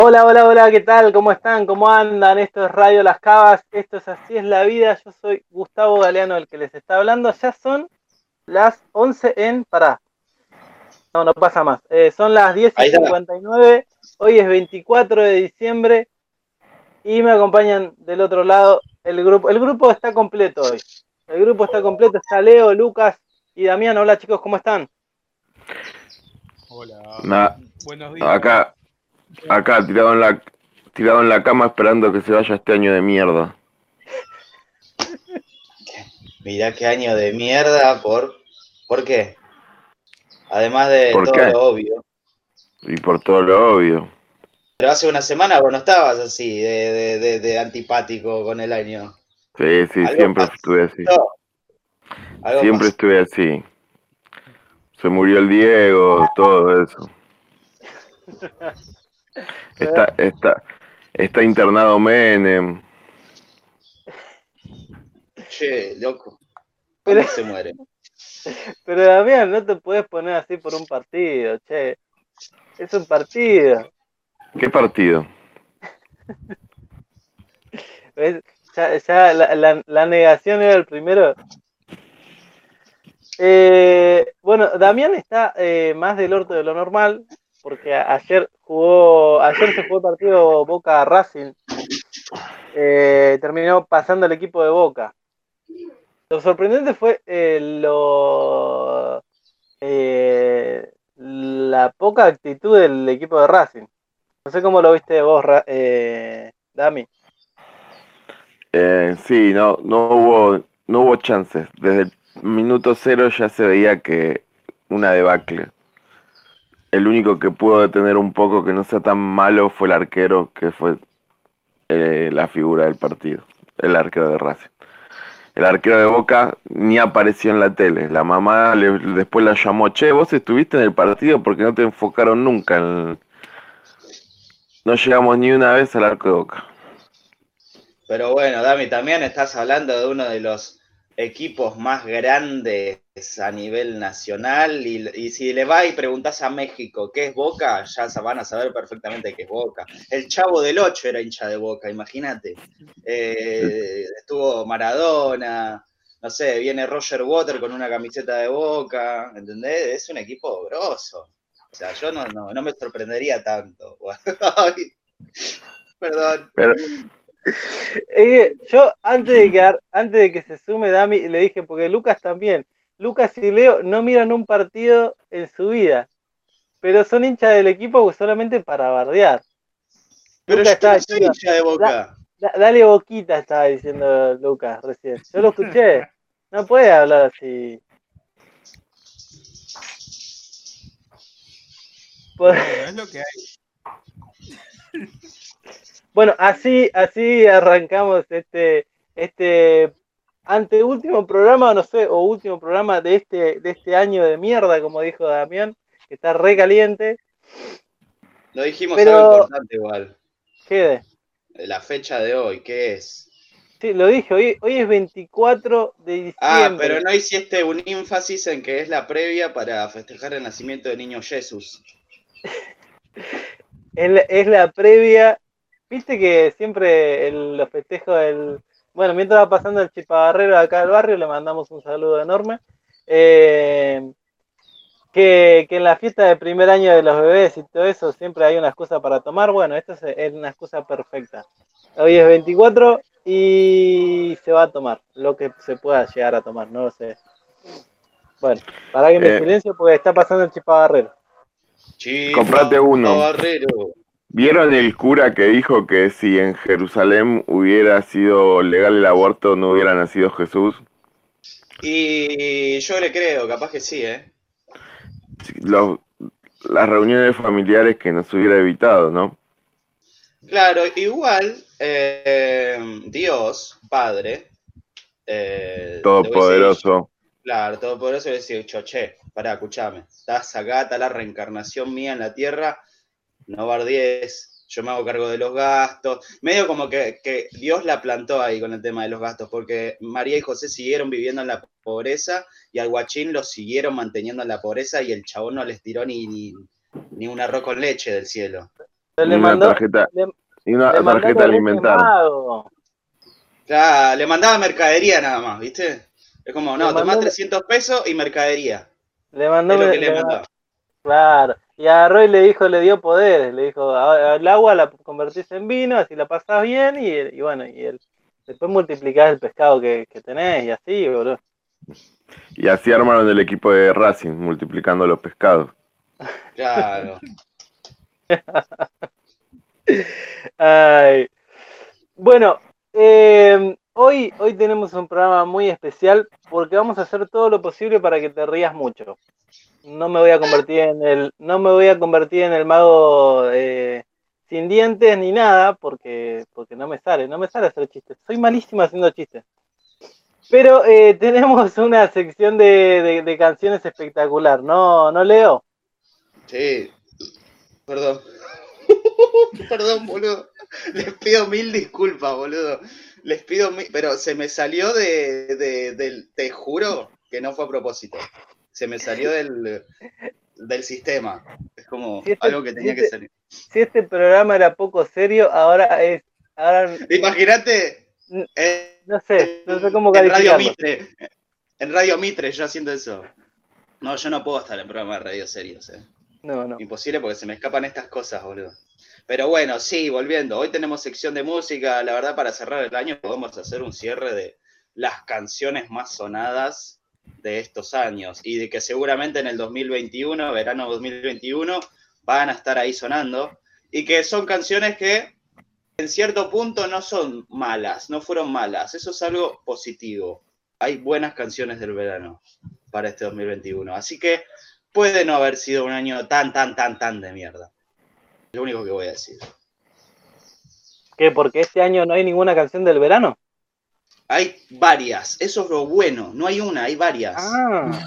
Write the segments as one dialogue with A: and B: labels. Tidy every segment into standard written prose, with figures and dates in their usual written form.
A: Hola, hola, hola, ¿qué tal? ¿Cómo están? ¿Cómo andan? Esto es Radio Las Cavas, esto es Así es la Vida, yo soy Gustavo Galeano, el que les está hablando. Ya son las 11 pará, no pasa más. Son las 10 y
B: Ahí está.
A: 59, hoy es 24 de diciembre y me acompañan del otro lado el grupo. El grupo está completo hoy. El grupo está completo, está Leo, Lucas y Damián. Hola chicos, ¿cómo están?
C: Hola,
D: Na-
C: buenos días.
D: acá tirado en la cama esperando que se vaya este año de mierda.
B: Mirá qué año de mierda, ¿por qué? Además de
D: ¿Por
B: todo
D: qué?
B: lo obvio.
D: Y por todo lo obvio.
B: Pero hace una semana vos no estabas así, de antipático con el año.
D: Sí, sí,
B: Algo
D: siempre estuve así.
B: pasó, algo
D: Siempre
B: pasó.
D: estuve así. Se murió el Diego, todo eso. Está, está, está internado Menem.
B: Che, loco,
A: Pero,
B: ¿cuándo se muere?
A: pero Damián, no te puedes poner así por un partido, che. Es un partido.
D: ¿Qué partido?
A: ¿Ves? Ya la negación era el primero. Bueno, Damián está más del orto de lo normal, porque ayer se jugó el partido Boca Racing, terminó pasando el equipo de Boca. Lo sorprendente fue la poca actitud del equipo de Racing. No sé cómo lo viste vos, Dami.
D: Sí, no hubo chances. Desde el minuto cero ya se veía que una debacle. El único que pudo detener un poco que no sea tan malo fue el arquero, que fue la figura del partido, el arquero de Racing. El arquero de Boca ni apareció en la tele. La mamá después la llamó, che, vos estuviste en el partido porque no te enfocaron nunca. No llegamos ni una vez al arco de Boca.
B: Pero bueno, Dami, también estás hablando de uno de los equipos más grandes a nivel nacional y si le vas y preguntás a México qué es Boca, ya van a saber perfectamente qué es Boca. El Chavo del Ocho era hincha de Boca, imagínate. Estuvo Maradona, no sé, viene Roger Water con una camiseta de Boca, ¿entendés? Es un equipo grosso. O sea, yo no me sorprendería tanto. Perdón.
D: Pero,
A: Yo antes de que se sume Dami, le dije, porque Lucas también. Lucas y Leo no miran un partido en su vida, pero son hinchas del equipo solamente para bardear.
B: Pero
A: Lucas
B: yo
A: estaba
B: no soy
A: diciendo,
B: hincha de Boca.
A: dale boquita, estaba diciendo Lucas recién. Yo lo escuché. No puede hablar así. Por-
C: Bueno, es lo que hay.
A: Bueno, así arrancamos este anteúltimo programa, no sé, o último programa de este año de mierda, como dijo Damián, que está re caliente,
B: No dijimos algo
A: pero
B: importante igual.
A: quede.
B: La fecha de hoy, ¿qué es?
A: Sí, lo dije, hoy es 24 de
B: Ah, pero
A: diciembre.
B: no hiciste un énfasis en que es la previa para festejar el nacimiento del niño Jesús.
A: Es la previa. Viste que siempre los festejos del. Bueno, mientras va pasando el chipabarrero acá al barrio, le mandamos un saludo enorme. Eh, que en la fiesta de primer año de los bebés y todo eso siempre hay una excusa para tomar. Bueno, esta es una excusa perfecta. Hoy es 24 y se va a tomar lo que se pueda llegar a tomar, no lo sé. Bueno, para que me
D: eh,
A: silencio porque está pasando el chipabarrero.
D: comprate uno.
B: Chipabarrero.
D: ¿Vieron el cura que dijo que si en Jerusalén hubiera sido legal el aborto no hubiera nacido Jesús?
B: Y yo le creo, capaz que sí, ¿eh?
D: Los, las reuniones familiares que nos hubiera evitado, ¿no?
B: Claro, igual Dios, Padre, le hubiese dicho,
D: Todopoderoso.
B: claro, todo por eso le hubiese dicho, che, pará, escuchame, estás acá, está la reencarnación mía en la tierra, no bardies, yo me hago cargo de los gastos. Medio como que Dios la plantó ahí con el tema de los gastos, porque María y José siguieron viviendo en la pobreza y al guachín los siguieron manteniendo en la pobreza y el chabón no les tiró ni un arroz con leche del cielo.
A: Pero
D: Y
A: le
D: una
A: mandó,
D: tarjeta,
A: le,
D: y una
A: le mandó
D: tarjeta
A: los Reyes
D: alimentar.
A: Magos.
B: Claro, le mandaba mercadería nada más, ¿viste? Es como,
A: Le
B: no, tomás
A: mandó,
B: 300 pesos y mercadería.
A: le mandó,
B: Es lo que le
A: le-
B: mandaba.
A: claro. Y agarró y le dijo, le dio poderes. Le dijo, el agua la convertís en vino, así la pasás bien y bueno, después multiplicás el pescado que tenés y así, boludo.
D: Y así armaron el equipo de Racing, multiplicando los pescados.
B: Claro.
A: Ay. Bueno, hoy tenemos un programa muy especial porque vamos a hacer todo lo posible para que te rías mucho. No me voy a convertir en el mago sin dientes ni nada porque no me sale hacer chistes. Soy malísimo haciendo chistes. Pero tenemos una sección de canciones espectacular, ¿no, Leo?
B: Sí. Perdón. Perdón, boludo. Les pido mil disculpas, boludo. Les pido mil... Pero se me salió del... Te juro que no fue a propósito. Se me salió del sistema. Es como
A: Si este,
B: algo que
A: si
B: tenía que
A: este,
B: salir.
A: si este programa era poco serio, ahora
B: Imagínate
A: no sé cómo
B: en Radio
A: calificarlo.
B: Mitre. En Radio Mitre yo haciendo eso. No, yo no puedo estar en programas de radio serios,
A: No.
B: Imposible porque se me escapan estas cosas, boludo. Pero bueno, sí, volviendo. Hoy tenemos sección de música. La verdad, para cerrar el año podemos hacer un cierre de las canciones más sonadas de estos años. Y de que seguramente en el 2021, verano 2021, van a estar ahí sonando. Y que son canciones que en cierto punto no son malas, no fueron malas. Eso es algo positivo. Hay buenas canciones del verano para este 2021. Así que puede no haber sido un año tan de mierda. Lo único que voy a decir.
A: ¿Qué? ¿Porque este año no hay ninguna canción del verano?
B: Hay varias, eso es lo bueno. No hay una, hay varias.
A: Ah.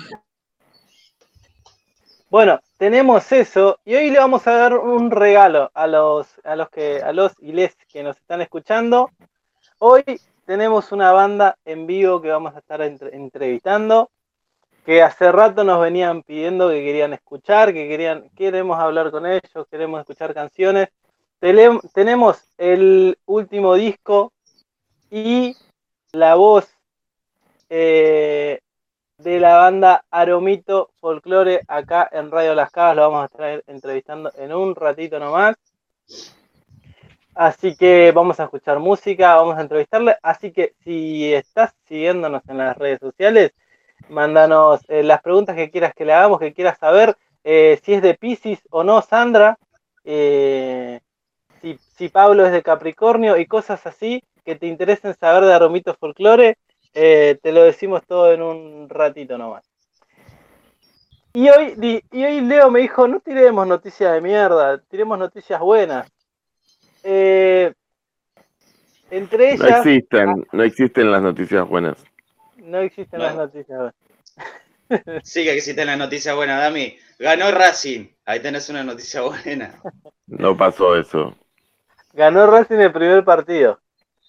A: Bueno, tenemos eso y hoy le vamos a dar un regalo a los y les que nos están escuchando. Hoy tenemos una banda en vivo que vamos a estar entrevistando, que hace rato nos venían pidiendo que querían escuchar, queremos hablar con ellos, queremos escuchar canciones. Tenemos el último disco y la voz de la banda Aromito Folklore acá en Radio Las Cavas. Lo vamos a estar entrevistando en un ratito nomás. Así que vamos a escuchar música, vamos a entrevistarle. Así que si estás siguiéndonos en las redes sociales, mándanos las preguntas que quieras que le hagamos, que quieras saber si es de Piscis o no, Sandra, si Pablo es de Capricornio y cosas así que te interesen saber de Aromito Folklore. Te lo decimos todo en un ratito nomás. Y hoy Leo me dijo, no tiremos noticias de mierda, tiremos noticias buenas. Entre ellas...
D: No existen las noticias buenas.
A: No existen
B: No.
A: las noticias buenas.
B: Sí que existen las noticias buenas, Dami. Ganó Racing. Ahí tenés una noticia buena.
D: No pasó eso.
A: Ganó Racing el primer partido.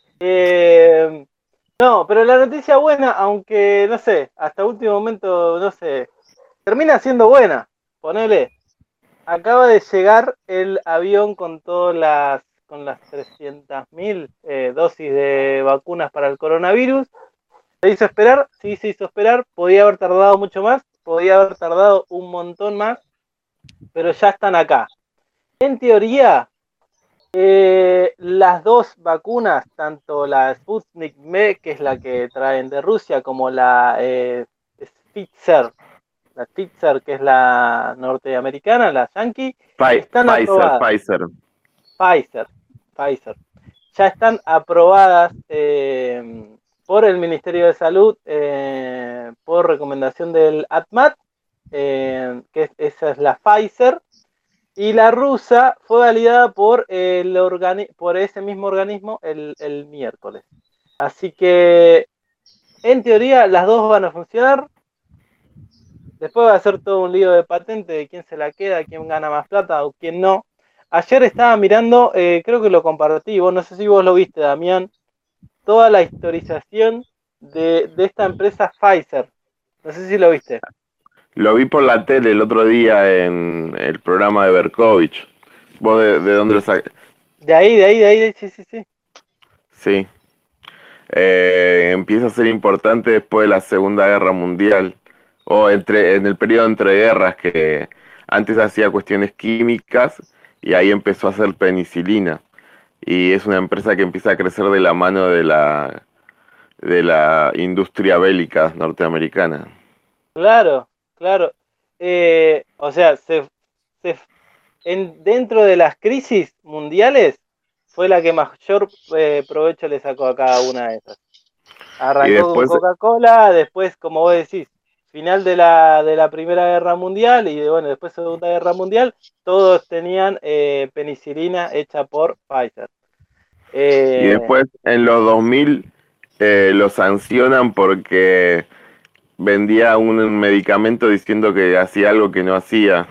A: No, pero la noticia buena, aunque no sé, hasta último momento, no sé, termina siendo buena. Ponele, acaba de llegar el avión con las 300.000 dosis de vacunas para el coronavirus. ¿Se hizo esperar? Sí, se hizo esperar. Podía haber tardado mucho más, podía haber tardado un montón más, pero ya están acá. En teoría, las dos vacunas, tanto la Sputnik V, que es la que traen de Rusia, como la Pfizer, que es la norteamericana, la Yankee, están aprobadas. Pfizer. Ya están aprobadas por el Ministerio de Salud por recomendación del ATMAT, esa es la Pfizer. Y la rusa fue validada por ese mismo organismo el miércoles. Así que, en teoría, las dos van a funcionar. Después va a ser todo un lío de patente de quién se la queda, quién gana más plata o quién no. Ayer estaba mirando, creo que lo compartí, no sé si vos lo viste, Damián, toda la historización de esta empresa Pfizer. No sé si lo viste.
D: Lo vi por la tele el otro día en el programa de Berkovich. ¿Vos de dónde lo sacás?
A: De ahí, sí.
D: Sí. Empieza a ser importante después de la Segunda Guerra Mundial, o en el periodo entre guerras, que antes hacía cuestiones químicas y ahí empezó a hacer penicilina. Y es una empresa que empieza a crecer de la mano de la industria bélica norteamericana.
A: Claro. O sea, dentro de las crisis mundiales fue la que mayor provecho le sacó a cada una de esas.
D: Y
A: Arrancó con
D: después,
A: Coca-Cola, después, como vos decís, final de la Primera Guerra Mundial y bueno, después Segunda Guerra Mundial, todos tenían penicilina hecha por Pfizer.
D: y después en los 2000 lo sancionan porque vendía un medicamento diciendo que hacía algo que no hacía.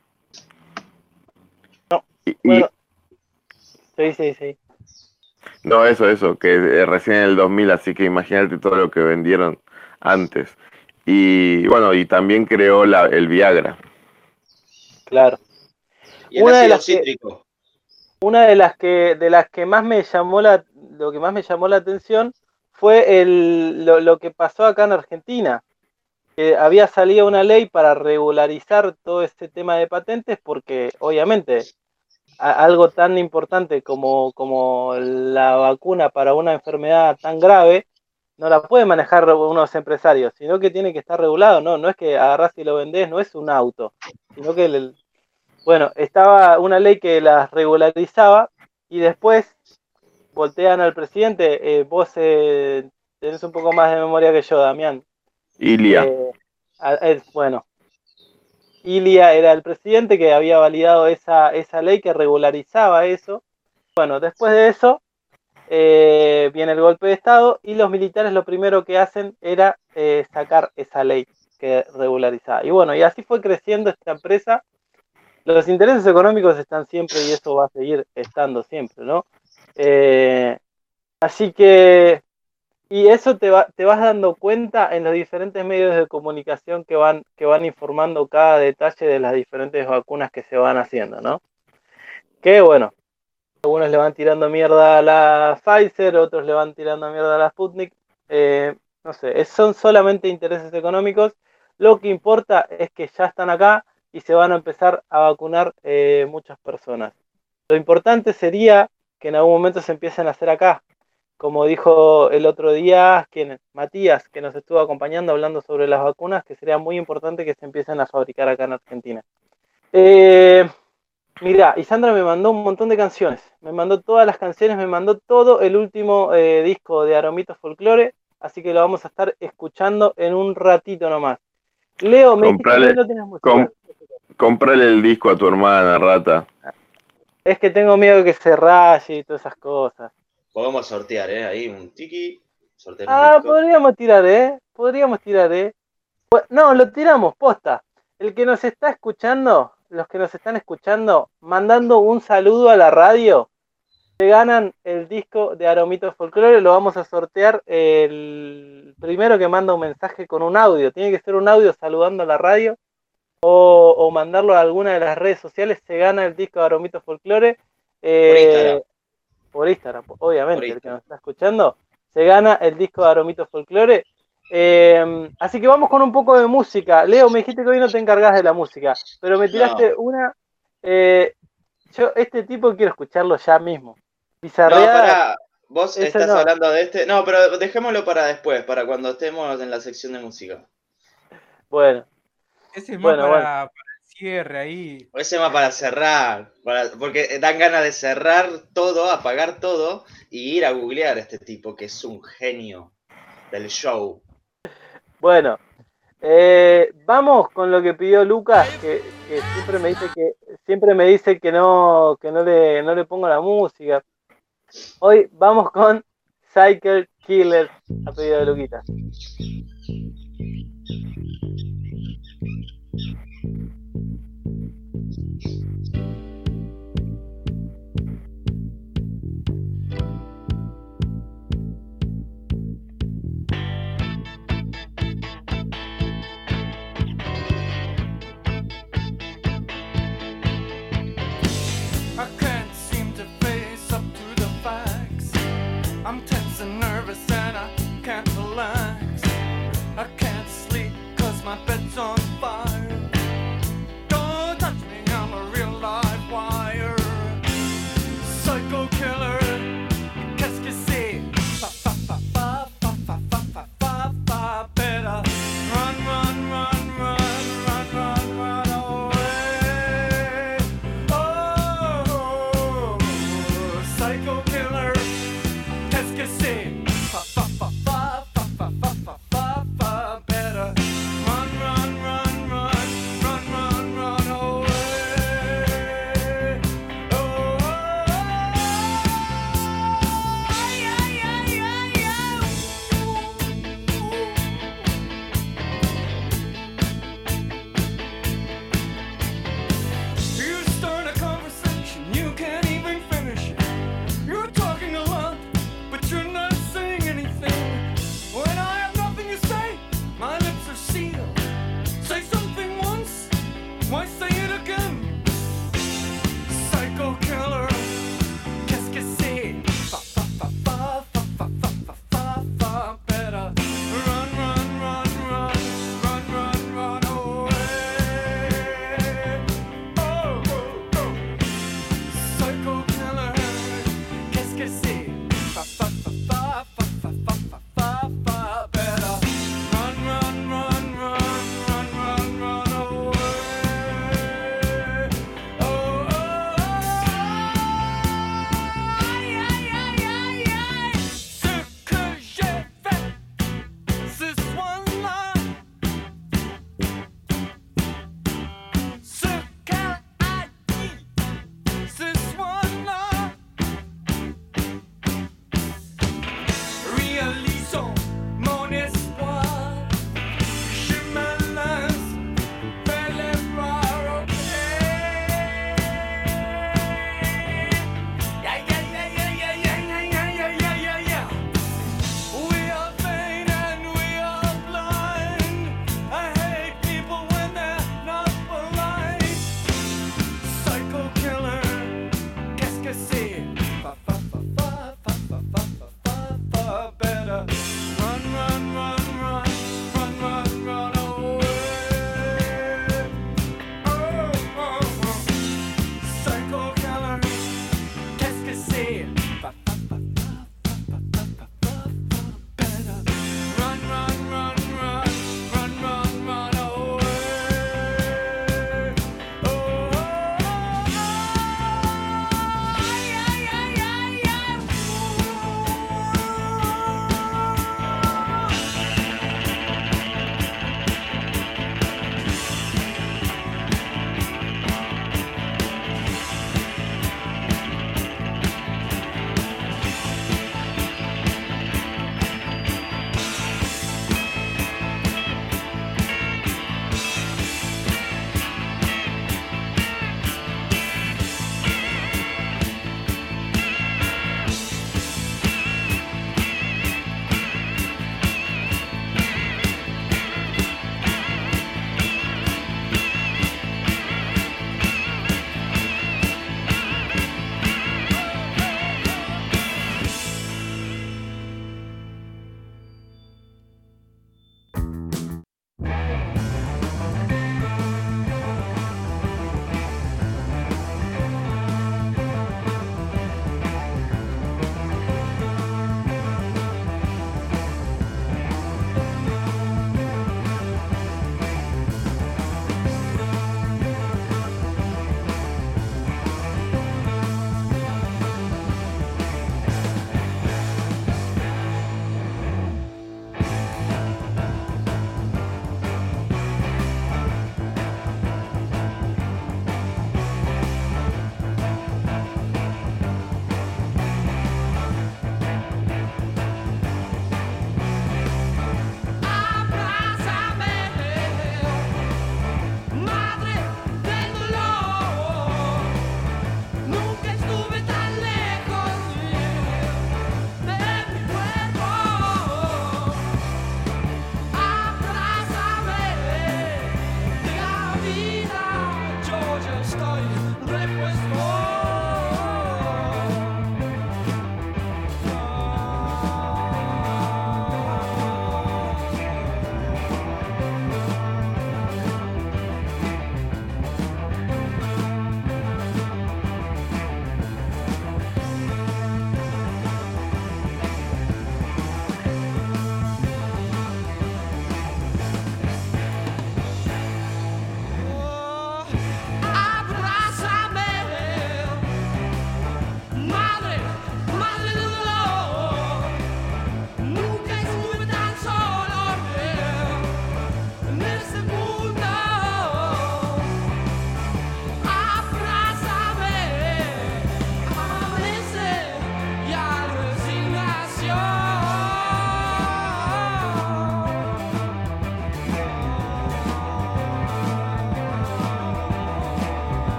D: Y
A: Bueno, sí.
D: no, eso, que recién en el 2000, así que imagínate todo lo que vendieron antes. Y bueno, y también creó el Viagra.
A: Claro.
B: Y el
A: Una de
B: ácido
A: las que,
B: cítrico.
A: una de las que más me llamó lo que más me llamó la atención fue lo que pasó acá en Argentina. Había salido una ley para regularizar todo este tema de patentes porque obviamente algo tan importante como la vacuna para una enfermedad tan grave no la puede manejar unos empresarios, sino que tiene que estar regulado, no es que agarrás y lo vendés, no es un auto, sino que bueno, estaba una ley que las regularizaba y después voltean al presidente. Vos tenés un poco más de memoria que yo, Damián.
D: Ilia.
A: Bueno, Ilia era el presidente que había validado esa ley que regularizaba eso. Bueno, después de eso viene el golpe de Estado y los militares lo primero que hacen era sacar esa ley que regularizaba. Y bueno, y así fue creciendo esta empresa. Los intereses económicos están siempre y eso va a seguir estando siempre, ¿no? Así que, y eso te vas dando cuenta en los diferentes medios de comunicación que van informando cada detalle de las diferentes vacunas que se van haciendo, ¿no? Que bueno, algunos le van tirando mierda a la Pfizer, otros le van tirando mierda a la Sputnik. No sé, son solamente intereses económicos. Lo que importa es que ya están acá y se van a empezar a vacunar muchas personas. Lo importante sería que en algún momento se empiecen a hacer acá. Como dijo el otro día Matías, que nos estuvo acompañando hablando sobre las vacunas, que sería muy importante que se empiecen a fabricar acá en Argentina. Mira, y Sandra me mandó un montón de canciones, me mandó todas las canciones, me mandó todo el último disco de Aromitos Folklore, así que lo vamos a estar escuchando en un ratito nomás. Leo, me dijiste que hoy no tienes música.
D: Comprale el disco a tu hermana, rata.
A: Es que tengo miedo que se raye y todas esas cosas.
B: Podemos sortear, ahí un tiki. Sortear
A: Podríamos tirar, No, lo tiramos, posta. El que nos está escuchando, los que nos están escuchando, mandando un saludo a la radio, se ganan el disco de Aromitos Folklore. Lo vamos a sortear el primero que manda un mensaje con un audio. Tiene que ser un audio saludando a la radio o mandarlo a alguna de las redes sociales. Se gana el disco de Aromitos Folklore. Por Instagram, obviamente, el que nos está escuchando. Se gana el disco de Aromitos Folklore. Así que vamos con un poco de música. Leo, me dijiste que hoy no te encargas de la música, pero me tiraste una. Yo este tipo quiero escucharlo ya mismo. Pizarreada.
B: No, pará, vos estás hablando de este. No, pero dejémoslo para después, para cuando estemos en la sección de música.
A: Bueno.
C: Ese es más para el cierre ahí.
B: Ese es más para cerrar, porque dan ganas de cerrar todo, apagar todo y ir a googlear a este tipo que es un genio del show.
A: Bueno, vamos con lo que pidió Lucas, que siempre me dice que no le pongo la música. Hoy vamos con Cycle Killer a pedido de Luquita.
C: I
E: my bed's on fire. Don't touch me, I'm a real live wire. Psycho killer, qu'est-ce que c'est? Fa fa fa fa fa fa fa fa fa fa. Better run, run, run, run, run, run, run away. Oh, psycho killer, qu'est-ce que c'est? Fa fa fa fa fa fa fa fa fa. Better run, run, run.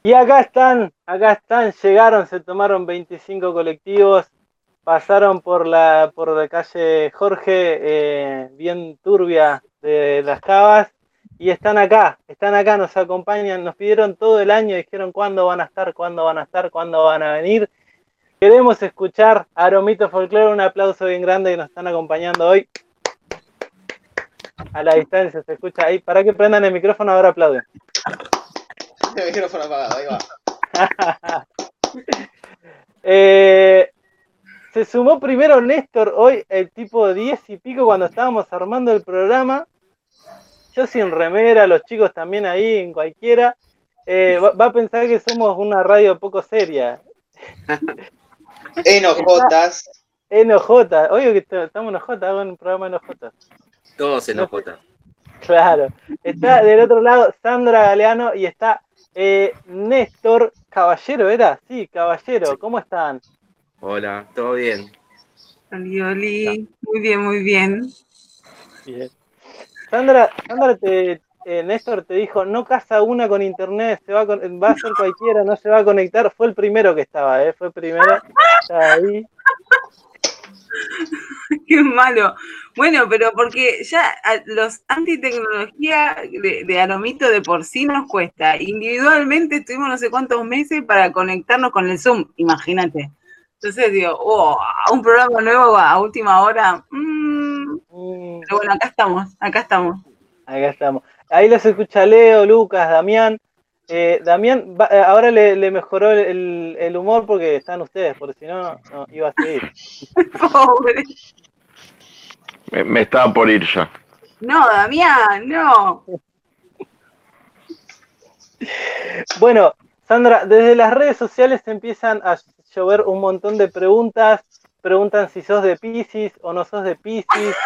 A: Y acá están, llegaron, se tomaron 25 colectivos, pasaron por la calle Jorge, bien turbia de Las Cavas, y están acá, nos acompañan, nos pidieron todo el año, dijeron cuándo van a estar, cuándo van a venir. Queremos escuchar a Aromito Folklore, un aplauso bien grande que nos están acompañando hoy. A la distancia se escucha ahí, para que prendan el micrófono, ahora aplauden.
B: El micrófono apagado, ahí va.
A: Se sumó primero Néstor hoy, el tipo 10 y pico cuando estábamos armando el programa. Yo sin remera, los chicos también ahí, en cualquiera. Va a pensar que somos una radio poco seria.
B: Enojotas.
A: NJ, oye que estamos en OJ, hago un programa en OJ.
F: Todos en OJ.
A: Claro. Está del otro lado Sandra Galeano y está Néstor Caballero, ¿era? Sí, Caballero, sí. ¿Cómo están?
F: Hola, ¿todo bien?
G: Oli, muy bien, muy bien.
A: Bien. Sandra Néstor te dijo, no casa una con internet, va a ser cualquiera, no se va a conectar. Fue el primero que estaba, fue el primero. Estaba ahí.
G: Qué malo. Bueno, pero porque ya los antitecnología de Aromito de por sí nos cuesta. Individualmente estuvimos no sé cuántos meses para conectarnos con el Zoom, imagínate. Entonces digo, un programa nuevo a última hora. Pero bueno, acá estamos.
A: Ahí los escucha Leo, Lucas, Damián. Damián ahora le mejoró el humor porque están ustedes, porque si no iba a seguir.
G: Pobre.
D: Me estaba por ir ya.
G: No, Damián, no.
A: Bueno, Sandra, desde las redes sociales empiezan a llover un montón de preguntas. Preguntan si sos de Piscis o no sos de Piscis.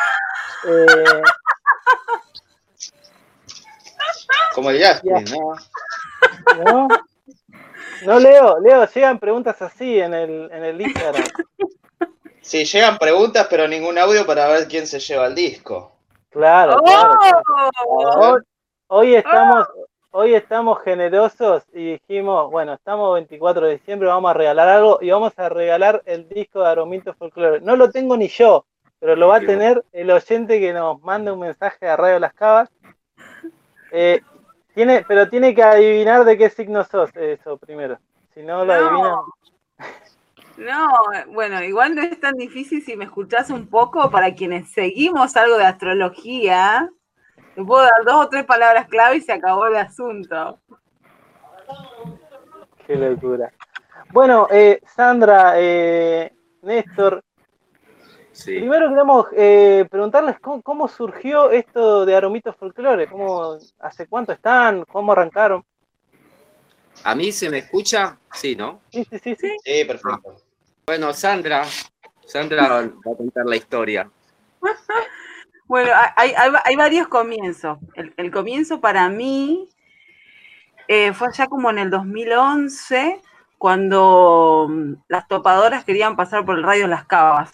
B: Como el Justin, ¿no?
A: No, Leo, llegan preguntas así en el Instagram.
B: Sí, llegan preguntas, pero ningún audio para ver quién se lleva el disco.
A: Claro. Hoy estamos generosos y dijimos, bueno, estamos 24 de diciembre, vamos a regalar algo y vamos a regalar el disco de Aromito Folklore. No lo tengo ni yo, pero lo va a tener el oyente que nos mande un mensaje a Radio Las Cavas. Pero tiene que adivinar de qué signo sos, eso primero. Si no lo adivinan.
G: No, bueno, igual no es tan difícil si me escuchás un poco. Para quienes seguimos algo de astrología, te puedo dar 2 o 3 palabras clave y se acabó el asunto.
A: Qué locura. Bueno, Sandra, Néstor, sí. Primero queremos preguntarles cómo surgió esto de Aromito Folklore, hace cuánto están, cómo arrancaron.
F: ¿A mí se me escucha? Sí, ¿no?
A: Sí.
B: Sí, perfecto.
F: Bueno, Sandra va a contar la historia.
G: Bueno, hay varios comienzos. El comienzo para mí fue allá como en el 2011, cuando las topadoras querían pasar por el Radio Las Cavas.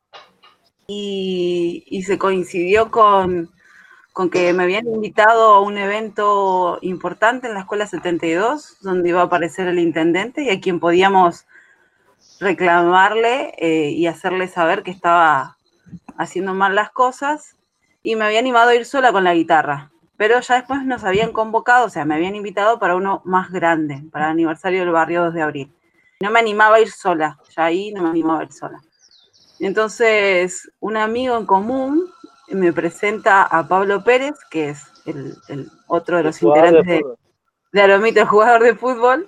G: Y se coincidió con que me habían invitado a un evento importante en la Escuela 72, donde iba a aparecer el intendente y a quien podíamos reclamarle y hacerle saber que estaba haciendo mal las cosas, y me había animado a ir sola con la guitarra, pero ya después nos habían convocado, o sea, me habían invitado para uno más grande, para el aniversario del barrio 2 de abril. No me animaba a ir sola, ya ahí no me animaba a ir sola. Entonces, un amigo en común me presenta a Pablo Pérez, que es el otro de los integrantes de Aromito, el jugador de fútbol.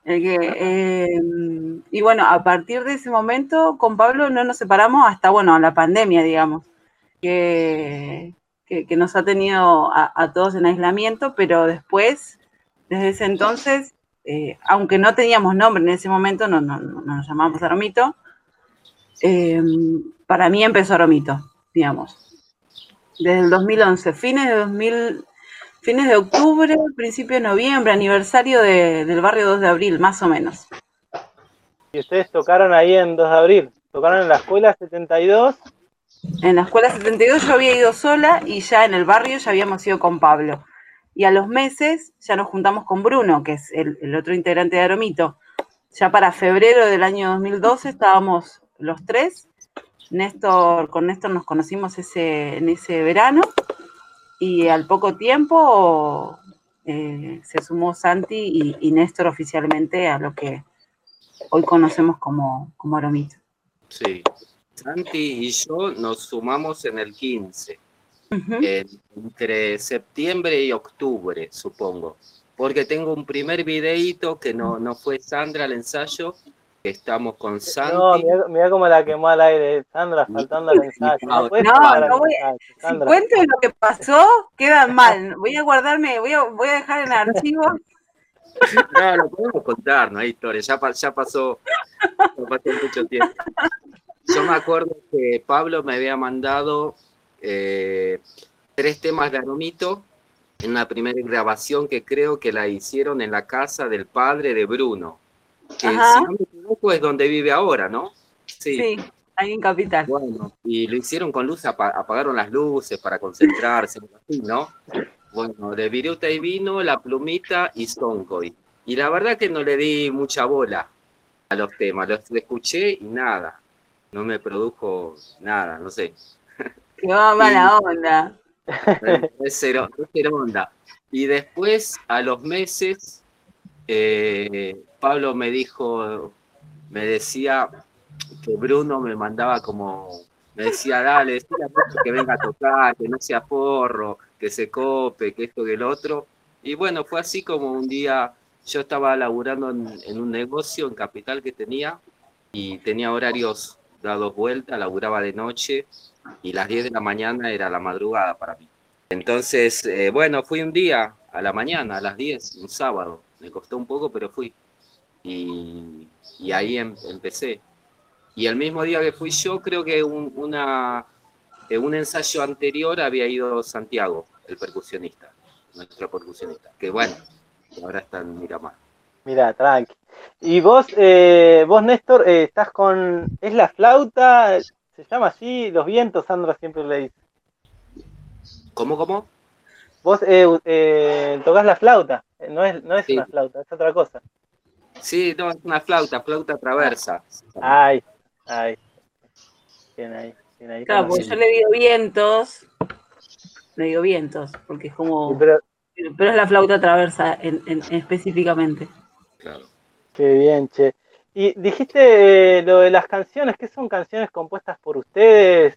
G: Y bueno, a partir de ese momento con Pablo no nos separamos hasta, la pandemia, digamos, que nos ha tenido a todos en aislamiento, pero después, desde ese entonces, aunque no teníamos nombre en ese momento, no nos llamábamos Aromito, para mí empezó Aromito, digamos. Desde el 2011, fines de octubre, principio de noviembre, aniversario del barrio 2 de abril, más o menos.
A: ¿Y ustedes tocaron ahí en 2 de abril? ¿Tocaron en la escuela 72?
G: En la escuela 72 yo había ido sola y ya en el barrio ya habíamos ido con Pablo. y a los meses ya nos juntamos con Bruno, que es el otro integrante de Aromito. Ya para febrero del año 2012 estábamos los tres. Con Néstor nos conocimos en ese verano, y al poco tiempo se sumó Santi y Néstor oficialmente a lo que hoy conocemos como Aromito.
F: Sí. Santi y yo nos sumamos en el 15, entre septiembre y octubre, supongo. Porque tengo un primer videíto que no fue Sandra al ensayo, que estamos con Santi.
A: No, mirá cómo la quemó al aire, Sandra, faltando al ensayo.
G: No si cuento lo que pasó, queda mal. Voy a dejar en archivo.
F: No, lo podemos contar, no hay historia, ya pasó mucho tiempo. Yo me acuerdo que Pablo me había mandado 3 temas de Aromito en la primera grabación, que creo que la hicieron en la casa del padre de Bruno, que si no me equivoco es donde vive ahora, ¿no?
G: Sí, ahí en Capital.
F: Bueno, y lo hicieron con luz, apagaron las luces para concentrarse, así, ¿no? Bueno, de Viruta y Vino, La Plumita y Soncoy. Y la verdad que no le di mucha bola a los temas, los escuché y nada, no me produjo nada, no sé.
G: Qué mala onda.
F: Es cero onda. Y después, a los meses, Pablo me decía que Bruno me mandaba me decía, dale, decile a Bruno que venga a tocar, que no sea porro, que se cope, que esto, que el otro. Y bueno, fue así como un día yo estaba laburando en un negocio en Capital que tenía, y tenía horarios dados vuelta, laburaba de noche, y las 10 de la mañana era la madrugada para mí. Entonces, bueno, fui un día a la mañana, a las 10, un sábado. Me costó un poco, pero fui. Y ahí empecé. Y el mismo día que fui yo, creo que un ensayo anterior había ido Santiago, el percusionista, nuestro percusionista. Que bueno, ahora está en Miramar.
A: Mira, tranqui. Y vos, Néstor, estás con... ¿Es la flauta? ¿Se llama así? Los vientos, Sandra siempre le dice.
F: ¿Cómo?
A: Vos tocás la flauta. No es sí. Una flauta, es otra cosa.
F: Sí, no, es una flauta traversa.
A: Ay. Bien ahí.
G: Claro, porque yo le digo vientos, porque es como... Sí, pero es la flauta traversa específicamente. Claro.
A: Qué bien, che. Y dijiste lo de las canciones, ¿qué son canciones compuestas por ustedes?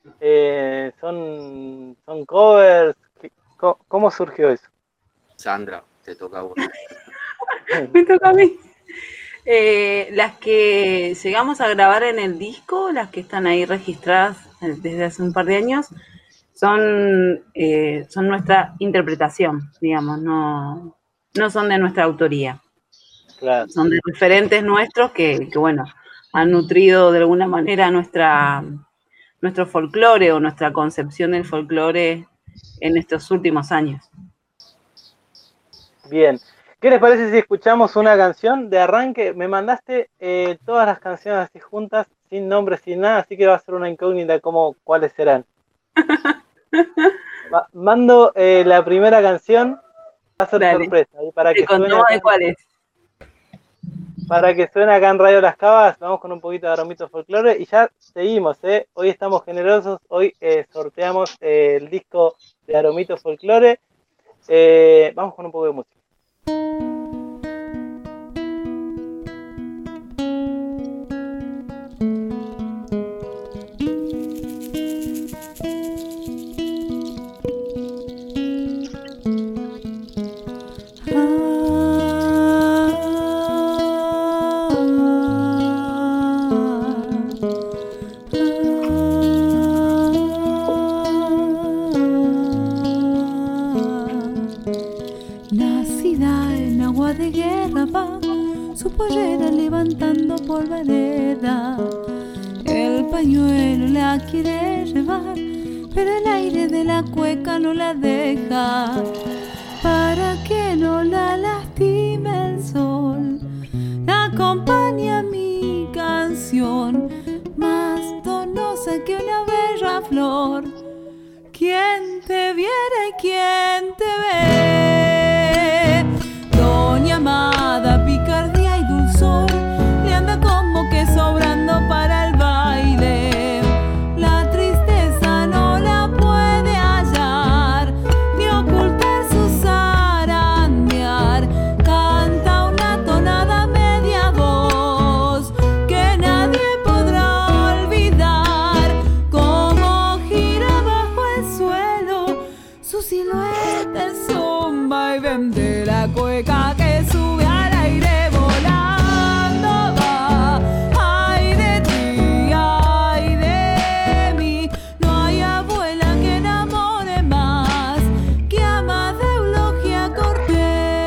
A: ¿Son covers? ¿Cómo surgió eso?
F: Sandra, te toca a vos.
G: Me toca a mí. Las que llegamos a grabar en el disco, las que están ahí registradas desde hace un par de años, son nuestra interpretación, digamos, no son de nuestra autoría. Claro. Son de referentes nuestros que bueno, han nutrido de alguna manera nuestro folclore o nuestra concepción del folclore en estos últimos años.
A: Bien. ¿Qué les parece si escuchamos una canción de arranque? Me mandaste todas las canciones así juntas, sin nombre, sin nada, así que va a ser una incógnita como cuáles serán. Mando la primera canción, va a ser sorpresa. Y para que suene acá,
G: de cuáles.
A: Para que suene acá en Radio Las Cavas, vamos con un poquito de Aromito Folklore y ya seguimos. Hoy estamos generosos, hoy sorteamos el disco de Aromito Folklore. Vamos con un poco de música.
H: Pollera levantando polvareda, el pañuelo la quiere llevar, pero el aire de la cueca no la deja, para que no la lastime el sol. La acompaña mi canción, más donosa que una bella flor. Quien te viera y quien te ve. la cueca que sube al aire volando va. Ay de ti, ay de mí, no hay abuela que enamore más que ama de Eulogia Cortés.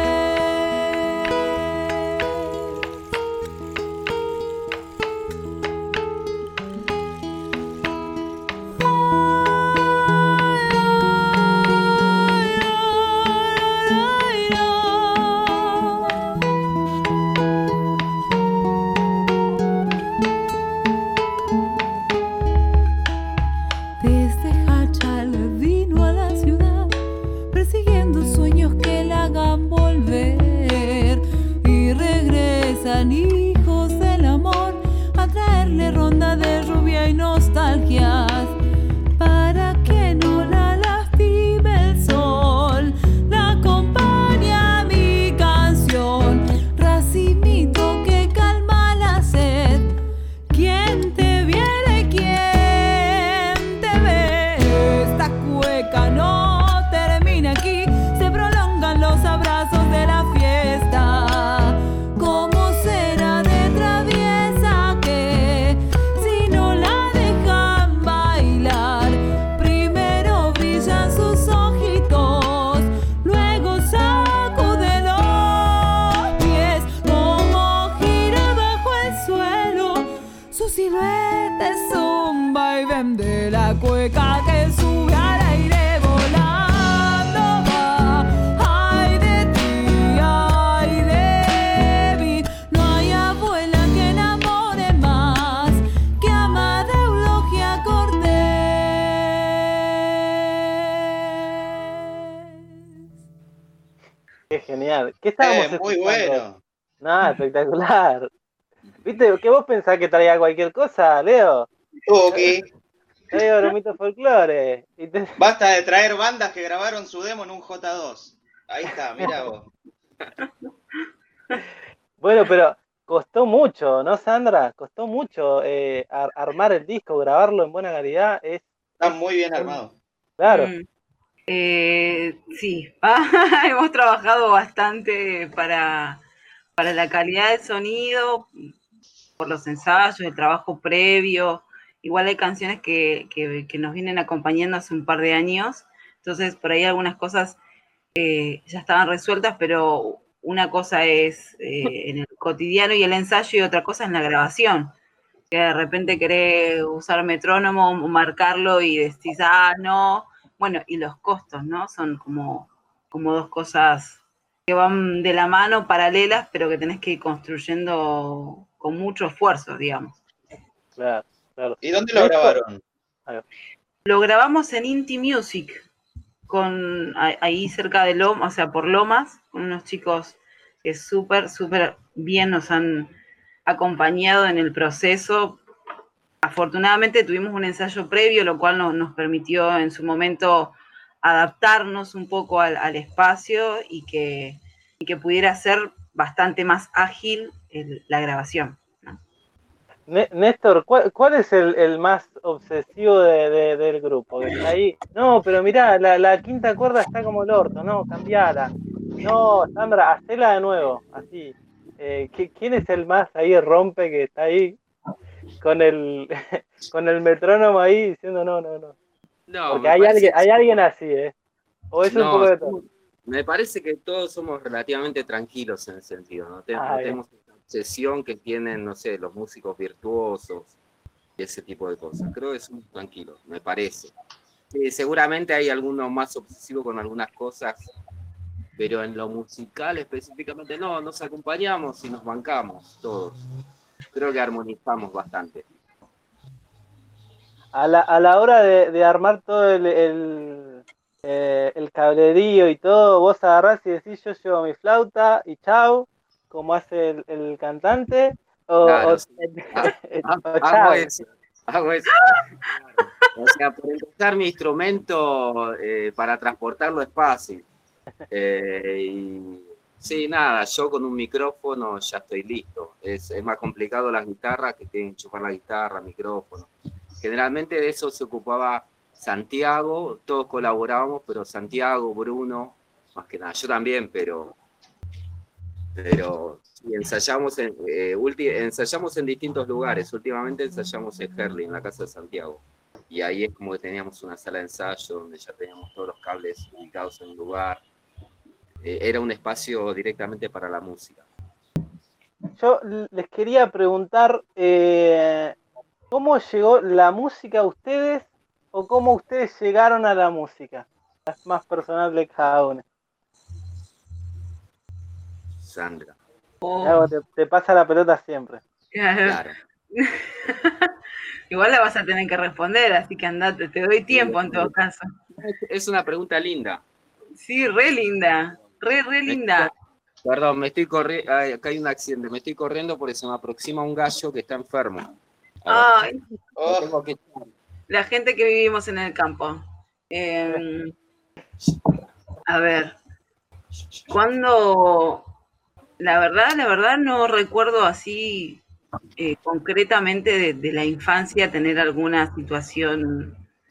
H: Desde Hachal vino a la ciudad, persiguiendo sueños que la hagan volver. Y regresan hijos del amor a traerle ronda de rubia y nostalgias. Para que no la lastime el sol, la acompaña mi canción. Racimito que calma la sed. ¿Quién te viene? ¿Quién te ve? Esta cueca no termina aquí, se prolongan los abrazos de la fiesta. ¿Cómo será de traviesa que si no la dejan bailar? Primero brillan sus ojitos, luego sacude los pies. Como gira bajo el suelo, su silueta es un vaivén de la cueca que sube al aire volando va. Ay de ti, ay de mí, no hay abuela que enamore más que ama de Eulogia Cortés.
A: Qué genial. ¿Qué estábamos
B: Muy
A: escuchando?
B: bueno.
A: Nada, espectacular. ¿Viste que vos pensás que traía cualquier cosa, Leo?
B: Tuki.
A: Traía bromito folclore. Y te-
B: Basta de traer bandas que grabaron su demo en un J2. Ahí está, mira vos.
A: Bueno, pero costó mucho, ¿no, Sandra? Costó mucho armar el disco, grabarlo en buena calidad.
B: Está muy bien armado.
A: Claro.
G: Sí, hemos trabajado bastante para la calidad del sonido, por los ensayos, el trabajo previo. Igual hay canciones que nos vienen acompañando hace un par de años, entonces por ahí algunas cosas ya estaban resueltas, pero una cosa es en el cotidiano y el ensayo y otra cosa es la grabación. Que de repente querés usar metrónomo, marcarlo y decís, no. Bueno, y los costos, ¿no? Son como dos cosas que van de la mano, paralelas, pero que tenés que ir construyendo con mucho esfuerzo, digamos.
A: Claro, claro.
B: ¿Y dónde lo grabaron?
G: Lo grabamos en Inti Music, ahí cerca de Lomas, o sea, por Lomas, con unos chicos que súper, súper bien nos han acompañado en el proceso. Afortunadamente tuvimos un ensayo previo, lo cual nos permitió en su momento adaptarnos un poco al espacio y que pudiera ser bastante más ágil la grabación, ¿no?
A: Néstor, ¿cuál es el más obsesivo del grupo? Que está ahí. No, pero mirá, la quinta cuerda está como el orto, no, cambiala. No, Sandra, hacela de nuevo, así. ¿Quién es el más ahí rompe que está ahí con el metrónomo ahí diciendo no?
F: No,
A: porque hay alguien así, o es un
F: no,
A: poco de todo.
F: me parece que todos somos relativamente tranquilos en ese sentido, no tenemos esa obsesión que tienen, no sé, los músicos virtuosos y ese tipo de cosas. Creo que somos tranquilos, me parece. Seguramente hay alguno más obsesivo con algunas cosas, pero en lo musical específicamente no, nos acompañamos y nos bancamos todos. Creo que armonizamos bastante.
A: A la hora de armar todo el cablerío y todo, vos agarrás y decís yo llevo mi flauta y chau, como hace el cantante,
F: Claro, sí.
A: Hago
F: eso. O sea, por empezar mi instrumento para transportarlo es fácil. Y sí, nada, yo con un micrófono ya estoy listo. Es más complicado las guitarras, que tienen que enchufar la guitarra, micrófono. Generalmente de eso se ocupaba Santiago, todos colaborábamos, pero Santiago, Bruno, más que nada, yo también, pero Pero sí, ensayamos en distintos lugares. Últimamente ensayamos en Herli, en la Casa de Santiago. Y ahí es como que teníamos una sala de ensayo donde ya teníamos todos los cables ubicados en un lugar. Era un espacio directamente para la música.
A: Yo les quería preguntar, ¿cómo llegó la música a ustedes o cómo ustedes llegaron a la música? Es más personal de cada uno.
F: Sandra.
G: Oh,
A: Te pasa la pelota siempre.
F: Claro.
G: Igual la vas a tener que responder, así que andate, te doy tiempo en todo caso.
F: Es una pregunta linda.
G: Sí, re linda, re linda.
F: Perdón, me estoy corriendo. Acá hay un accidente. Me estoy corriendo porque se me aproxima un gallo que está enfermo.
G: Ay,
B: Oh,
F: Tengo que-
G: la gente que vivimos en el campo. A ver, cuando la verdad no recuerdo así concretamente de la infancia tener alguna situación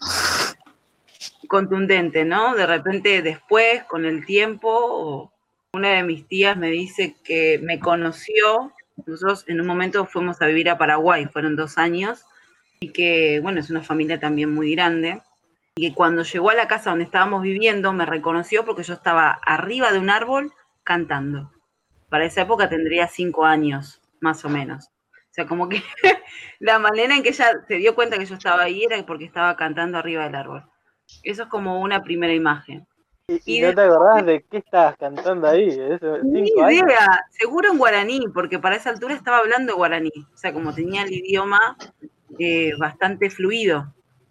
G: contundente, ¿no? De repente después, con el tiempo, una de mis tías me dice que me conoció. Nosotros en un momento fuimos a vivir a Paraguay, fueron 2 años, y que, bueno, es una familia también muy grande, y que cuando llegó a la casa donde estábamos viviendo me reconoció porque yo estaba arriba de un árbol cantando. Para esa época tendría 5 años, más o menos. O sea, como que la manera en que ella se dio cuenta que yo estaba ahí era porque estaba cantando arriba del árbol. Eso es como una primera imagen.
A: ¿Y
G: Y
A: no te acordás de qué estabas cantando ahí?
G: ni
A: 5 años.
G: idea, seguro en guaraní, porque para esa altura estaba hablando guaraní. O sea, como tenía el idioma bastante fluido.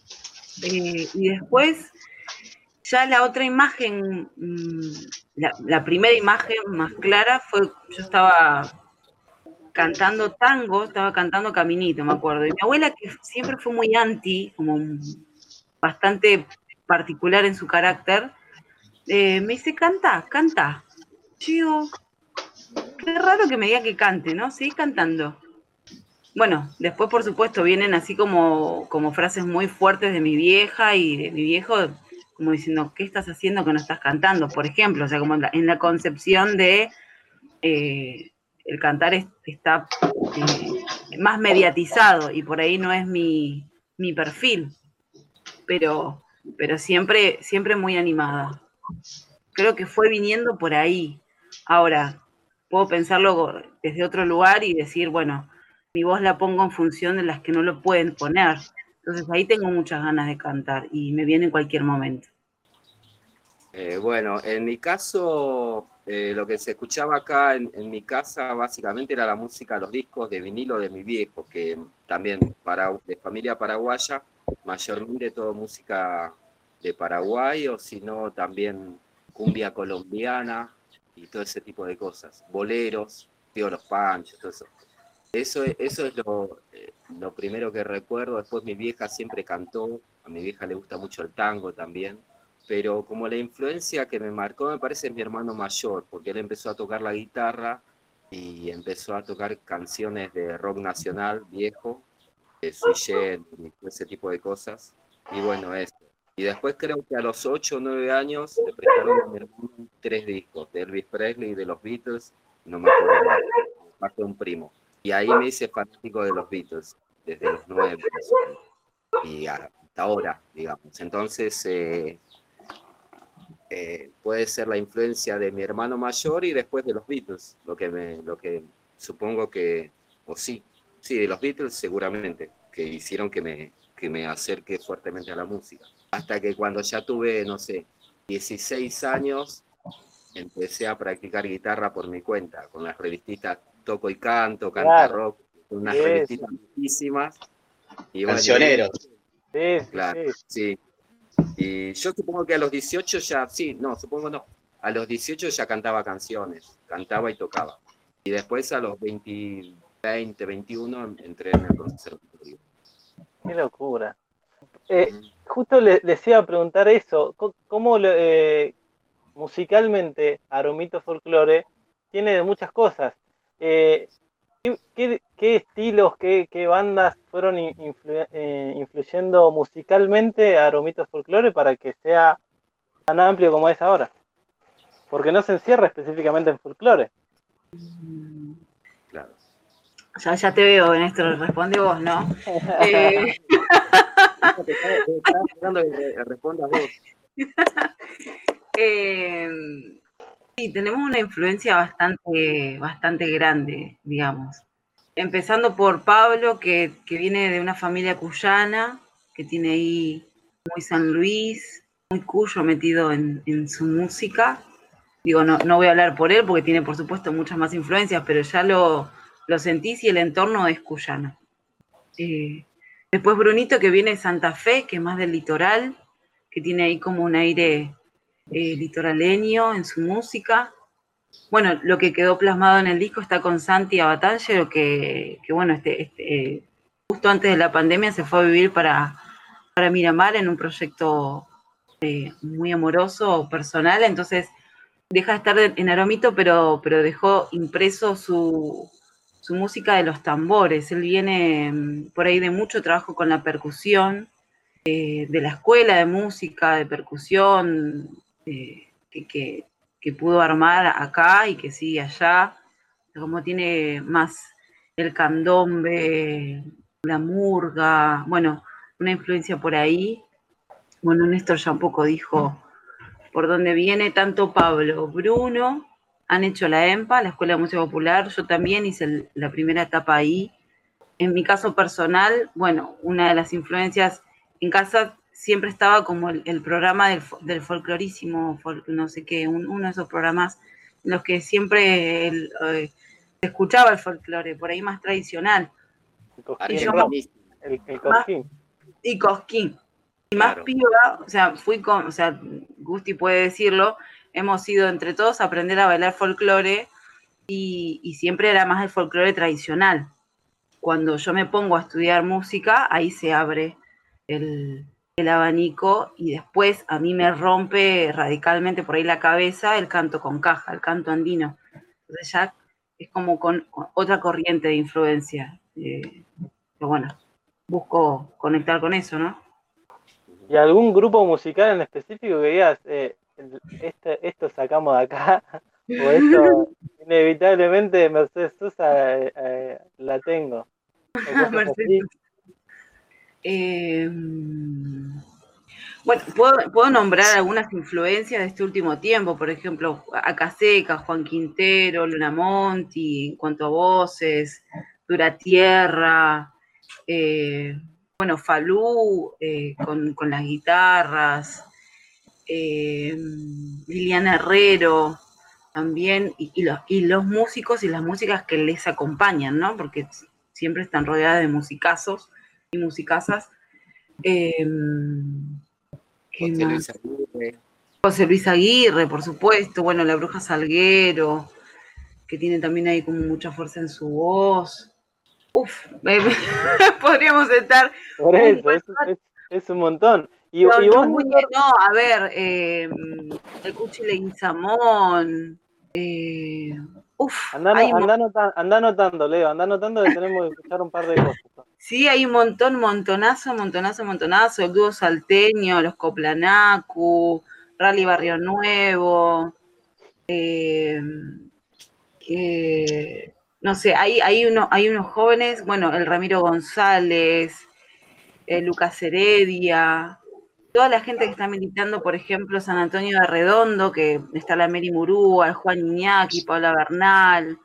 G: Y después, ya la otra imagen, la primera imagen más clara fue, yo estaba cantando tango, estaba cantando Caminito, me acuerdo. Y mi abuela, que siempre fue muy anti, como bastante particular en su carácter, me dice, canta. Yo digo, qué raro que me diga que cante, ¿no? Seguí cantando. Bueno, después por supuesto vienen así como frases muy fuertes de mi vieja y de mi viejo, como diciendo, ¿qué estás haciendo que no estás cantando? Por ejemplo, o sea, como en la concepción de el cantar está más mediatizado y por ahí no es mi perfil, pero siempre muy animada. Creo que fue viniendo por ahí. Ahora, puedo pensarlo desde otro lugar y decir, bueno, mi voz la pongo en función de las que no lo pueden poner. Entonces ahí tengo muchas ganas de cantar y me viene en cualquier momento.
F: Bueno, en mi caso, lo que se escuchaba acá en mi casa básicamente era la música, los discos de vinilo de mi viejo, que también de familia paraguaya, mayormente todo música de Paraguay, o si no también cumbia colombiana y todo ese tipo de cosas, boleros, tío los panchos, todo eso. Eso es lo primero que recuerdo. Después mi vieja siempre cantó, a mi vieja le gusta mucho el tango también, pero como la influencia que me marcó me parece es mi hermano mayor, porque él empezó a tocar la guitarra y empezó a tocar canciones de rock nacional viejo, de Sui Generis, ese tipo de cosas, y bueno, eso. Y después creo que a los 8 o 9 años le prestaron a mi hermano 3 discos, de Elvis Presley y de los Beatles, no me acuerdo más, parte de un primo. Y ahí me hice fanático de los Beatles, desde los 9 y hasta ahora, digamos. Entonces, puede ser la influencia de mi hermano mayor y después de los Beatles, lo que supongo que, o sí, de los Beatles seguramente, que hicieron que me acerque fuertemente a la música. Hasta que cuando ya tuve, no sé, 16 años, empecé a practicar guitarra por mi cuenta, con las revistitas Toco y Canto, Canta Rock, unas revistitas muchísimas. Y
B: cancioneros.
A: Sí,
F: claro, sí. Y yo supongo que a los 18 ya, a los 18 ya cantaba canciones, cantaba y tocaba. Y después a los 20, 21 entré en el conservatorio.
A: Qué locura. Justo les iba a preguntar eso, ¿cómo musicalmente Aromito Folklore tiene de muchas cosas? ¿Qué estilos, qué bandas fueron influyendo musicalmente a Aromito Folklore para que sea tan amplio como es ahora? Porque no se encierra específicamente en folclore.
F: Claro.
G: Ya te veo, Néstor, responde vos, ¿no?
F: Estaba esperando que respondas vos.
G: Sí, tenemos una influencia bastante grande, digamos. Empezando por Pablo, que viene de una familia cuyana, que tiene ahí muy San Luis, muy cuyo metido en su música. Digo, no voy a hablar por él porque tiene, por supuesto, muchas más influencias, pero ya lo sentís y el entorno es cuyano. Después Brunito, que viene de Santa Fe, que es más del litoral, que tiene ahí como un aire litoraleño en su música. Bueno, lo que quedó plasmado en el disco está con Santi Abatangelo, que bueno, justo antes de la pandemia se fue a vivir para Miramar en un proyecto muy amoroso, personal, entonces deja de estar en Aromito, pero dejó impreso su música de los tambores. Él viene por ahí de mucho trabajo con la percusión, de la escuela de música, de percusión, que pudo armar acá y que sigue allá, como tiene más el candombe, la murga, bueno, una influencia por ahí. Bueno, Néstor ya un poco dijo por dónde viene. Tanto Pablo, Bruno, han hecho la EMPA, la Escuela de Música Popular, yo también hice la primera etapa ahí. En mi caso personal, bueno, una de las influencias en casa siempre estaba como el programa del folclorísimo, no sé qué, uno de esos programas en los que siempre se escuchaba el folclore, por ahí más tradicional.
A: El Cosquín.
G: Y Cosquín. Y
F: Claro.
G: más piba, o sea, Gusti puede decirlo, hemos ido entre todos a aprender a bailar folclore y siempre era más el folclore tradicional. Cuando yo me pongo a estudiar música, ahí se abre el abanico y después a mí me rompe radicalmente por ahí la cabeza el canto con caja, el canto andino. Entonces ya es como con otra corriente de influencia. Pero bueno, busco conectar con eso, ¿no?
A: ¿Y algún grupo musical en específico que digas, esto sacamos de acá? O esto, inevitablemente, Mercedes Sosa la tengo.
G: Mercedes. Bueno, puedo nombrar algunas influencias de este último tiempo, por ejemplo, Acaseca, Juan Quintero, Luna Monti, en cuanto a voces, Dura Tierra, bueno, Falú con las guitarras, Liliana Herrero también, y los músicos y las músicas que les acompañan, ¿no? Porque siempre están rodeadas de musicazos y musicazas. José Luis Aguirre, por supuesto, bueno, la Bruja Salguero, que tiene también ahí como mucha fuerza en su voz. Podríamos estar...
A: Por eso, es un montón. Y vos,
G: no, a ver, el Cuchi Leguizamón,
A: Anda anotando, Leo, anda anotando que tenemos que escuchar un par de cosas.
G: Sí, hay un montonazo, el dúo salteño, los Coplanacu, Rally Barrio Nuevo, no sé, hay unos jóvenes, bueno, el Ramiro González, Lucas Heredia, toda la gente que está militando, por ejemplo, San Antonio de Redondo, que está la Mary Murúa, el Juan Iñaki, Paula Bernal,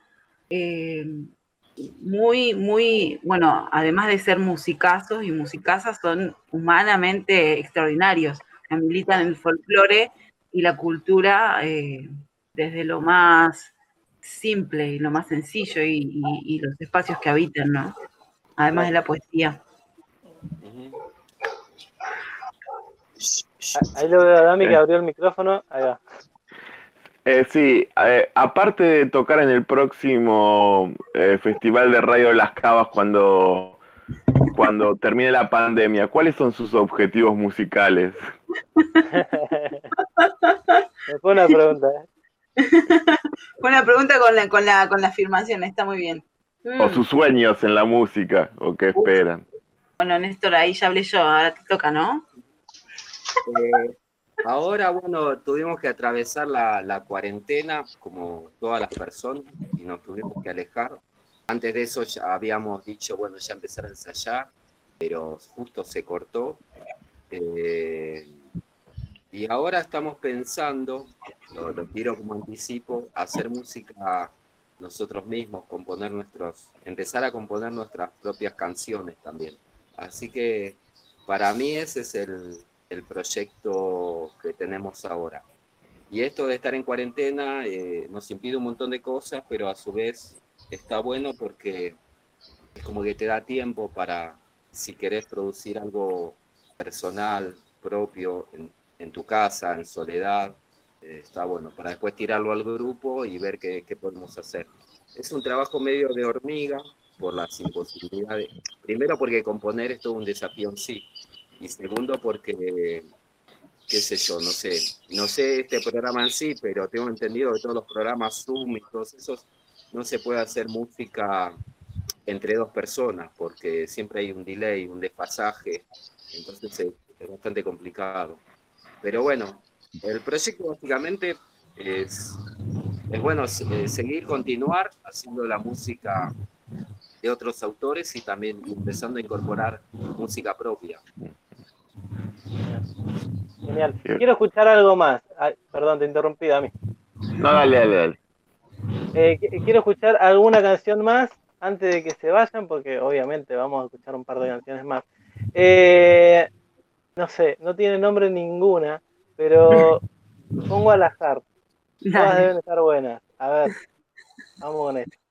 G: muy, bueno, además de ser musicazos y musicazas, son humanamente extraordinarios, que militan el folclore y la cultura desde lo más simple y lo más sencillo y los espacios que habitan, ¿no? Además de la poesía.
A: Ahí lo veo a Dami que abrió el micrófono. Ahí va.
D: Sí, aparte de tocar en el próximo Festival de Radio Las Cavas cuando termine la pandemia, ¿cuáles son sus objetivos musicales?
A: Me fue una pregunta.
G: Buena pregunta con la afirmación, está muy bien.
D: O sus sueños en la música, o qué esperan.
G: Bueno, Néstor, ahí ya hablé yo, ahora te toca, ¿no?
F: Ahora, bueno, tuvimos que atravesar la cuarentena como todas las personas y nos tuvimos que alejar. Antes de eso ya habíamos dicho, bueno, ya empezar a ensayar, pero justo se cortó. Y ahora estamos pensando, lo tiro como anticipo, hacer música nosotros mismos, empezar a componer nuestras propias canciones también. Así que para mí ese es el proyecto que tenemos ahora. Y esto de estar en cuarentena nos impide un montón de cosas, pero a su vez está bueno porque es como que te da tiempo para, si querés producir algo personal, propio, en tu casa, en soledad, está bueno, para después tirarlo al grupo y ver qué podemos hacer. Es un trabajo medio de hormiga por las imposibilidades. Primero porque componer es todo un desafío en sí. Y segundo porque, qué sé yo, no sé este programa en sí, pero tengo entendido que todos los programas Zoom y todos esos no se puede hacer música entre dos personas porque siempre hay un delay, un desfasaje, entonces es bastante complicado. Pero bueno, el proyecto básicamente es bueno continuar haciendo la música de otros autores y también empezando a incorporar música propia.
A: Genial. Quiero escuchar algo más. Ay, perdón, te interrumpí, Dami.
D: No, dale.
A: Quiero escuchar alguna canción más antes de que se vayan, porque obviamente vamos a escuchar un par de canciones más. No sé, no tiene nombre ninguna, pero pongo al azar. Todas deben estar buenas. A ver, vamos con esto.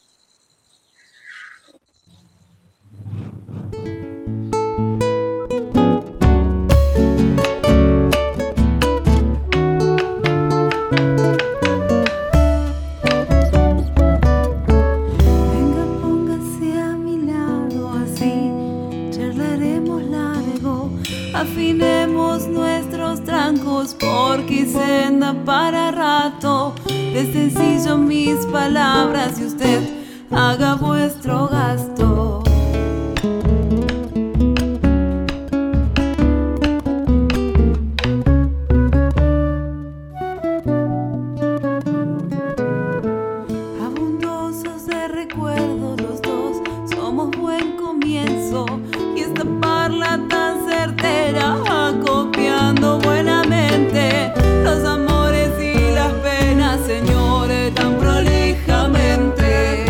H: Venga, póngase a mi lado, así charlaremos largo. Afinemos nuestros trancos porque se anda para rato. De sencillo mis palabras y usted haga vuestro gasto. Abundosos de recuerdos los dos, somos buen comienzo. Y esta parla tan certera, acopiando buenamente los amores y las penas, señores, tan prolijamente.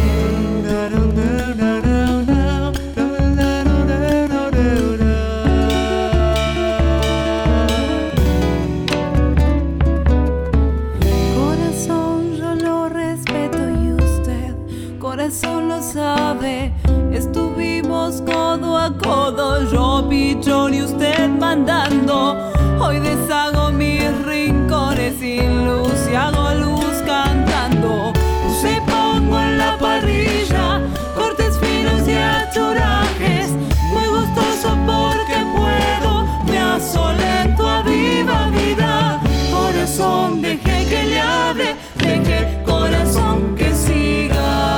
H: Corazón, yo lo respeto y usted, corazón, lo sabe. Estuvimos codo a codo, yo pichón y usted mandando. Hoy deshago mis rincones sin luz y hago luz cantando. Se pongo en la parrilla cortes finos y achurajes, muy gustoso porque puedo, me asolento a viva vida. Corazón, deje que le hable, deje corazón que siga.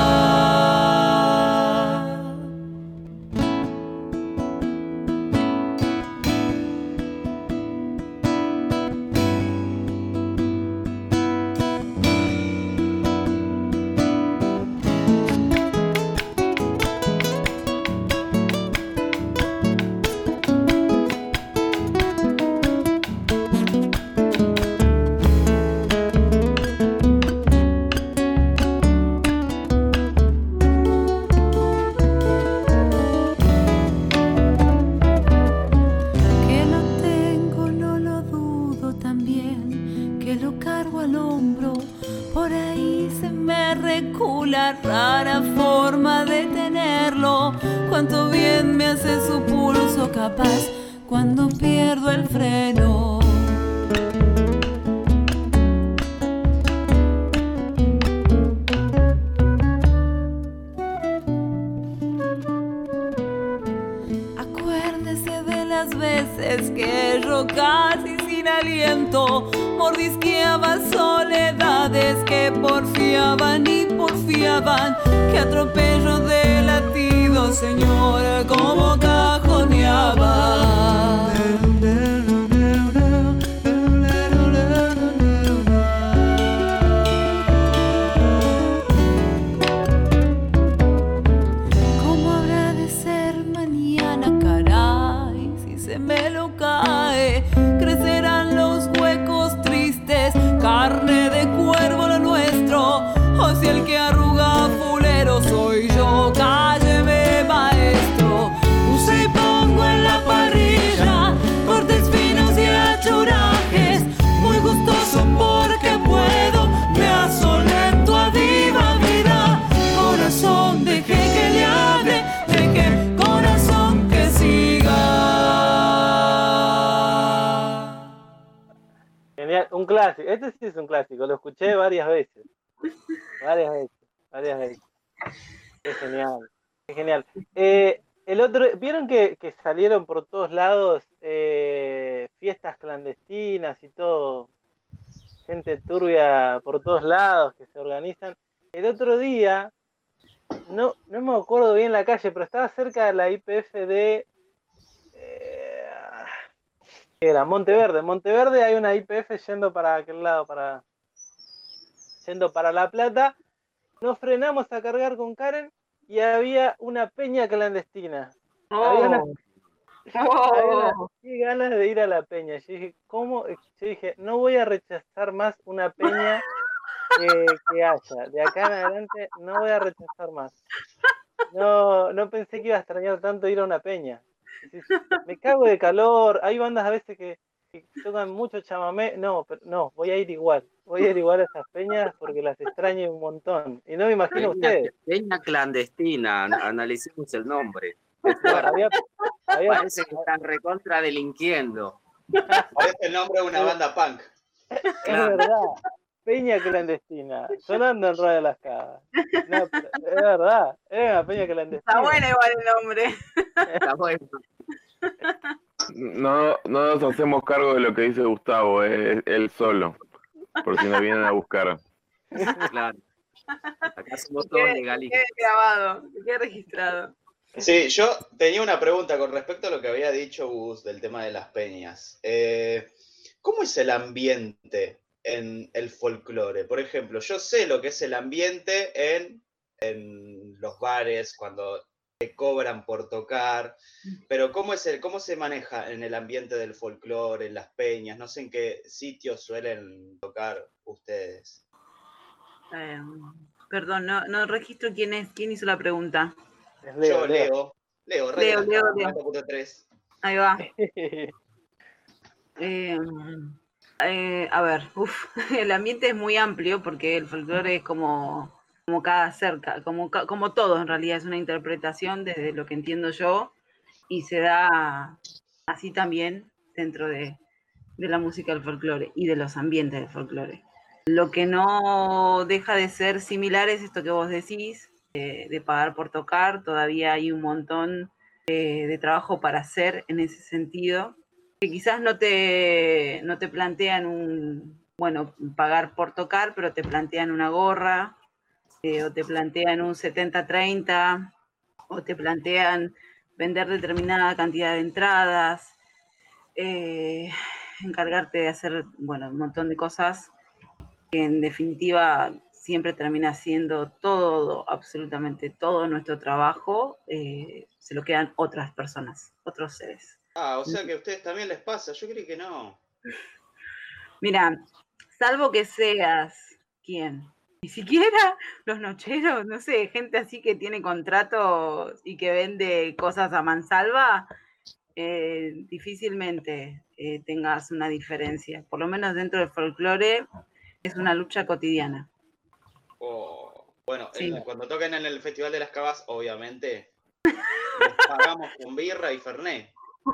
H: Que lo tengo, no lo dudo también, que lo cargo al hombro. Por ahí se me recula, rara forma de tenerlo. Cuánto bien me hace su pulso capaz cuando pierdo el freno. Acuérdese de las veces que yo casi sin aliento mordisqueaba soledades que porfiaban y porfiaban. Que atropello de latidos, señora, como cajoneaba.
A: un clásico, este sí es un clásico, lo escuché varias veces. Varias veces. Qué genial, qué genial. El otro, ¿vieron que salieron por todos lados fiestas clandestinas y todo? Gente turbia por todos lados que se organizan. El otro día, no me acuerdo bien la calle, pero estaba cerca de la IPF de... ¿qué era? Monteverde. Monteverde hay una IPF yendo para aquel lado, yendo para La Plata. Nos frenamos a cargar con Karen y había una peña clandestina. Había qué ganas de ir a la peña. Yo dije, ¿cómo? Yo dije, no voy a rechazar más una peña que haya. De acá en adelante no voy a rechazar más. No pensé que iba a extrañar tanto ir a una peña. Me cago de calor. Hay bandas a veces que tocan mucho chamamé. No, pero no, voy a ir igual. Voy a ir igual a esas peñas porque las extraño un montón. Y no me imagino ustedes.
F: Peña clandestina, analicemos el nombre.
A: Había
F: Parece que están recontra delinquiendo.
B: Parece el nombre de una banda punk.
A: Es verdad. Peña clandestina. Sonando en Radio Las Cabas. No, es verdad. Es una peña clandestina.
G: Está bueno igual el nombre.
F: Está bueno.
D: No nos hacemos cargo de lo que dice Gustavo, él solo, por si nos vienen a buscar.
F: Claro. Acá somos todos legalistas.
G: Que quede grabado, que quede registrado.
B: Sí, yo tenía una pregunta con respecto a lo que había dicho Gus del tema de las peñas. ¿Cómo es el ambiente en el folclore? Por ejemplo, yo sé lo que es el ambiente en los bares, cuando te cobran por tocar, pero ¿cómo se maneja en el ambiente del folclore, en las peñas? No sé en qué sitios suelen tocar ustedes.
G: Perdón, no registro quién hizo la pregunta.
B: Yo, Leo, Radio Las Cabas, 90.3.
G: Ahí va. A ver, el ambiente es muy amplio porque el folclore es como cada cerca, como todo en realidad, es una interpretación desde lo que entiendo yo y se da así también dentro de la música del folclore y de los ambientes del folclore. Lo que no deja de ser similar es esto que vos decís, de pagar por tocar. Todavía hay un montón de trabajo para hacer en ese sentido, que quizás no te plantean pagar por tocar, pero te plantean una gorra, o te plantean un 70-30, o te plantean vender determinada cantidad de entradas, encargarte de hacer, un montón de cosas que en definitiva siempre termina siendo todo, absolutamente todo nuestro trabajo, se lo quedan otras personas, otros seres.
B: Ah, o sea que a ustedes también les pasa, yo creí que no.
G: Mira, salvo que seas, ¿quién? Ni siquiera los nocheros, no sé, gente así que tiene contratos y que vende cosas a mansalva, difícilmente tengas una diferencia. Por lo menos dentro del folclore es una lucha cotidiana.
B: Bueno,
G: Sí.
B: Cuando toquen en el Festival de las Cabas, obviamente, les pagamos con birra y fernet.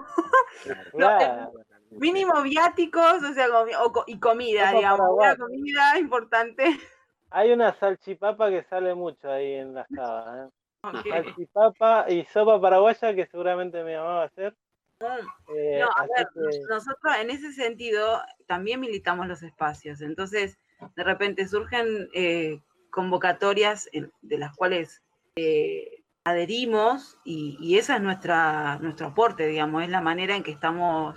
A: Claro.
G: Mínimo viáticos, o sea, y comida,
A: Sopa
G: digamos,
A: paraguaya.
G: una comida importante.
A: Hay una salchipapa que sale mucho ahí en Las Cabas.
G: Ok.
A: Salchipapa y sopa paraguaya que seguramente mi mamá va a hacer.
G: No, a
A: Así
G: ver,
A: que-
G: nosotros en ese sentido también militamos los espacios, entonces de repente surgen convocatorias de las cuales adherimos y esa es nuestro aporte, digamos, es la manera en que estamos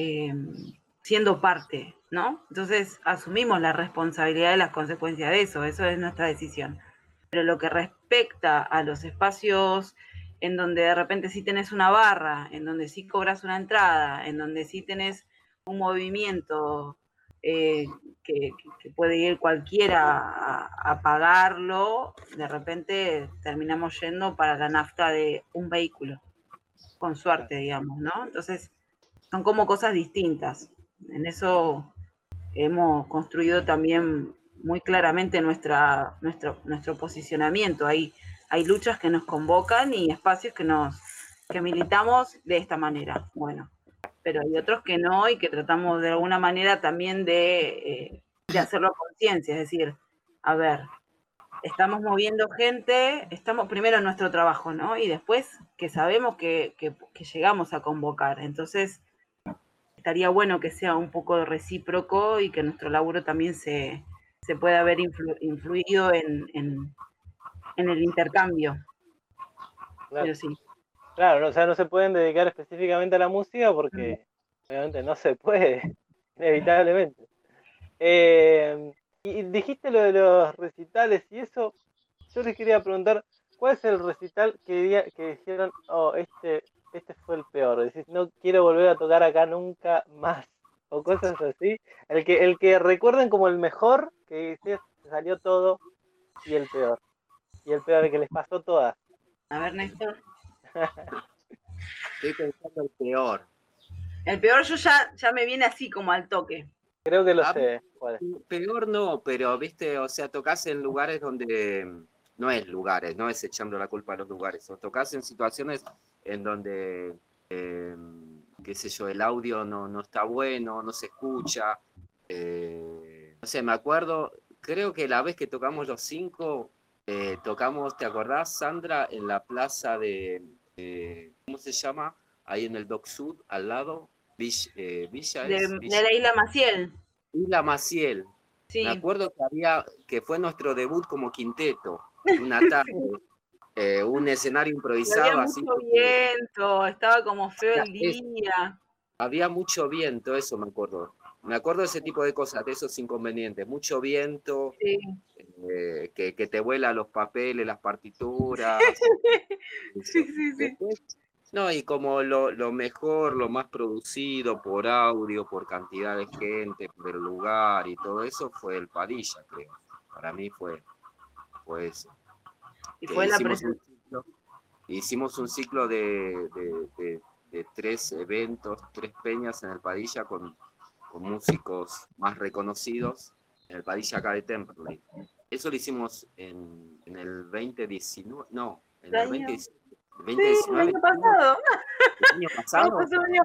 G: siendo parte, ¿no? Entonces asumimos la responsabilidad de las consecuencias de eso es nuestra decisión. Pero lo que respecta a los espacios en donde de repente sí tenés una barra, en donde sí cobras una entrada, en donde sí tenés un movimiento que puede ir cualquiera a pagarlo, de repente terminamos yendo para la nafta de un vehículo, con suerte, digamos, ¿no? Entonces, son como cosas distintas. En eso hemos construido también muy claramente nuestro posicionamiento. Hay luchas que nos convocan y espacios que militamos de esta manera. Bueno, pero hay otros que no y que tratamos de alguna manera también de hacerlo a conciencia, es decir, a ver, estamos moviendo gente, estamos primero en nuestro trabajo, ¿no? Y después que sabemos que llegamos a convocar, entonces estaría bueno que sea un poco recíproco y que nuestro laburo también se pueda ver influido en el intercambio.
A: Claro.
G: Pero sí.
A: Claro, no, o sea, no se pueden dedicar específicamente a la música porque obviamente no se puede, inevitablemente. Y dijiste lo de los recitales y eso, yo les quería preguntar, ¿cuál es el recital que dijeron, oh, este fue el peor? Decís, no quiero volver a tocar acá nunca más, o cosas así. El que recuerden como el mejor, que decís, salió todo, y el peor, el que les pasó todas.
G: A ver, Néstor.
F: Estoy pensando el peor.
G: El peor yo ya me viene así como al toque.
A: Creo que lo sé. ¿Cuál es?
F: Peor no, pero viste, o sea, tocas en lugares donde no es echando la culpa a los lugares, o tocas en situaciones en donde, qué sé yo, el audio no está bueno, no se escucha. No sé, me acuerdo, creo que la vez que tocamos los 5, tocamos, ¿te acordás, Sandra? En la plaza de, ¿cómo se llama? Ahí en el Dock Sud, al lado. Villa
G: De la Isla Maciel.
F: Isla Maciel.
G: Sí.
F: Me acuerdo que fue nuestro debut como quinteto, una tarde, un escenario improvisado.
G: Había
F: así,
G: mucho viento, estaba como feo el día.
F: Había mucho viento, eso me acuerdo. Me acuerdo de ese tipo de cosas, de esos inconvenientes. Mucho viento,
G: Sí.
F: que te vuelan los papeles, las partituras.
G: Sí.
F: Después, no, y como lo mejor, lo más producido por audio, por cantidad de gente, por el lugar y todo eso fue el Padilla, creo. Para mí fue eso.
G: Y fue la
F: hicimos un ciclo de 3 eventos, 3 peñas en el Padilla con músicos más reconocidos en el Padilla acá de Temperley. Eso lo hicimos en el 2019, no, en el 2019.
G: Sí, el año pasado.
F: ¿El año pasado?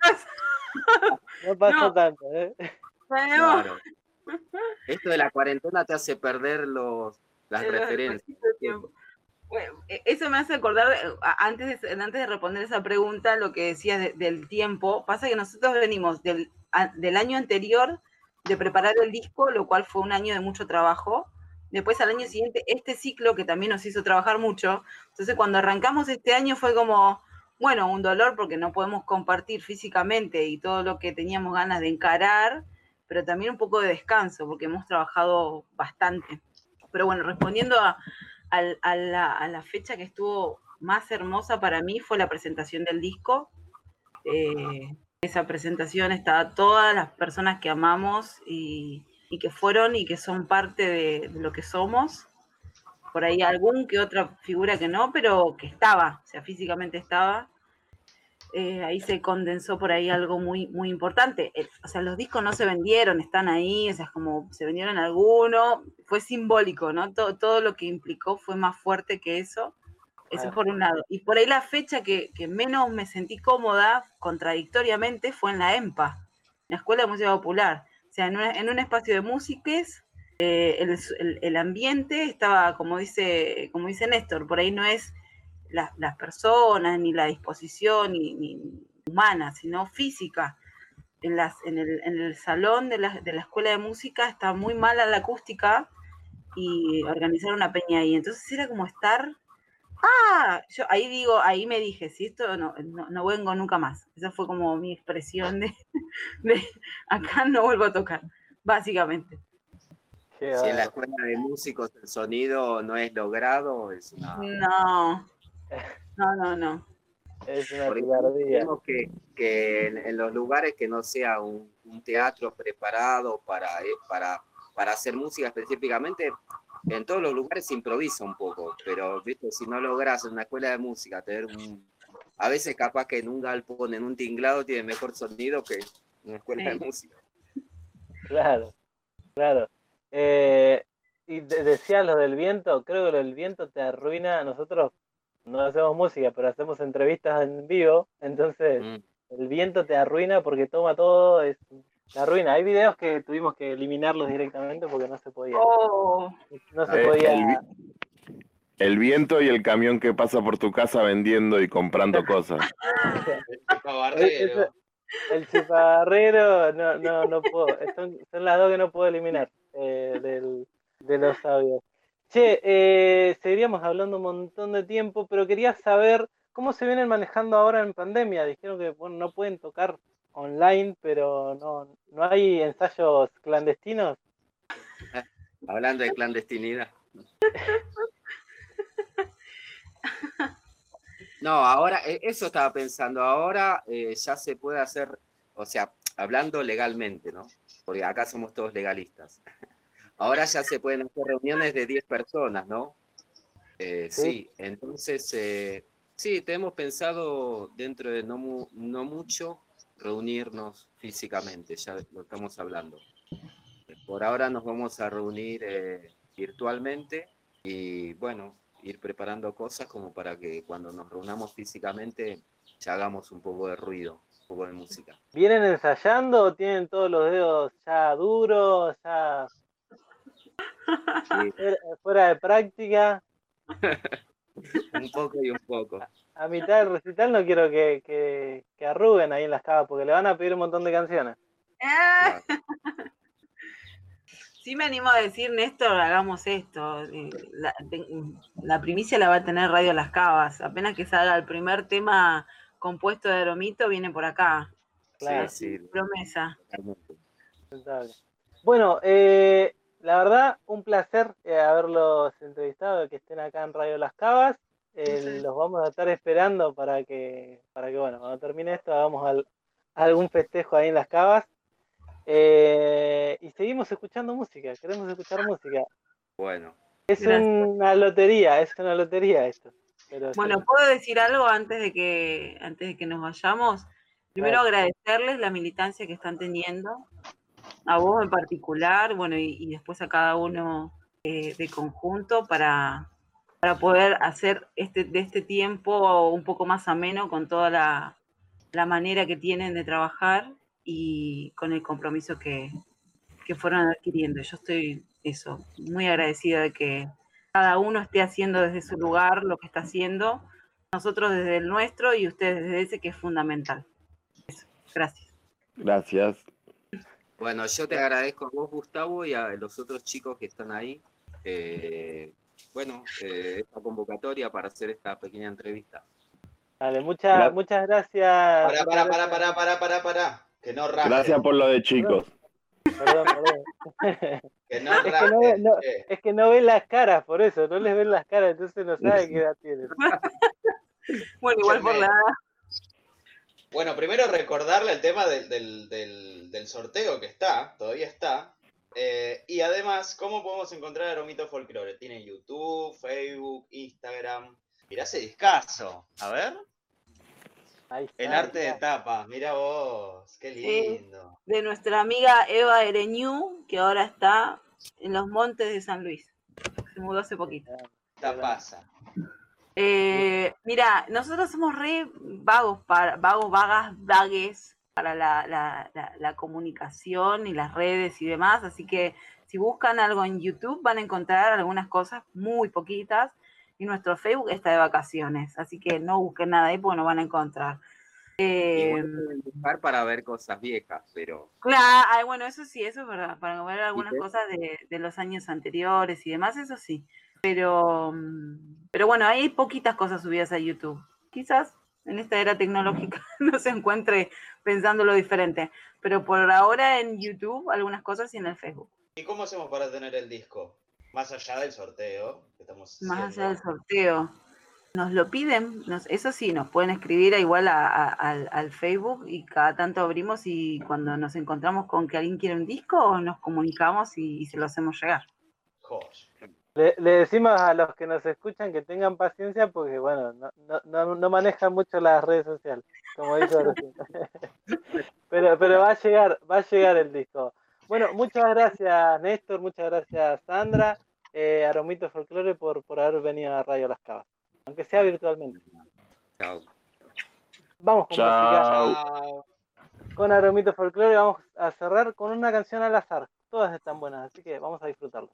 A: No pasó tanto, ¿eh?
F: Claro. Esto de la cuarentena te hace perder las referencias.
G: Bueno, eso me hace acordar, antes de responder esa pregunta, lo que decías del tiempo. Pasa que nosotros venimos del año anterior de preparar el disco, lo cual fue un año de mucho trabajo. Después al año siguiente, este ciclo que también nos hizo trabajar mucho. Entonces cuando arrancamos este año fue como, bueno, un dolor porque no podemos compartir físicamente y todo lo que teníamos ganas de encarar, pero también un poco de descanso porque hemos trabajado bastante. Pero bueno, respondiendo a la fecha que estuvo más hermosa para mí fue la presentación del disco. Esa presentación estaba todas las personas que amamos y que fueron y que son parte de lo que somos. Por ahí algún que otra figura que no, pero que estaba, o sea, físicamente estaba. Ahí se condensó por ahí algo muy, muy importante. O sea, los discos no se vendieron, están ahí, o sea, es como se vendieron algunos, fue simbólico, ¿no? Todo lo que implicó fue más fuerte que eso. Eso por un lado. Y por ahí la fecha que menos me sentí cómoda, contradictoriamente, fue en la EMPA, la Escuela de Música Popular. O sea, en un espacio de músiques, el ambiente estaba, como dice Néstor, por ahí no es las personas, ni la disposición, ni humana, sino física. En el salón de la Escuela de Música está muy mala la acústica y organizar una peña ahí. Entonces era como estar... yo ahí me dije, si esto no vengo nunca más. Esa fue como mi expresión de acá no vuelvo a tocar, básicamente.
F: Si en la escuela de músicos el sonido no es logrado, es una...
G: No.
A: Es una picardía.
F: Tenemos que en los lugares que no sea un teatro preparado para hacer música específicamente, en todos los lugares se improvisa un poco, pero ¿viste? Si no logras en una escuela de música tener a veces capaz que en un galpón, en un tinglado tiene mejor sonido que en una escuela de música.
A: Claro. Y decías lo del viento, creo que lo del viento te arruina. Nosotros no hacemos música, pero hacemos entrevistas en vivo, entonces El viento te arruina porque toma todo, te arruina. Hay videos que tuvimos que eliminarlos directamente porque no se podía.
G: Oh,
A: No se podía.
D: El viento y el camión que pasa por tu casa vendiendo y comprando cosas.
A: El chiparrero, no puedo. Son las dos que no puedo eliminar de los audios. Che, seguiríamos hablando un montón de tiempo, pero quería saber cómo se vienen manejando ahora en pandemia. Dijeron que bueno, no pueden tocar online, pero no hay ensayos clandestinos.
F: Hablando de clandestinidad. No, ahora, eso estaba pensando, ahora ya se puede hacer, o sea, hablando legalmente, ¿no? Porque acá somos todos legalistas. Ahora ya se pueden hacer reuniones de 10 personas, ¿no? Sí, entonces, sí, tenemos pensado dentro de no mucho reunirnos físicamente, ya lo estamos hablando. Por ahora nos vamos a reunir virtualmente y bueno, ir preparando cosas como para que cuando nos reunamos físicamente ya hagamos un poco de ruido, un poco de música.
A: ¿Vienen ensayando o tienen todos los dedos ya duros, ya
F: Sí.
A: fuera de práctica?
F: Un poco y un poco.
A: A mitad del recital no quiero que arruguen ahí en las cavas porque le van a pedir un montón de canciones.
F: Claro.
G: Sí me animo a decir, Néstor, hagamos esto. La primicia la va a tener Radio Las Cavas. Apenas que salga el primer tema compuesto de Aromito, viene por acá.
A: Claro.
F: Sí,
G: Promesa.
A: Bueno, la verdad, un placer haberlos entrevistado, que estén acá en Radio Las Cavas. Los vamos a estar esperando para que bueno, cuando termine esto hagamos algún festejo ahí en Las Cavas. Y seguimos escuchando música, queremos escuchar música.
F: Bueno.
A: Es una lotería esto. Pero
G: bueno,
A: sí.
G: ¿puedo decir algo antes de que nos vayamos? Primero agradecerles la militancia que están teniendo, a vos en particular, bueno, y después a cada uno de conjunto para poder hacer de este tiempo un poco más ameno con toda la manera que tienen de trabajar y con el compromiso que fueron adquiriendo. Yo estoy muy agradecida de que cada uno esté haciendo desde su lugar lo que está haciendo, nosotros desde el nuestro y ustedes desde ese, que es fundamental. Eso. Gracias.
D: Gracias.
F: Bueno, yo te agradezco a vos, Gustavo, y a los otros chicos que están ahí. Esta convocatoria para hacer esta pequeña entrevista.
A: Dale, muchas gracias.
B: Pará. Que no rajen.
D: Gracias por lo de chicos.
A: Perdón.
B: Que no rajen.
A: Es que no ven las caras, por eso, no les ven las caras, entonces no sabe qué edad tienen.
G: Bueno, igual por la edad.
B: Bueno, primero recordarle el tema del sorteo que todavía está. Y además, ¿cómo podemos encontrar Aromito Folklore? Tiene YouTube, Facebook, Instagram. Mirá ese discazo. A ver.
A: Ahí está,
B: El arte de tapa, mira vos, qué lindo.
G: De nuestra amiga Eva Ereñú, que ahora está en los montes de San Luis. Se mudó hace poquito.
B: Tapaza.
G: Mira, nosotros somos re vagues para la comunicación y las redes y demás, así que si buscan algo en YouTube van a encontrar algunas cosas muy poquitas, y nuestro Facebook está de vacaciones, así que no busquen nada ahí porque no van a encontrar.
F: Pueden buscar para ver cosas viejas, pero...
G: Claro, bueno, eso sí, eso es verdad, para ver algunas cosas de los años anteriores y demás, eso sí. Pero bueno, hay poquitas cosas subidas a YouTube. Quizás en esta era tecnológica no se encuentre pensando lo diferente, pero por ahora en YouTube algunas cosas y en el Facebook.
B: ¿Y cómo hacemos para tener el disco? Más allá del sorteo que estamos haciendo.
G: Más allá del sorteo. Nos lo piden, eso sí, nos pueden escribir igual al Facebook y cada tanto abrimos y cuando nos encontramos con que alguien quiere un disco nos comunicamos y se lo hacemos llegar.
A: Le decimos a los que nos escuchan que tengan paciencia porque, bueno, no manejan mucho las redes sociales, como dijo recién. pero va a llegar el disco. Bueno, muchas gracias Néstor, muchas gracias Sandra, Aromito Folklore por haber venido a Radio Las Cavas, aunque sea virtualmente.
F: Chao.
A: Vamos con música.
B: Chao.
A: Con Aromito Folklore vamos a cerrar con una canción al azar. Todas están buenas, así que vamos a disfrutarlo.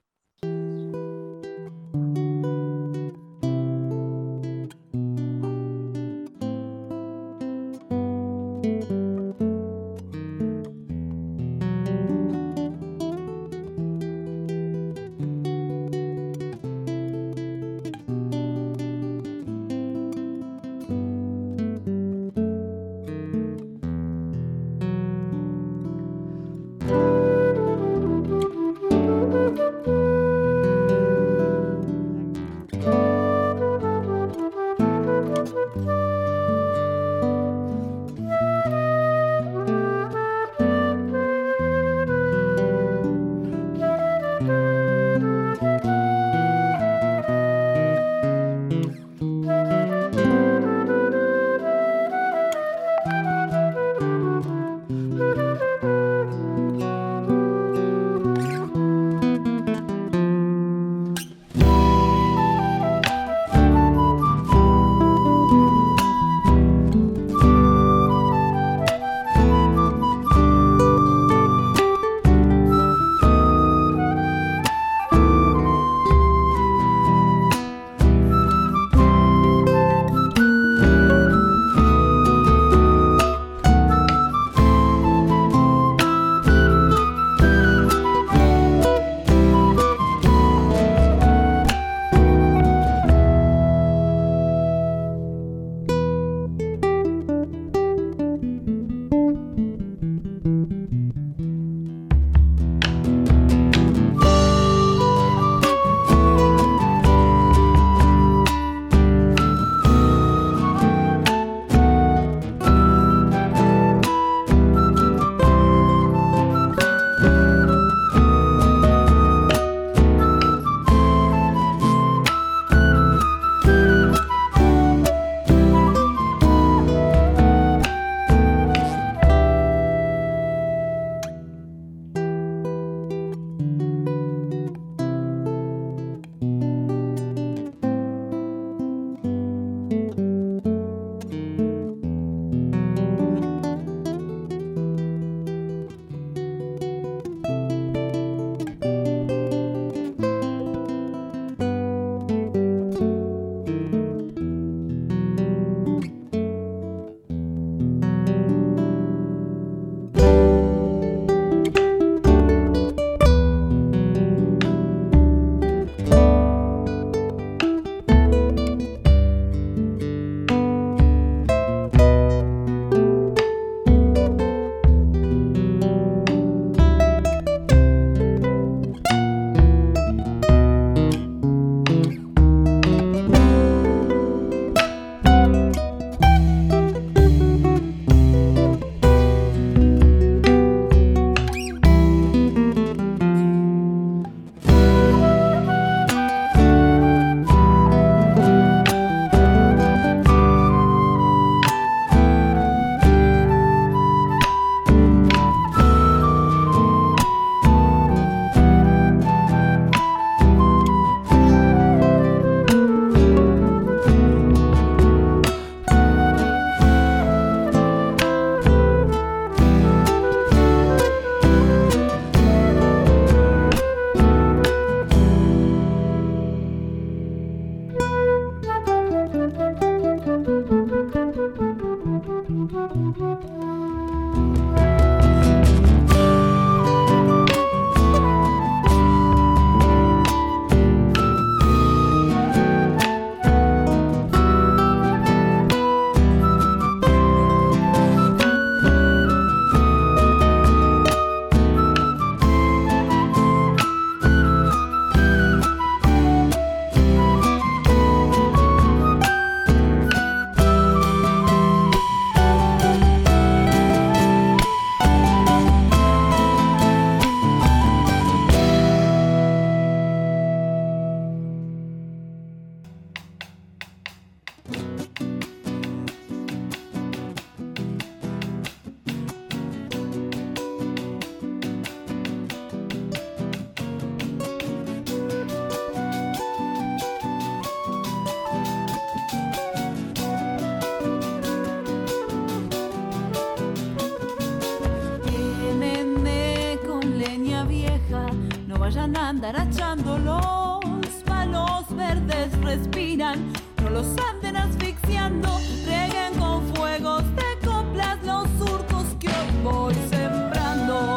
H: van a andar achando, los palos verdes respiran, no los anden asfixiando, rieguen con fuegos de coplas los surcos que hoy voy sembrando.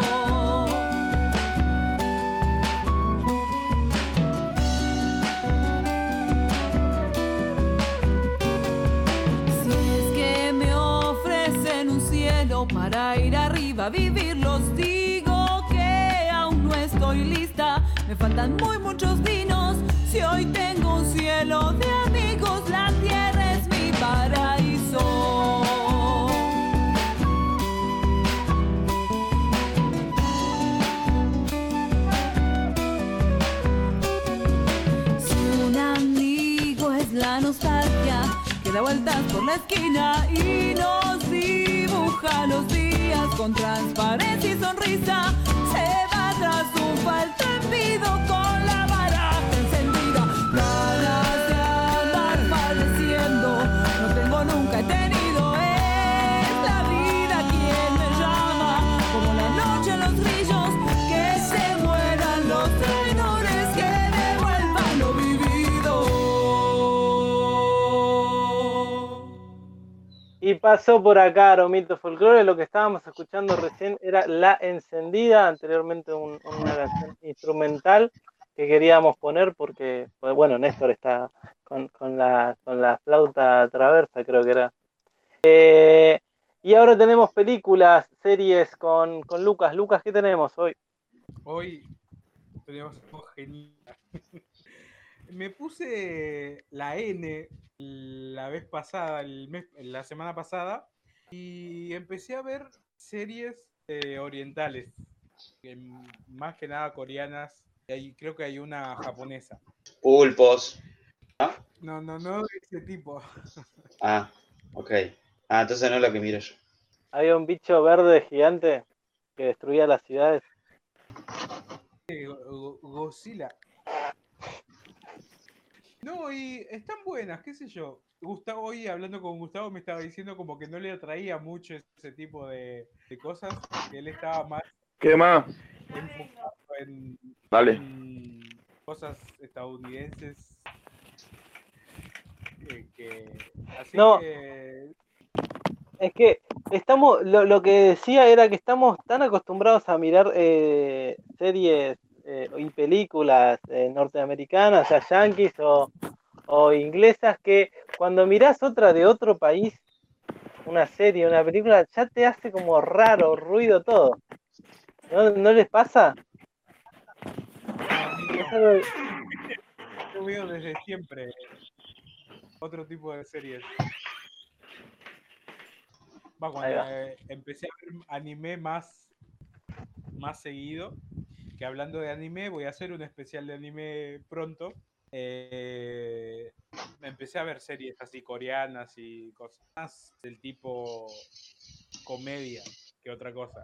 H: Para ir arriba a vivir, los digo que aún no estoy lista, me faltan muchos dinos. Si hoy tengo un cielo de amigos, la tierra es mi paraíso. Si un amigo es la nostalgia que da vueltas por la esquina y nos dibuja los días con transparencia y sonrisa, se va tras un falto envido con la baraja encendida. Ganas de andar padeciendo no tengo, nunca he tenido, es la vida quien me llama, como la noche los grillos, que se mueran los traidores, que devuelvan lo vivido.
A: Y pasó por acá Aromito Folklore. Lo que estábamos escuchando recién era La Encendida, anteriormente una canción instrumental que queríamos poner porque, pues, bueno, Néstor está con la flauta traversa, creo que era. Y ahora tenemos películas, series con Lucas. Lucas, ¿qué tenemos hoy?
C: Hoy tenemos algo genial. Me puse la N la vez pasada, la semana pasada, y empecé a ver series orientales, más que nada coreanas, y creo que hay una japonesa.
B: Pulpos.
C: No de ese tipo.
B: Ah, ok. Ah, entonces no es lo que miro yo.
A: Había un bicho verde gigante que destruía las ciudades.
C: Godzilla. No, y están buenas, qué sé yo. Gustavo, hoy hablando con Gustavo me estaba diciendo como que no le atraía mucho ese tipo de cosas, que él estaba más
D: ¿Qué más?
C: enfocado en
D: Dale.
C: cosas estadounidenses. Así
A: No.
C: que
A: Es que estamos, lo que decía era que estamos tan acostumbrados a mirar series y películas norteamericanas, ya yanquis o inglesas, que cuando mirás otra de otro país, una serie, una película, ya te hace como raro, ruido todo. ¿No les pasa?
C: yo veo desde siempre otro tipo de series. Cuando empecé a ver anime más seguido, que hablando de anime, voy a hacer un especial de anime pronto. Empecé a ver series así coreanas y cosas más del tipo comedia que otra cosa.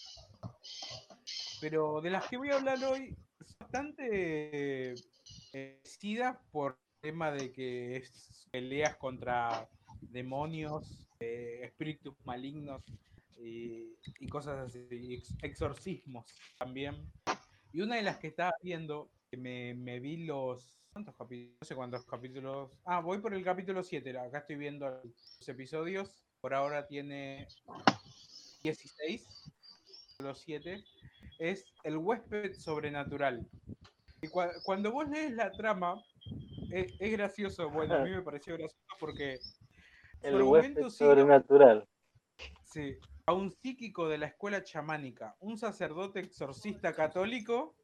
C: Pero de las que voy a hablar hoy, son bastante vestidas por el tema de que es peleas contra demonios, espíritus malignos y cosas así, exorcismos también. Y una de las que estaba viendo, que me vi ¿cuántos capítulos? No sé cuántos capítulos. Ah, voy por el capítulo 7, acá estoy viendo los episodios, por ahora tiene 16, los 7, es El huésped sobrenatural. Y cuando vos lees la trama, es gracioso, bueno, a mí me pareció gracioso porque
A: El huésped sobrenatural.
C: Sí, a un psíquico de la escuela chamánica, un sacerdote exorcista católico,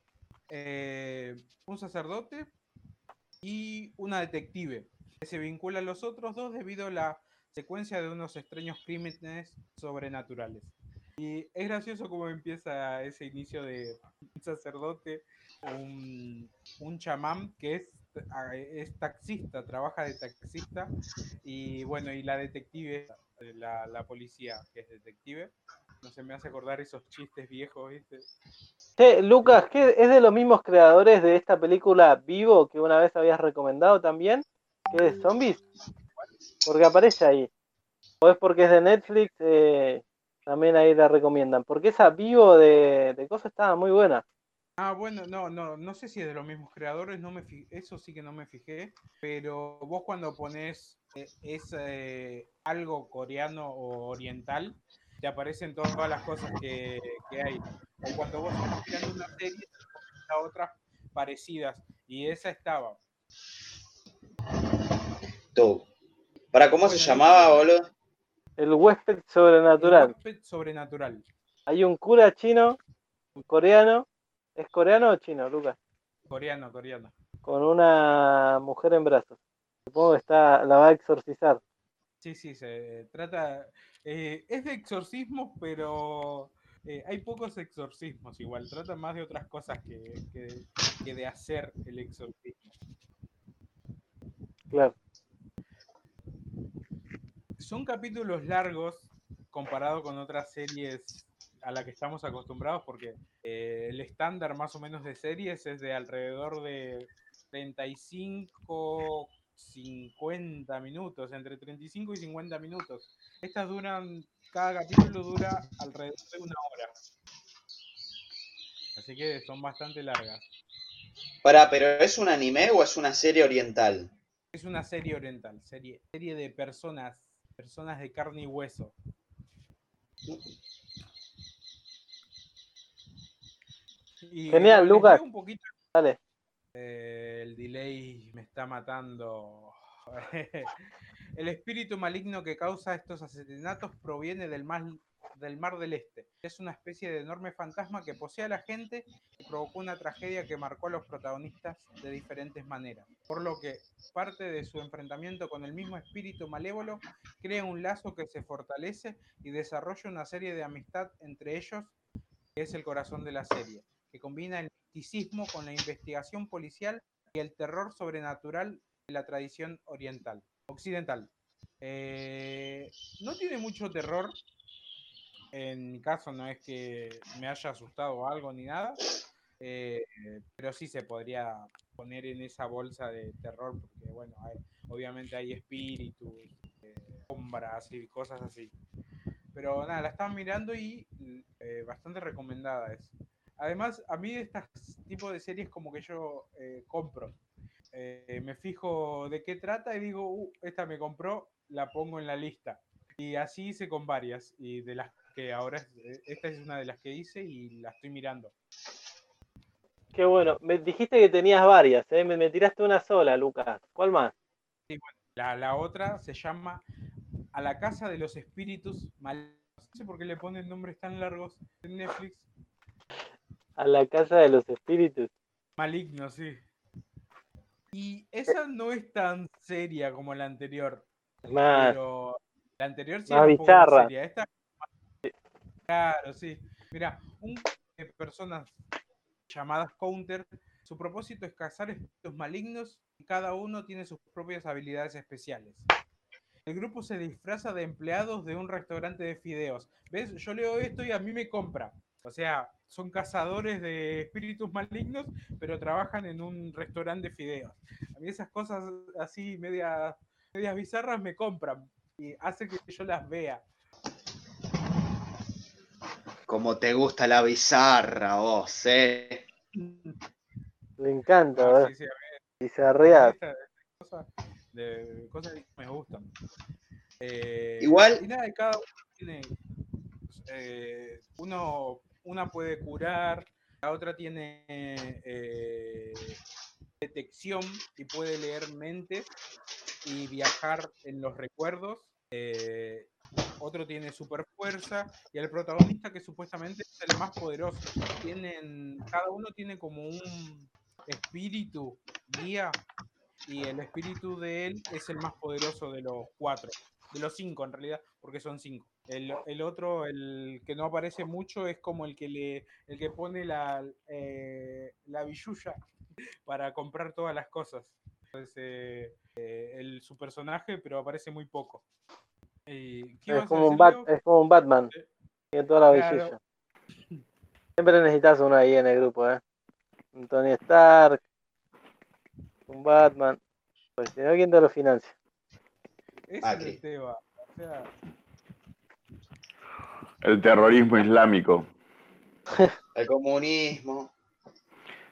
C: un sacerdote y una detective, que se vincula a los otros dos debido a la secuencia de unos extraños crímenes sobrenaturales. Y es gracioso cómo empieza ese inicio de un sacerdote, un chamán que es taxista, trabaja de taxista, y bueno, y la detective, la policía que es detective. No se me hace acordar esos chistes viejos, ¿viste?
A: Che, Lucas, ¿qué es de los mismos creadores de esta película Vivo que una vez habías recomendado también? ¿Que es de zombies? Porque aparece ahí. O es porque es de Netflix, también ahí la recomiendan. Porque esa Vivo de cosas estaba muy buena.
C: Ah, bueno, no sé si es de los mismos creadores, eso sí que no me fijé, pero vos cuando pones algo coreano o oriental, te aparecen todas las cosas que hay. O cuando vos estás mirando una serie, a otras parecidas, y esa estaba.
B: Tú. ¿Para cómo se
C: Bueno, el
B: llamaba,
C: otro,
B: boludo?
A: El huésped
C: el
A: sobrenatural.
C: huésped sobrenatural,
A: Hay un cura chino, un coreano. ¿Es coreano o chino, Lucas?
C: coreano.
A: Con una mujer en brazos. Supongo que la va a exorcizar.
C: Sí, se trata, es de exorcismos, pero hay pocos exorcismos igual, trata más de otras cosas que de hacer el exorcismo.
A: Claro.
C: Son capítulos largos comparado con otras series a las que estamos acostumbrados, porque el estándar más o menos de series es de alrededor de 35, 50 minutos, entre 35 y 50 minutos. Cada capítulo dura alrededor de 1 hora. Así que son bastante largas.
B: ¿Pero es un anime o es una serie oriental?
C: Es una serie oriental, serie de personas de carne y hueso. Y
A: Genial,
C: les
A: Lucas.
C: leo un poquito.
A: Dale.
C: El delay me está matando. El espíritu maligno que causa estos asesinatos proviene del Mar del Este. Es una especie de enorme fantasma que posee a la gente y provocó una tragedia que marcó a los protagonistas de diferentes maneras. Por lo que parte de su enfrentamiento con el mismo espíritu malévolo crea un lazo que se fortalece y desarrolla una serie de amistad entre ellos, que es el corazón de la serie, que combina el misticismo con la investigación policial y el terror sobrenatural de la tradición occidental. No tiene mucho terror. En mi caso no es que me haya asustado o algo ni nada, pero sí se podría poner en esa bolsa de terror, porque bueno, obviamente hay espíritus, sombras y cosas así. Pero nada, la estaba mirando y bastante recomendada es. Además, a mí de este tipo de series como que yo compro. Me fijo de qué trata y digo, esta me compró, la pongo en la lista. Y así hice con varias. Y de las que ahora, esta es una de las que hice y la estoy mirando.
A: Qué bueno. Me dijiste que tenías varias, ¿eh? Me tiraste una sola, Lucas. ¿Cuál más?
C: Sí, bueno, la otra se llama A la Casa de los Espíritus Malignos. No sé por qué le ponen nombres tan largos en Netflix.
A: A la Casa de los Espíritus.
C: Malignos, sí. Y esa no es tan seria como la anterior.
A: Más,
C: Pero la anterior sí
A: más
C: era un poco más
A: bizarra.
C: seria. Esta, claro, sí. Mira, un grupo de personas llamadas Counter, su propósito es cazar espíritus malignos y cada uno tiene sus propias habilidades especiales. El grupo se disfraza de empleados de un restaurante de fideos. ¿Ves? Yo leo esto y a mí me compra. O sea, son cazadores de espíritus malignos, pero trabajan en un restaurante de fideos. A mí esas cosas así medias bizarras me compran y hace que yo las vea.
B: Como te gusta la bizarra, vos,
A: Le encanta,
C: No,
A: ¿verdad?
C: sí, a mí
A: Bizarrear.
C: de cosas que me gustan.
B: Igual,
C: Y nada, cada uno tiene. Una puede curar, la otra tiene detección y puede leer mentes y viajar en los recuerdos. Otro tiene super fuerza y el protagonista, que supuestamente es el más poderoso. Cada uno tiene como un espíritu guía y el espíritu de él es el más poderoso de los 4, de los 5 en realidad, porque son 5. El otro, el que no aparece mucho, es como el que pone la billulla para comprar todas las cosas. Entonces, su personaje, pero aparece muy poco. ¿Qué ibas a decir, Leo?
A: Es como un Batman. Tiene toda la
C: Claro.
A: belleza. Siempre necesitas uno ahí en el grupo, ¿eh? Un Tony Stark, un Batman. Pues si no, ¿quién te lo financia?
C: Ese es el tema. O sea,
D: El terrorismo islámico.
B: el comunismo.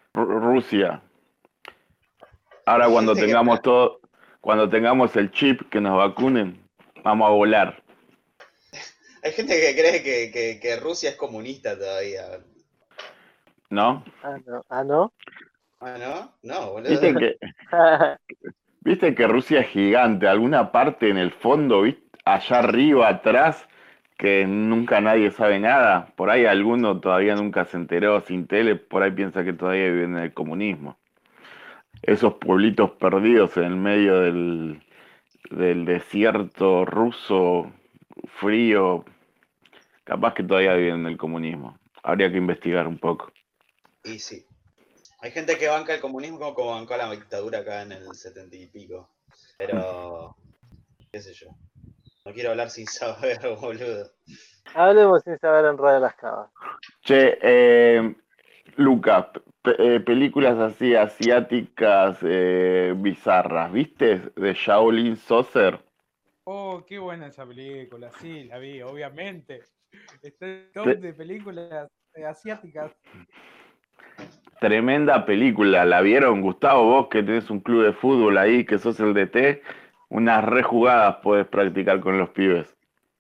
D: Rusia. Ahora
B: Hay
D: cuando
B: gente que
D: tengamos todo, cuando tengamos el chip que nos vacunen, vamos a volar,
B: Hay gente que cree que Rusia es comunista todavía.
D: ¿no?
A: No. Ah, ¿no?
B: Ah, ¿no? No,
D: Viste
B: boludo.
D: que, viste que Rusia es gigante, alguna parte en el fondo, ¿viste? Allá arriba, atrás, que nunca nadie sabe nada. Por ahí alguno todavía nunca se enteró sin tele, por ahí piensa que todavía viven en el comunismo. Esos pueblitos perdidos en el medio del desierto ruso, frío, capaz que todavía viven en el comunismo. Habría que investigar un poco.
B: Y sí. Hay gente que banca el comunismo como bancó la dictadura acá en el 70 y pico. Pero, qué sé yo. No quiero hablar sin saber, boludo.
A: Hablemos sin saber en Radio Las Cavas.
D: Che, Luca, películas así asiáticas bizarras, ¿viste? De Shaolin Saucer.
C: Oh, qué buena esa película, sí, la vi, obviamente. Está en el top
D: Tre-
C: de películas asiáticas.
D: Tremenda película, ¿la vieron? Gustavo, vos que tenés un club de fútbol ahí, que sos el DT, unas rejugadas podés practicar con los pibes.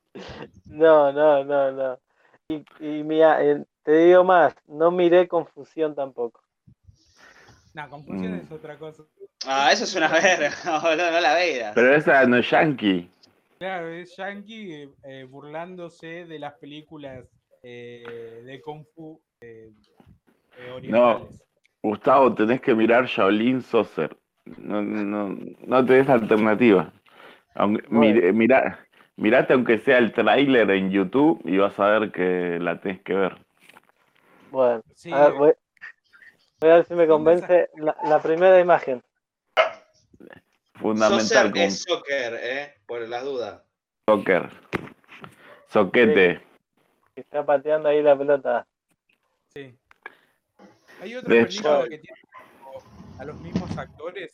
A: No. Y mira, te digo más, no miré Confusión tampoco.
C: No, Confusión
D: Mm.
C: es otra cosa.
B: Ah, eso es una verga, boludo, no la veas.
D: Pero esa no es yankee.
C: Claro, es Yankee burlándose de las películas de Kung Fu
D: No,
C: orientales.
D: Gustavo, tenés que mirar Shaolin Saucer. No tenés alternativa.
A: Bueno,
D: Mirate aunque sea el tráiler en YouTube y vas a ver que la tenés que ver.
A: bueno.
C: Sí,
A: A ver, voy a ver si me
C: son de esas-
A: convence la primera imagen.
D: Fundamental
B: Soccer
D: con
B: es soccer, por las dudas.
D: soccer. Soquete.
A: Que está pateando ahí la pelota.
C: sí. Hay otra
D: De
C: película
A: hecho-
C: que tiene a los mismos actores.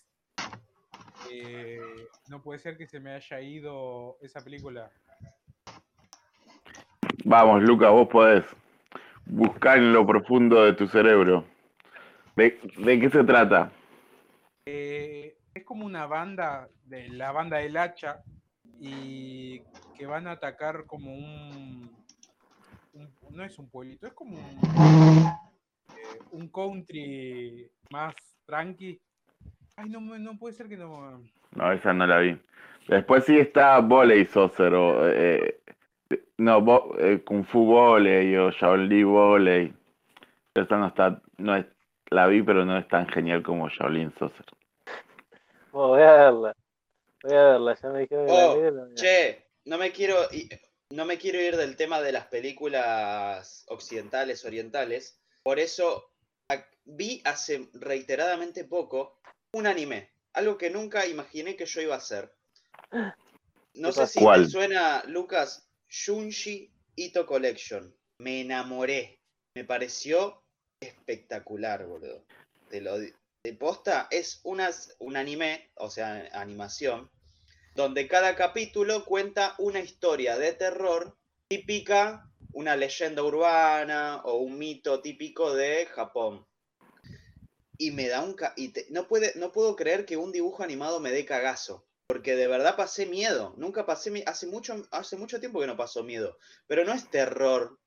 C: No puede ser que se me haya ido esa película.
D: Vamos, Luca, vos podés buscar en lo profundo de tu cerebro. ¿De qué se trata?
C: Es como una banda, de la banda del hacha, y que van a atacar como no es un pueblito, es como un country más tranqui. Ay, no puede ser que no.
D: No, esa no la vi. Después sí está Volley Saucer o Kung Fu Volley o Shaolin Volley. Esta no es, la vi, pero no es tan genial como Shaolin Saucer.
A: Bueno, voy a verla, ya me dijeron que la
B: Oh,
A: mire, la voy a ver.
B: che, no me quiero ir del tema de las películas occidentales, orientales. Por eso vi hace reiteradamente poco un anime. Algo que nunca imaginé que yo iba a hacer. No
A: ¿Qué
B: sé
A: pasó?
B: si
D: ¿Cuál?
B: te suena, Lucas, Junji Ito Collection. Me enamoré. Me pareció espectacular, boludo. De posta, es un anime, o sea, animación, donde cada capítulo cuenta una historia de terror típica, una leyenda urbana o un mito típico de Japón. Y me da no puedo creer que un dibujo animado me dé cagazo. Porque de verdad pasé miedo. Nunca pasé hace mucho tiempo que no pasó miedo. Pero no es terror.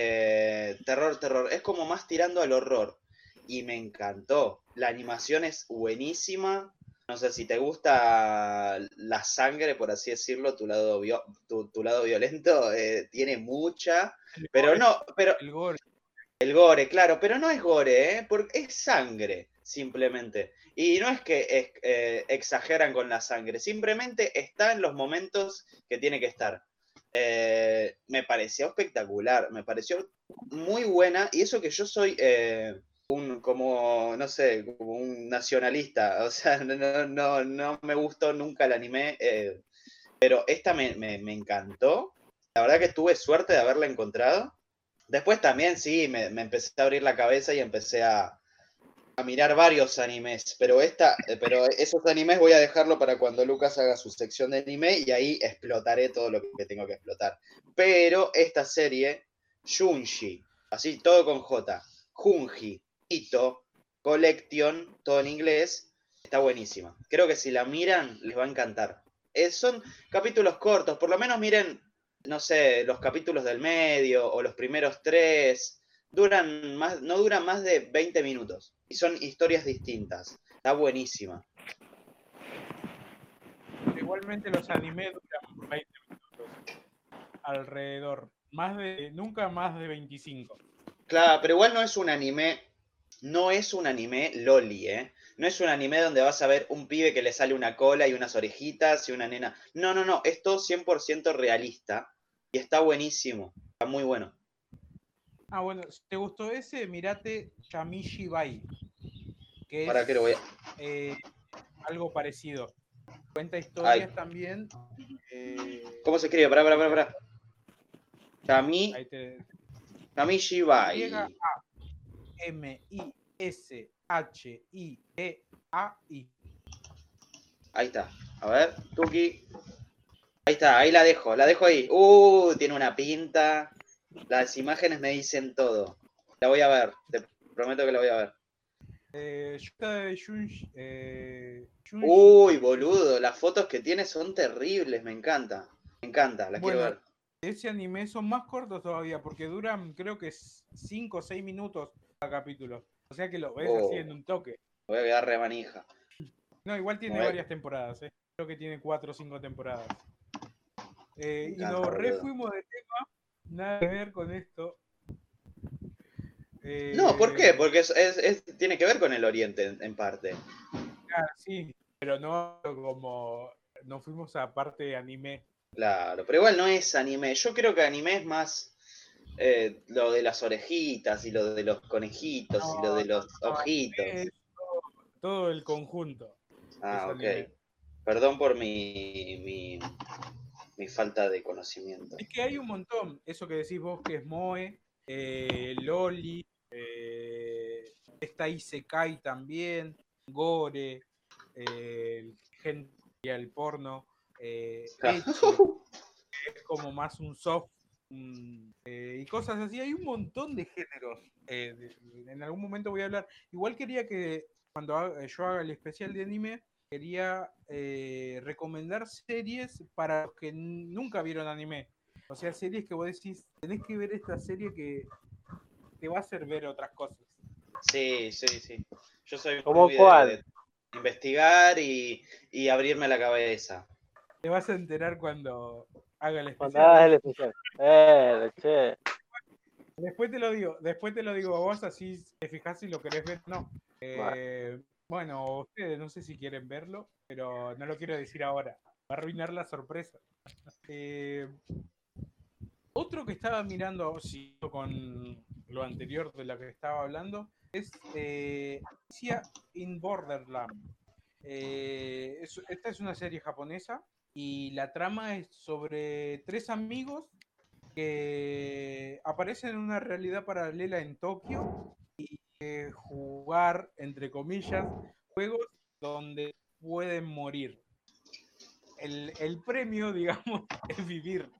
B: Terror. Es como más tirando al horror. Y me encantó. La animación es buenísima. No sé si te gusta la sangre, por así decirlo, tu lado violento, tiene mucha. Pero no, pero
C: El gore.
B: el gore, claro, pero no es gore, porque es sangre, simplemente. Y no es que exageran con la sangre, simplemente está en los momentos que tiene que estar. Me pareció espectacular, me pareció muy buena, y eso que yo soy como un nacionalista, o sea, no me gustó nunca el anime, pero esta me encantó. La verdad que tuve suerte de haberla encontrado. Después también sí, me empecé a abrir la cabeza y empecé a mirar varios animes, pero esos animes voy a dejarlo para cuando Lucas haga su sección de anime y ahí explotaré todo lo que tengo que explotar. Pero esta serie, Junji, así todo con J, Junji Ito, Collection, todo en inglés, está buenísima. Creo que si la miran, les va a encantar. Son capítulos cortos, por lo menos miren, no sé, los capítulos del medio o los primeros 3. No duran más de 20 minutos. Y son historias distintas. Está buenísima.
C: Igualmente los animes duran 20 minutos. Alrededor. Nunca más de 25.
B: Claro, pero igual no es un anime loli, ¿eh? No es un anime donde vas a ver un pibe que le sale una cola y unas orejitas y una nena. No, es todo 100% realista y está buenísimo, está muy bueno.
C: Ah, bueno, si te gustó ese, mirate Shamishi Bai, que
B: ¿Para qué lo voy a...?
C: algo parecido. Cuenta
B: Ay,
C: historias también.
B: ¿cómo se escribe? Pará.
C: Ahí te...
B: Kamishi Bai.
C: Y-A-M-I-S-H-I-E-A-I.
B: Ahí está. A ver, Tuki. Ahí está, ahí la dejo ahí. Tiene una pinta. Las imágenes me dicen todo. La voy a ver, te prometo que la voy a ver. Uy, boludo, las fotos que tiene son terribles, me encanta, la quiero ver.
C: Ese anime son más cortos todavía, porque duran, creo que 5 o 6 minutos cada capítulo. O sea que lo ves así en un toque.
B: Voy a quedar re manija.
C: No, igual tiene varias temporadas, creo que tiene 4 o 5 temporadas. Y nos fuimos de tema, nada que ver con esto.
B: No, ¿por qué? Porque tiene que ver con el Oriente en parte.
C: Claro, sí, pero no como nos fuimos a parte de anime.
B: Claro, pero igual no es anime. Yo creo que anime es más lo de las orejitas y lo de los conejitos y lo de los ojitos.
C: Es todo el conjunto.
B: Ah, ok. Perdón por mi falta de conocimiento.
C: Es que hay un montón. Eso que decís vos que es Moe, Loli, está Isekai también, Gore, gente y el porno, ecchi, es como más un soft y cosas así. Hay un montón de géneros. En algún momento voy a hablar. Igual quería que cuando yo haga el especial de anime, quería recomendar series para los que nunca vieron anime. O sea, series que vos decís, tenés que ver esta serie que te va a hacer ver otras cosas.
B: Sí. Yo soy
A: ¿Cómo
B: muy
A: cuál?
B: de investigar y abrirme la cabeza.
C: Te vas a enterar cuando haga el especial.
A: Cuando hagas el especial. Che.
C: Después te lo digo a vos, así te fijas si lo querés ver. No. Bueno, ustedes no sé si quieren verlo, pero no lo quiero decir ahora. Va a arruinar la sorpresa. Otro que estaba mirando, siguiendo con lo anterior de la que estaba hablando, es Alicia in Borderland. Esta es una serie japonesa y la trama es sobre 3 amigos que aparecen en una realidad paralela en Tokio y jugar, entre comillas, juegos donde pueden morir. El premio, digamos, es vivir.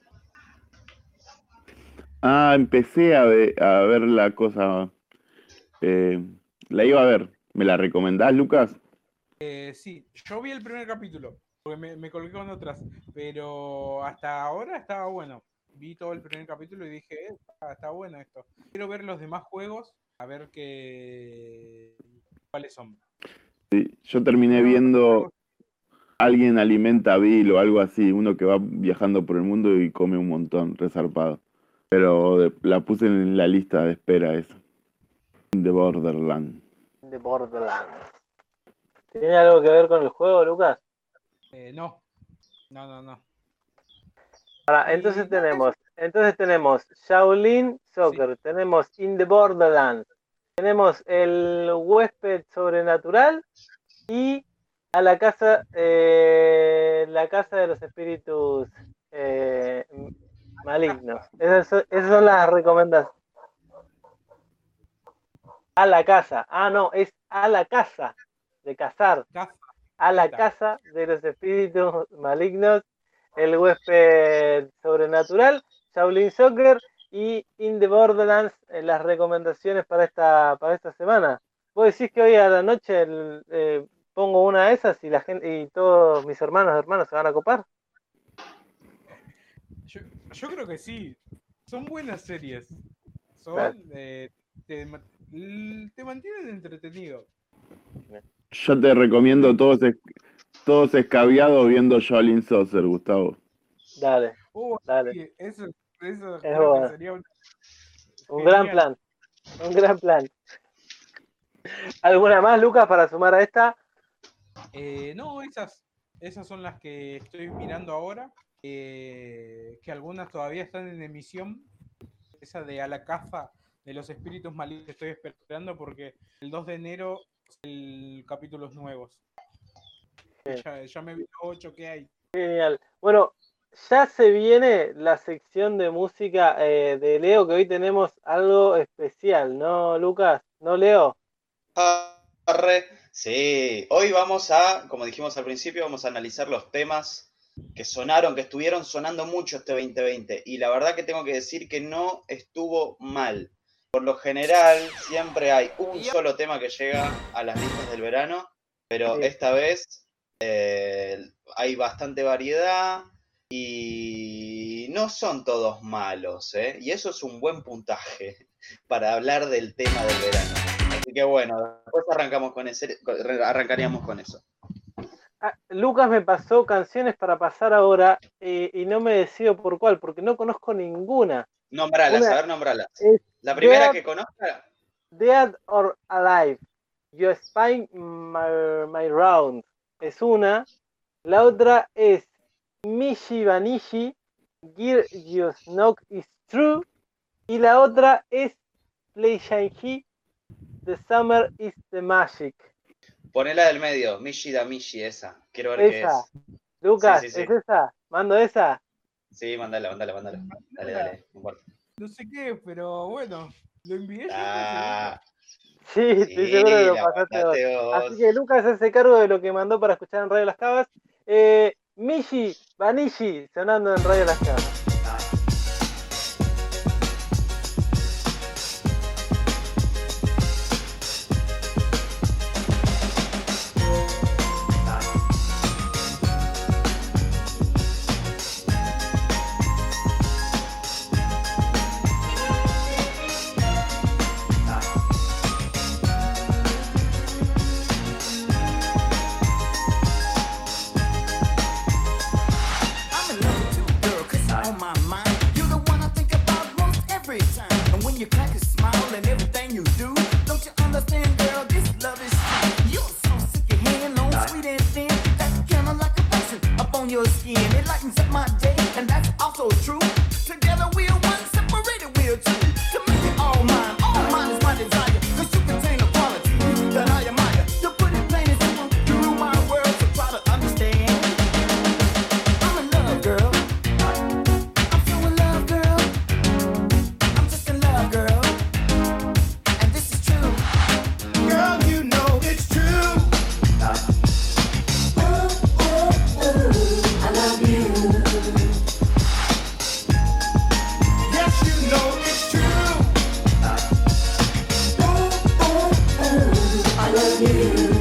D: Empecé a ver la cosa. La iba a ver. ¿Me la recomendás, Lucas?
C: Sí, yo vi el primer capítulo, porque me colgué con otras, pero hasta ahora estaba bueno. Vi todo el primer capítulo y dije, está bueno esto. Quiero ver los demás juegos, a ver cuáles son.
D: Sí, yo terminé viendo Alguien alimenta a Bill o algo así, uno que va viajando por el mundo y come un montón, resarpado. Pero la puse en la lista de espera esa. The Borderland.
A: The Borderlands. ¿Tiene algo que ver con el juego, Lucas?
C: No.
A: Entonces tenemos Shaolin Soccer,
C: Sí.
A: tenemos In the Borderlands, tenemos el huésped sobrenatural y a la casa de los espíritus malignos. Esas son las recomendaciones. A la casa. No, es a la casa de cazar. A la casa de los espíritus malignos, el huésped sobrenatural, Shaolin Soccer y In the Borderlands, las recomendaciones para esta semana. vos decís que hoy a la noche pongo una de esas y la gente y todos mis hermanos se van a copar.
C: Yo creo que sí. Son buenas series. Son,
A: Claro.
C: te mantienen entretenido.
I: Yo te recomiendo todos escabiados viendo Shaolin Saucer, Gustavo.
A: Dale, dale.
C: Sí, eso
A: Es
C: creo que
A: bueno.
C: sería
A: Un
C: genial.
A: gran plan. Un gran plan. ¿Alguna más, Lucas, para sumar a esta?
C: No, esas son las que estoy mirando ahora. Que algunas todavía están en emisión. Esa de A la caza de los espíritus malignos estoy esperando porque el 2 de enero el capítulos nuevos.
A: Bien.
C: Ya me vi los 8 que hay.
A: Genial. Bueno, ya se viene la sección de música de Leo, que hoy tenemos algo especial, ¿no, Lucas? ¿No, Leo?
B: Arre. Sí, hoy vamos a, como dijimos al principio, vamos a analizar los temas que sonaron, que estuvieron sonando mucho este 2020. Y la verdad que tengo que decir que no estuvo mal. Por lo general, siempre hay un solo tema que llega a las listas del verano, pero
A: Sí.
B: esta vez hay bastante variedad y no son todos malos, ¿eh? Y eso es un buen puntaje para hablar del tema del verano. Así que bueno, después arrancaríamos con eso.
A: Lucas me pasó canciones para pasar ahora y no me decido por cuál, porque no conozco ninguna.
B: Nombralas,
A: Una
B: a ver, nombralas.
A: es
B: La primera
A: Dead,
B: que conozca,
A: Dead or Alive, You Spy My Round, es una. La otra es Mishi Vanishi, Gear You Snock is True. Y la otra es Play Shine, The Summer is the Magic.
B: ponela del medio, Mishi da Mishi, esa. Quiero ver qué
A: Esa.
B: es.
A: Lucas,
B: Sí, sí, sí.
A: ¿es esa? ¿Mando esa?
B: Sí, mandala. Dale, no importa.
C: No sé qué, pero bueno, lo envié yo.
B: Ah,
A: Sí, estoy
B: sí,
A: seguro que lo
B: la
A: pasaste vos.
B: mandaste vos.
A: Así que Lucas se hace cargo de lo que mandó para escuchar en Radio Las Cabas. Mishi Vanishi sonando en Radio Las Cabas.
E: I'm in love with you, girl, 'cause you're on my mind. You're the one I think about most every time. And when you crack a smile and everything you do, don't you understand, girl, this love is true. You're so sick of hand, long, sweet and thin. That's kinda like a passion up on your skin. It lightens up my day, and that's also true. Together we're one, separated we're two. To make it all mine is my desire. 'Cause you contain a quality that I admire. To put it plain and simple, you rule my world, so try to understand. I'm in love, girl. I'm so in love, girl. I'm just in love, girl. And this is true. Girl, you know it's true. I love you. Yes, you know it's true. I love you.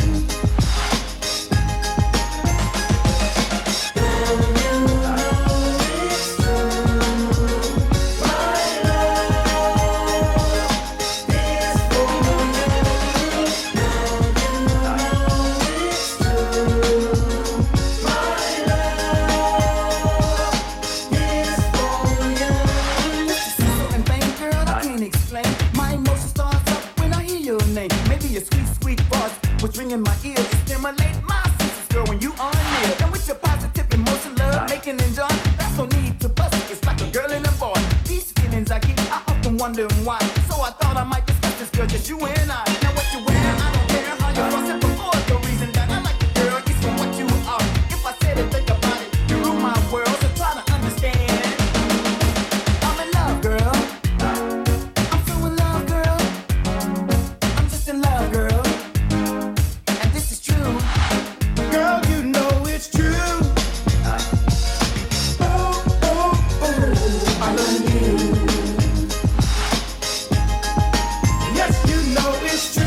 E: And vain, girl, I can't explain. My emotion starts up when I hear your name. Maybe a sweet, sweet voice was ringing my ears. Stimulate my senses, girl, when you are near. And with your positive emotion, love, making and joy, that's no need to bust it. It's like a girl and a boy. These feelings I get, I often wondering why. So I thought I might discuss this, girl, just you and I. Now what you wear, I don't care how you fuss it before. The reason that I like you, girl, is for what you are. If I said it, think about it. You rule my world, so try to understand. I'm in love, girl. I'm so in love, girl. I'm just in love, girl. And this is true. Girl, you know it's true. I love you. Yes, you know it's true.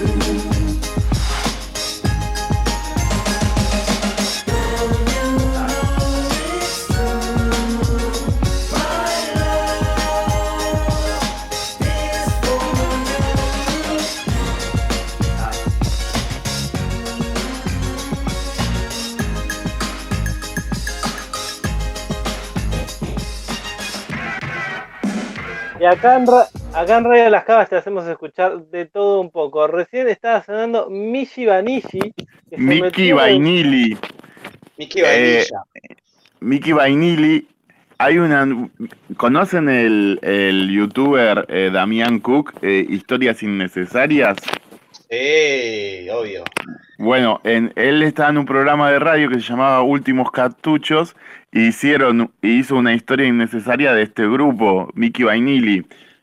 A: Y acá en Radio Las Cavas te hacemos escuchar de todo un poco. Recién estaba sonando Michi Vanishi.
I: Miki Vainili.
B: Miki Vainilla.
I: Miki Vainili. ¿Conocen el youtuber Damián Cook, Historias Innecesarias?
B: Obvio.
I: Bueno, él estaba en un programa de radio que se llamaba Últimos Cartuchos y hizo una historia innecesaria de este grupo, Miki Vainili.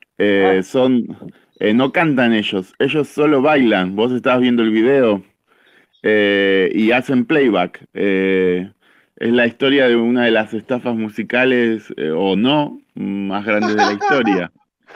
I: No cantan ellos solo bailan. Vos estabas viendo el video y hacen playback. Es la historia de una de las estafas musicales, o no, más grandes de la historia.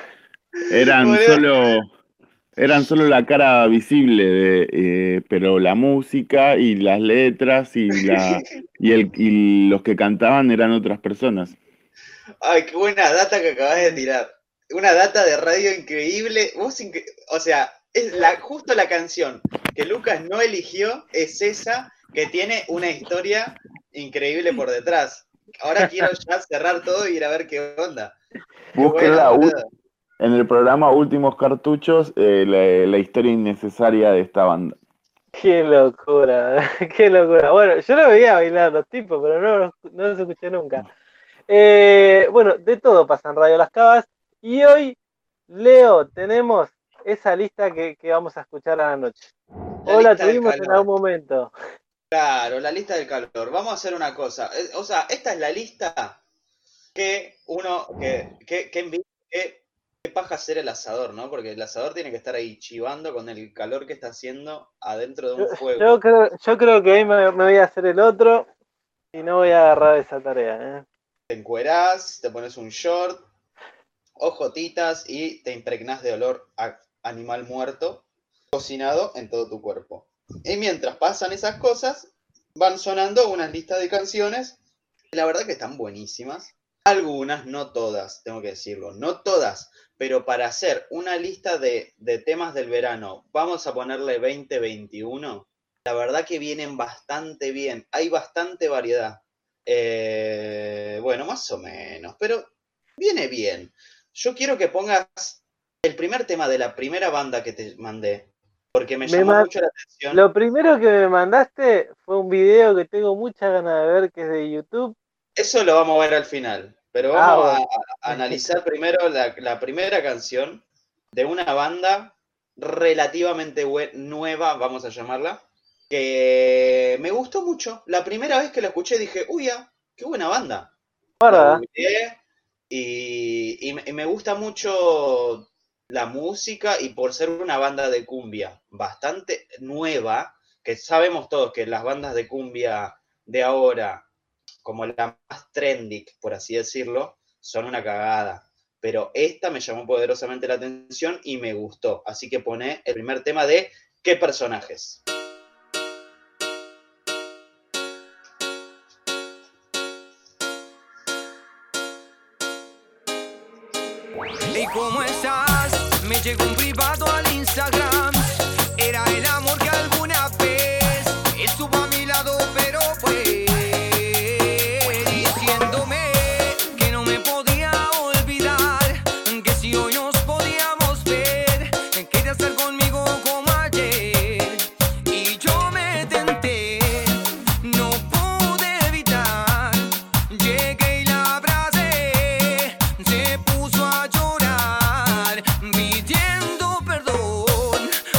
I: Eran solo la cara visible, pero la música y las letras y los que cantaban eran otras personas.
B: Ay, qué buena data que acabas de tirar. Una data de radio increíble. O sea, es justo la canción que Lucas no eligió es esa que tiene una historia increíble por detrás. Ahora quiero ya cerrar todo y ir a ver qué onda.
I: Búsquenla en el programa Últimos Cartuchos, la historia innecesaria de esta banda.
A: Qué locura, qué locura. Bueno, yo lo veía bailar los tipos, pero no los escuché nunca. Bueno, de todo pasa en Radio Las Cavas. Y hoy, Leo, tenemos esa lista que vamos a escuchar a la noche. O la tuvimos en algún momento.
B: Claro, la lista del calor. Vamos a hacer una cosa. O sea, esta es la lista que qué paja hacer el asador, ¿no? Porque el asador tiene que estar ahí chivando con el calor que está haciendo adentro de un fuego.
A: Yo creo que hoy me voy a hacer el otro y no voy a agarrar esa tarea.
B: Te encuerás, te pones un short, ojotitas y te impregnás de olor a animal muerto cocinado en todo tu cuerpo. Y mientras pasan esas cosas, van sonando unas listas de canciones. La verdad que están buenísimas. Algunas, no todas, tengo que decirlo, no todas, pero para hacer una lista de temas del verano, vamos a ponerle 2021. La verdad que vienen bastante bien, hay bastante variedad. Bueno, más o menos, pero viene bien. Yo quiero que pongas el primer tema de la primera banda que te mandé, porque me llamó mucho la atención.
A: Lo primero que me mandaste fue un video que tengo muchas ganas de ver, que es de YouTube.
B: Eso lo vamos a ver al final, pero vamos a analizar primero la primera canción de una banda relativamente nueva, vamos a llamarla, que me gustó mucho. La primera vez que la escuché dije, uy, qué buena banda.
A: ¿Verdad?
B: Y me gusta mucho la música y por ser una banda de cumbia bastante nueva, que sabemos todos que las bandas de cumbia de ahora, como la más trendy, por así decirlo, son una cagada. Pero esta me llamó poderosamente la atención y me gustó. Así que pone el primer tema de ¿Qué personajes?
E: ¿Y cómo estás? Me llegó un privado al Instagram. Era el amor que alguna vez estuvo a mi lado, pero fue diciéndome que no me podía olvidar, que si hoy nos podíamos ver, quería estar conmigo como ayer. Y yo me tenté, no pude evitar, llegué y la abracé, se puso a llorar pidiendo perdón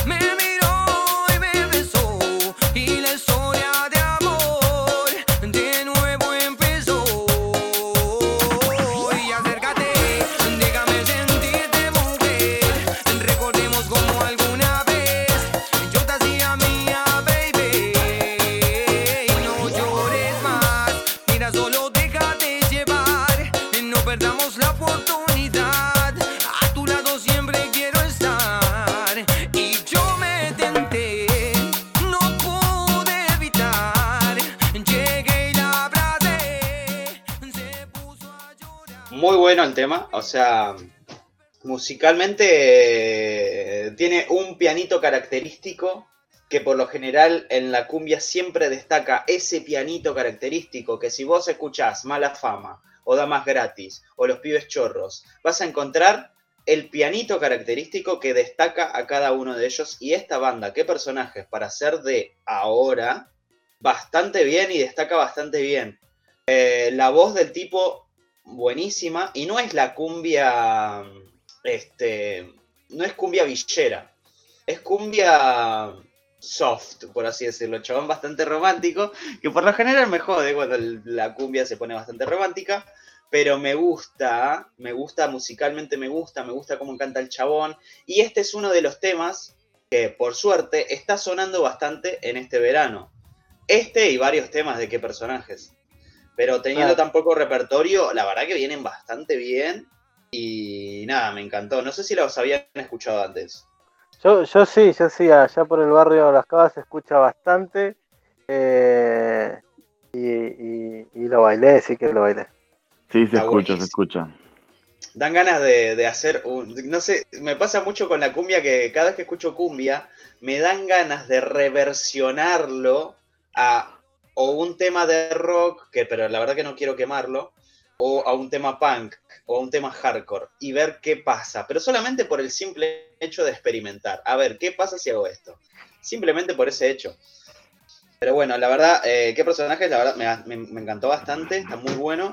B: muy bueno el tema, o sea, musicalmente tiene un pianito característico que por lo general en la cumbia siempre destaca ese pianito característico que si vos escuchás Mala Fama o Damas Gratis o Los Pibes Chorros, vas a encontrar el pianito característico que destaca a cada uno de ellos. Y esta banda, qué personajes para ser de ahora, bastante bien y destaca bastante bien. La voz del tipo, buenísima, y no es la cumbia, no es cumbia villera, es cumbia soft, por así decirlo, el chabón bastante romántico, que por lo general me jode cuando la cumbia se pone bastante romántica, pero me gusta musicalmente, me gusta cómo canta el chabón, y este es uno de los temas que por suerte está sonando bastante en este verano. Este y varios temas de qué personajes. Pero teniendo tan poco repertorio, la verdad que vienen bastante bien. Y nada, me encantó. No sé si los habían escuchado antes.
A: Yo sí, allá por el barrio de Las Cabas se escucha bastante. Y lo bailé, sí que lo bailé.
D: Sí, se
B: Está
D: escucha,
B: buenísimo.
D: se escucha.
B: Dan ganas de hacer un... No sé, me pasa mucho con la cumbia que cada vez que escucho cumbia, me dan ganas de reversionarlo a o un tema de rock, pero la verdad que no quiero quemarlo, o a un tema punk, o a un tema hardcore, y ver qué pasa. Pero solamente por el simple hecho de experimentar. A ver, ¿qué pasa si hago esto? Simplemente por ese hecho. Pero bueno, la verdad, qué personajes, la verdad, me encantó bastante, está muy bueno.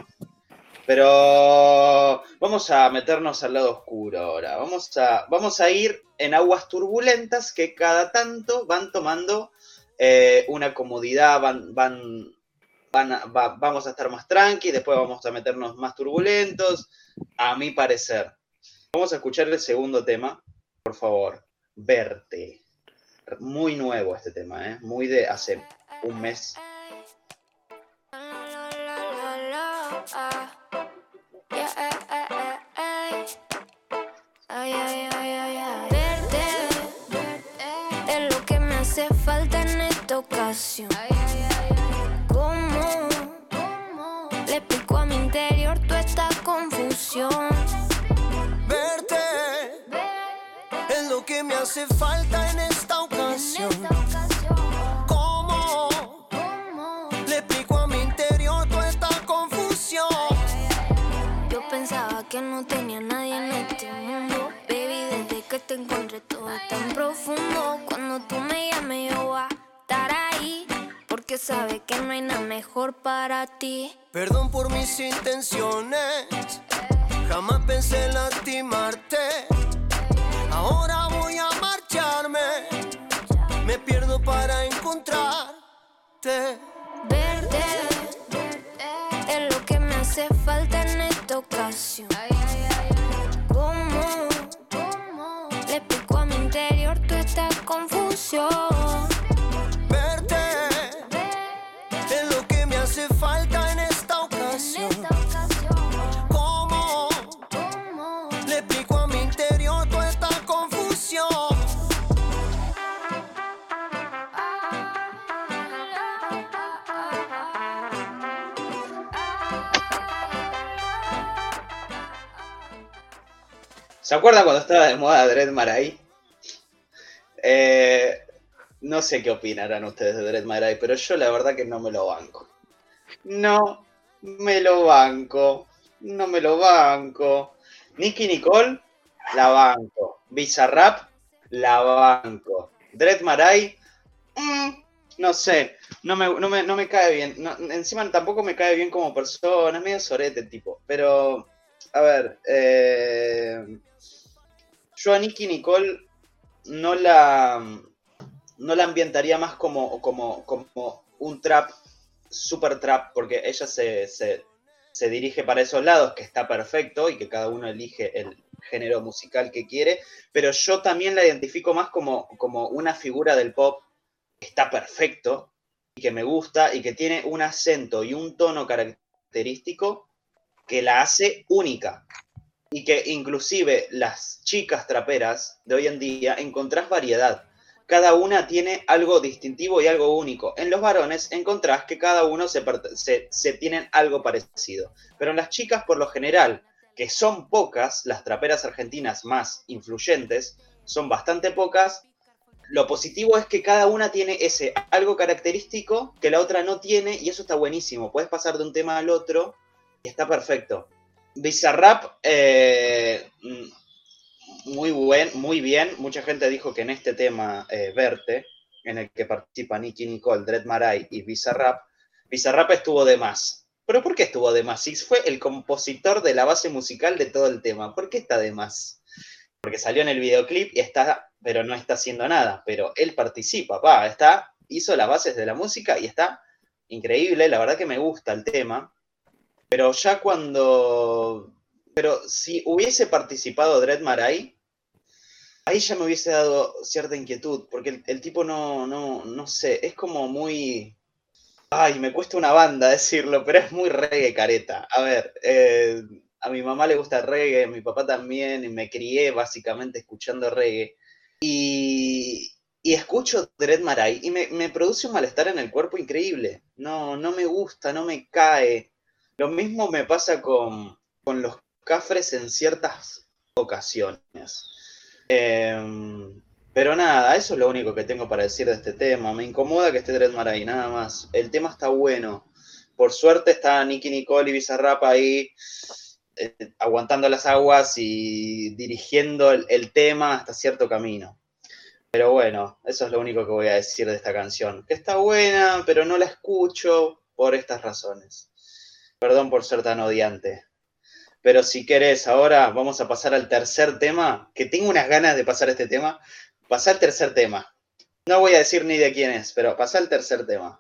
B: Pero vamos a meternos al lado oscuro ahora. Vamos a ir en aguas turbulentas que cada tanto van tomando una comodidad, vamos a estar más tranqui, después vamos a meternos más turbulentos, a mi parecer. Vamos a escuchar el segundo tema, por favor. Verte. Muy nuevo este tema, muy de hace un mes.
J: Verte es lo que me hace falta en esta ocasión. ¿Cómo le explico a mi interior toda esta confusión?
E: Verte es lo que me hace falta en esta ocasión. ¿Cómo le explico a mi interior toda esta confusión?
J: Yo pensaba que no tenía nadie en este mundo, baby, desde que te encontré todo es tan profundo. Cuando tú me llames yo voy a estar ahí, porque sabes que no hay nada mejor para ti.
E: Perdón por mis intenciones, jamás pensé lastimarte. Ahora voy a marcharme, me pierdo para encontrarte.
J: Verte es lo que me hace falta en esta ocasión. ¿Cómo le explico a mi interior toda esta confusión?
E: Verte es lo que me hace falta en esta ocasión. ¿Cómo le explico a mi interior toda esta confusión?
B: ¿Se acuerdan cuando estaba de moda Dread Marai? No sé qué opinarán ustedes de Dread Marai, pero yo la verdad que no me lo banco. No me lo banco. Nicki Nicole, la banco. Bizarrap, la banco. Dread Marai, no sé, no me cae bien. No, encima tampoco me cae bien como persona, es medio sorete el tipo. Pero, a ver, yo a Nicki Nicole no la ambientaría más como un trap, super trap, porque ella se dirige para esos lados, que está perfecto y que cada uno elige el género musical que quiere, pero yo también la identifico más como una figura del pop que está perfecto y que me gusta y que tiene un acento y un tono característico que la hace única. Y que inclusive las chicas traperas de hoy en día encontrás variedad. Cada una tiene algo distintivo y algo único. En los varones encontrás que cada uno se tienen algo parecido. Pero en las chicas, por lo general, que son pocas, las traperas argentinas más influyentes, son bastante pocas. Lo positivo es que cada una tiene ese algo característico que la otra no tiene, y eso está buenísimo. Puedes pasar de un tema al otro y está perfecto. Bizarrap, muy bien. Mucha gente dijo que en este tema, Verte, en el que participan Nicki Nicole, Dread Marai y Bizarrap estuvo de más. ¿Pero por qué estuvo de más? Si fue el compositor de la base musical de todo el tema, ¿por qué está de más? Porque salió en el videoclip y está, pero no está haciendo nada, pero él participa, hizo las bases de la música y está increíble, la verdad que me gusta el tema, pero pero si hubiese participado Dread Marai, ahí ya me hubiese dado cierta inquietud, porque el tipo no sé, es como muy... Ay, me cuesta una banda decirlo, pero es muy reggae careta. A ver, a mi mamá le gusta el reggae, a mi papá también, y me crié básicamente escuchando reggae. Y escucho Dread Marai y me produce un malestar en el cuerpo increíble. No me gusta, no me cae. Lo mismo me pasa con los Cafres en ciertas ocasiones. Pero nada, eso es lo único que tengo para decir de este tema. Me incomoda que esté Dread Marai, nada más. El tema está bueno. Por suerte está Nicki Nicole y Bizarrap ahí aguantando las aguas y dirigiendo el tema hasta cierto camino. Pero bueno, eso es lo único que voy a decir de esta canción. Que está buena, pero no la escucho por estas razones. Perdón por ser tan odiante. Pero si querés, ahora vamos a pasar al tercer tema, que tengo unas ganas de pasar este tema. Pasá al tercer tema. No voy a decir ni de quién es, pero pasá al tercer tema.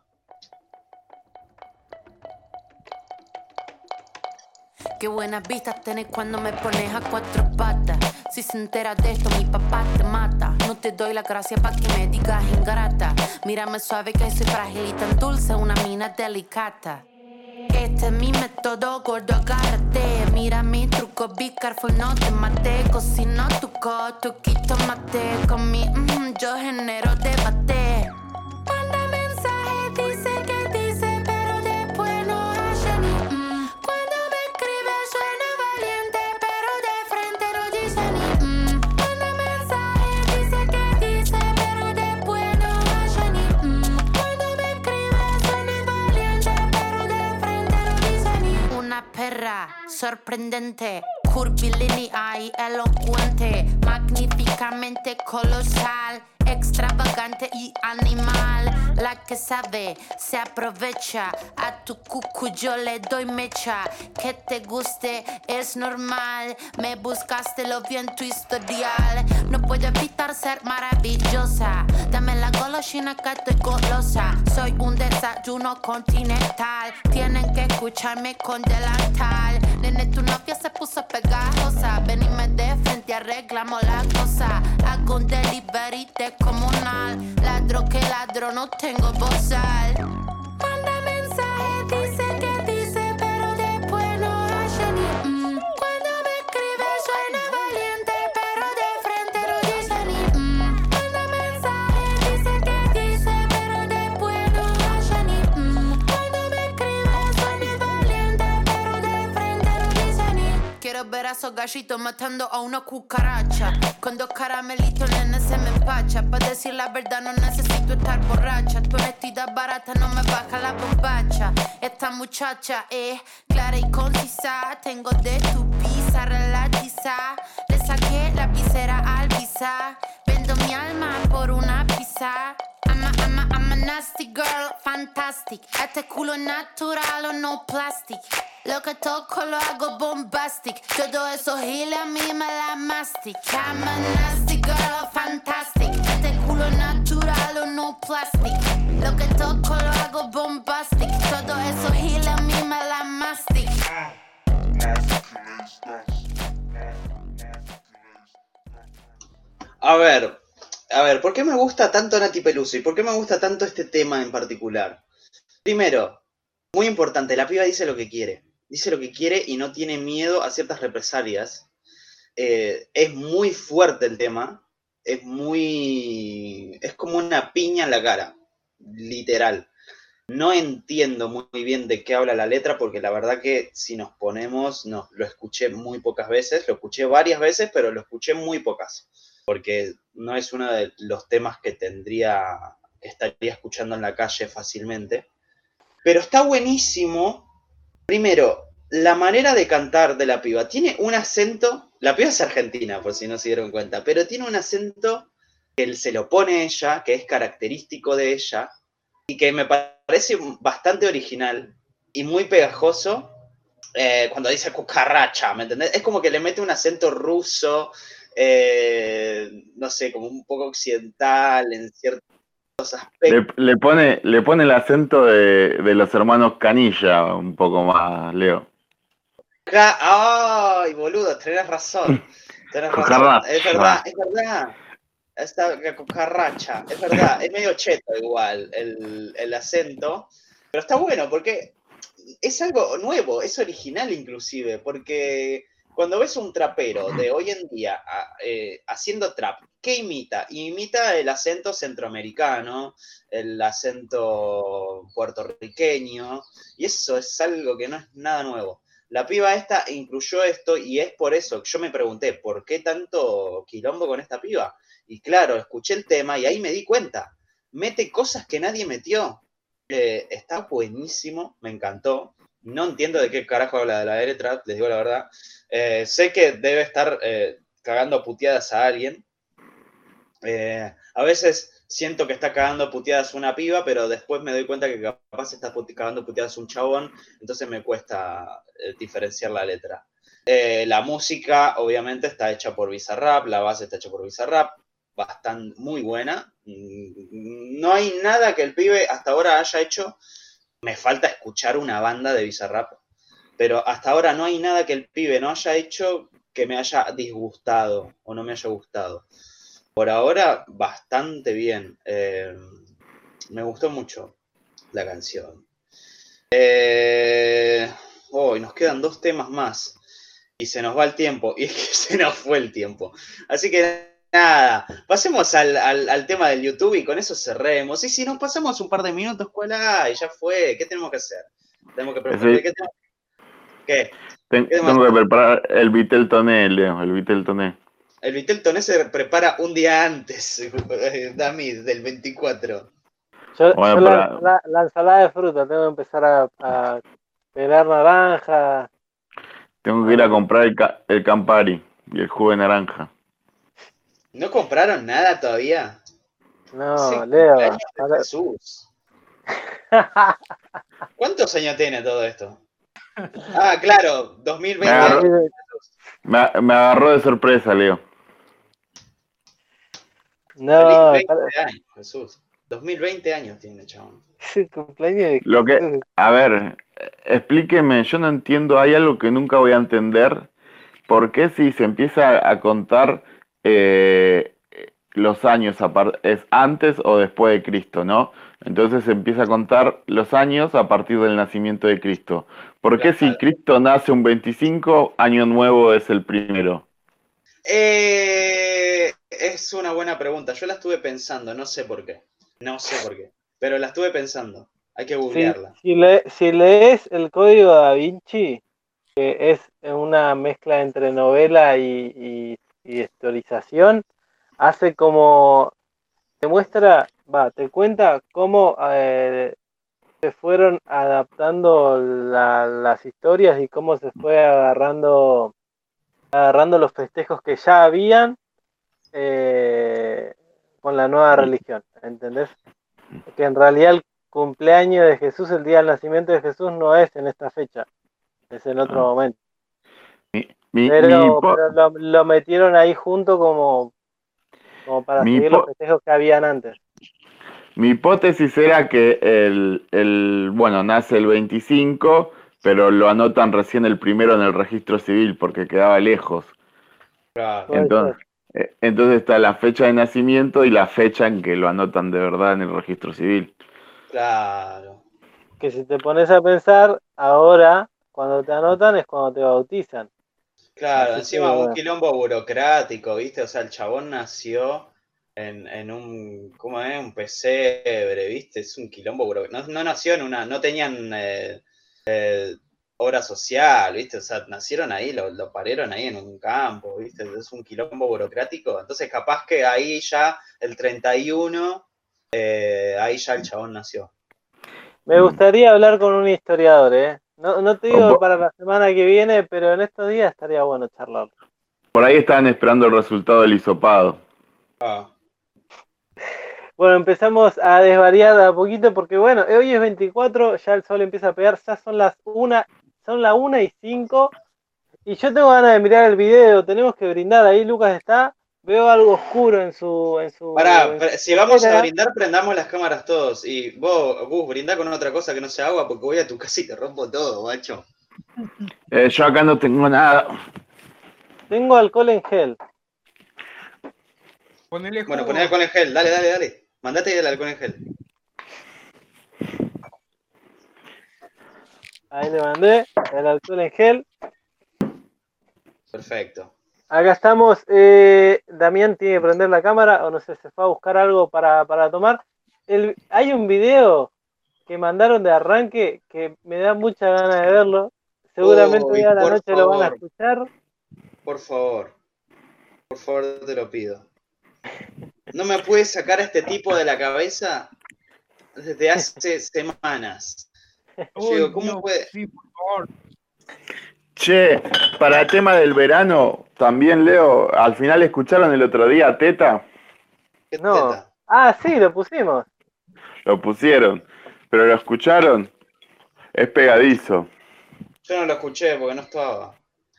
K: Qué buenas vistas tenés cuando me pones a cuatro patas. Si se entera de esto, mi papá te mata. No te doy la gracia pa' que me digas ingrata. Mírame suave que soy frágil y tan dulce, una mina delicata. Este es mi método, gordo, agárrate. Mira mi truco, be careful, no te mate. Cocino tu toquito mate. Con mi yo genero debate. Manda mensaje, dice que dice, pero después no hace ni Cuando me escribe suena valiente, pero de frente no dice ni Manda mensaje, dice que dice, pero después no hace ni Cuando me escribe suena valiente, pero de frente no dice ni Una perra sorprendente, curvilínea y elocuente, magníficamente colosal, extravagante y animal. La que sabe se aprovecha, a tu cucu yo le doy mecha. Que te guste es normal, me buscaste, lo vi en tu historial. No puedo evitar ser maravillosa, dame la golosina que estoy golosa. Soy un desayuno continental, tienen que escucharme con delantal. Nene, tu novia se puso pegajosa, venime de frente, arreglamos la cosa. Hago un delivery descomunal, ladro que ladro, no tengo bozal. Manda mensaje, dice que dice, pero después no hace ni Cuando me escribe suena valiente, pero de frente no dice ni Manda mensaje, dice que dice, pero después no hace ni Cuando me escribe suena valiente, pero de frente no dice ni Quiero ver a esos gallitos matando a una cucaracha. Con 2 caramelitos, nene, se me empacha. Pa' decir la verdad no necesito estar borracha. Tu honestidad barata no me baja la bombacha. Esta muchacha es clara y concisa. Tengo de tu pizza relatiza. Le saqué la visera al visa. Vendo mi alma por una pizza. I'm a nasty girl, fantastic. Este culo es natural o no plastic. Lo que toco lo hago bombastic. Todo eso giles a mí me la mastic. I'm a nasty girl, fantastic. Este culo es natural o no plastic. Lo que toco lo hago bombastic. Todo eso giles a mí me la mastic.
B: A ver, ¿por qué me gusta tanto Nati Peluso? ¿Y por qué me gusta tanto este tema en particular? Primero, muy importante, la piba dice lo que quiere. Dice lo que quiere y no tiene miedo a ciertas represalias. Es muy fuerte el tema. Es como una piña en la cara. Literal. No entiendo muy bien de qué habla la letra, porque la verdad que si nos ponemos, no, lo escuché muy pocas veces, lo escuché varias veces, pero lo escuché muy pocas, porque no es uno de los temas que estaría escuchando en la calle fácilmente. Pero está buenísimo. Primero, la manera de cantar de la piba. Tiene un acento, la piba es argentina, por si no se dieron cuenta, pero tiene un acento que se lo pone ella, que es característico de ella, y que me parece bastante original y muy pegajoso cuando dice cucaracha, ¿me entendés? Es como que le mete un acento ruso, no sé, como un poco occidental en ciertos aspectos.
I: Le pone el acento de los hermanos Canilla un poco más, Leo.
B: ¡Ay, boludo! Tenés razón. Tenés razón. Es verdad, es verdad. Esta cucaracha, es verdad. Es medio cheto igual el acento. Pero está bueno porque es algo nuevo, es original inclusive. Porque cuando ves un trapero de hoy en día haciendo trap, ¿qué imita? Imita el acento centroamericano, el acento puertorriqueño. Y eso es algo que no es nada nuevo. La piba esta incluyó esto y es por eso que yo me pregunté, ¿por qué tanto quilombo con esta piba? Y claro, escuché el tema y ahí me di cuenta. Mete cosas que nadie metió. Está buenísimo, me encantó. No entiendo de qué carajo habla de la letra, les digo la verdad. Sé que debe estar cagando puteadas a alguien. A veces siento que está cagando puteadas una piba, pero después me doy cuenta que capaz está cagando puteadas un chabón, entonces me cuesta diferenciar la letra. La música, obviamente, está hecha por Bizarrap, la base está hecha por Bizarrap, bastante, muy buena. No hay nada que el pibe hasta ahora haya hecho. Me falta escuchar una banda de Bizarrap, pero hasta ahora no hay nada que el pibe no haya hecho que me haya disgustado o no me haya gustado. Por ahora, bastante bien. Me gustó mucho la canción. Hoy nos quedan 2 temas más y se nos va el tiempo. Y es que se nos fue el tiempo. Así que nada, pasemos al tema del YouTube y con eso cerremos. Y si nos pasamos un par de minutos, y ya fue. ¿Qué tenemos que hacer? Tenemos que preparar. ¿Qué?
I: Tengo que preparar el Vitel Toné, Leo, el Vitel Toné.
B: El Vitel Toné se prepara un día antes, Dami, del 24.
A: Yo la ensalada de fruta, tengo que empezar a pelar naranja.
I: Tengo que ir a comprar el Campari y el jugo de naranja.
B: ¿No compraron nada todavía?
A: No,
B: Sí,
A: Leo.
B: Jesús. ¿Cuántos años tiene todo esto? Ah, claro, 2020.
I: Me agarró de sorpresa, Leo.
A: No,
B: Feliz 20 años, Jesús. 2020 años tiene, chabón.
A: Cumpleaños
I: A ver, explíqueme, yo no entiendo, hay algo que nunca voy a entender. ¿Por qué si se empieza a contar los años, es antes o después de Cristo, ¿no? Entonces se empieza a contar los años a partir del nacimiento de Cristo. ¿Por qué si Cristo nace un 25, año nuevo es el primero?
B: Es una buena pregunta. Yo la estuve pensando, no sé por qué. No sé por qué. Pero la estuve pensando. Hay que googlearla.
A: Si lees el Código Da Vinci, que es una mezcla entre novela y historización, hace como, te muestra, te cuenta cómo se fueron adaptando las historias y cómo se fue agarrando los festejos que ya habían con la nueva religión, ¿entendés? Que en realidad el cumpleaños de Jesús, el día del nacimiento de Jesús, no es en esta fecha, es en otro momento. Pero lo metieron ahí junto como para seguir los festejos que habían antes.
I: Mi hipótesis era que bueno, nace el 25, pero lo anotan recién el primero en el registro civil porque quedaba lejos.
B: Claro.
I: Entonces está la fecha de nacimiento y la fecha en que lo anotan de verdad en el registro civil.
B: Claro.
A: Que si te pones a pensar, ahora cuando te anotan es cuando te bautizan.
B: Claro, encima un quilombo burocrático, ¿viste? O sea, el chabón nació en un, ¿cómo es? Un pesebre, ¿viste? Es un quilombo, bro. No nació en una, no tenían obra social, ¿viste? O sea, nacieron ahí, lo parieron ahí en un campo, ¿viste? Es un quilombo burocrático. Entonces, capaz que ahí ya, el 31, ahí ya el chabón nació.
A: Me gustaría hablar con un historiador, ¿eh? No te digo para la semana que viene, pero en estos días estaría bueno charlar.
D: Por ahí estaban esperando el resultado del hisopado.
A: Bueno, empezamos a desvariar a poquito porque, bueno, hoy es 24, ya el sol empieza a pegar, ya son las 1:05 y yo tengo ganas de mirar el video, tenemos que brindar, ahí Lucas está, veo algo oscuro en su...
B: Pará, si vamos a brindar, prendamos las cámaras todos y vos brindá con otra cosa que no sea agua porque voy a tu casa y te rompo todo, macho.
D: Yo acá no tengo nada.
A: Tengo alcohol en gel.
C: Ponele jugo.
B: Bueno, poné alcohol en gel, dale. Mandate el alcohol en gel.
A: Ahí le mandé el alcohol en gel.
B: Perfecto.
A: Acá estamos. Damián tiene que prender la cámara, o no sé, se fue a buscar algo para tomar. Hay un video que mandaron de arranque que me da mucha ganas de verlo. Seguramente hoy a la noche lo van a escuchar.
B: Por favor, te lo pido. No me puedes sacar a este tipo de la cabeza desde hace semanas. Yo digo, ¿cómo puede?
C: Sí, por favor.
D: Che, para el tema del verano, también Leo, al final escucharon el otro día Teta.
B: ¿Qué
A: No.
B: teta?
A: Ah, sí, lo pusimos.
D: Lo pusieron, pero lo escucharon. Es pegadizo.
B: Yo no lo escuché porque no estaba.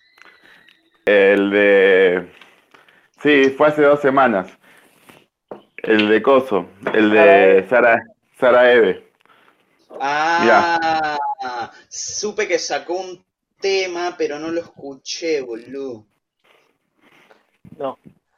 D: El de... Sí, fue hace 2 semanas. El de Coso, el de Sara Eve.
B: Supe que sacó un tema, pero no lo escuché, boludo.
A: No.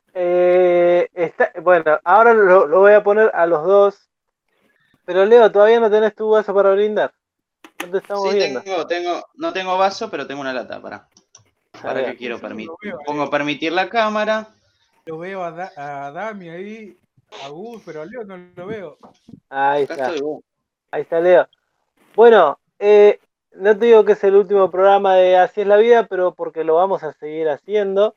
A: Bueno, ahora lo voy a poner a los dos. Pero Leo, todavía no tenés tu vaso para brindar. No te estamos viendo.
B: No tengo vaso, pero tengo una lata, para que quiero permitir. Pongo permitir la cámara.
C: Lo veo a Dami ahí, a Gus, pero a Leo no lo veo.
A: Ahí
B: Acá
A: está.
B: estoy.
A: Ahí está Leo. Bueno, no te digo que es el último programa de Así es la vida, pero porque lo vamos a seguir haciendo.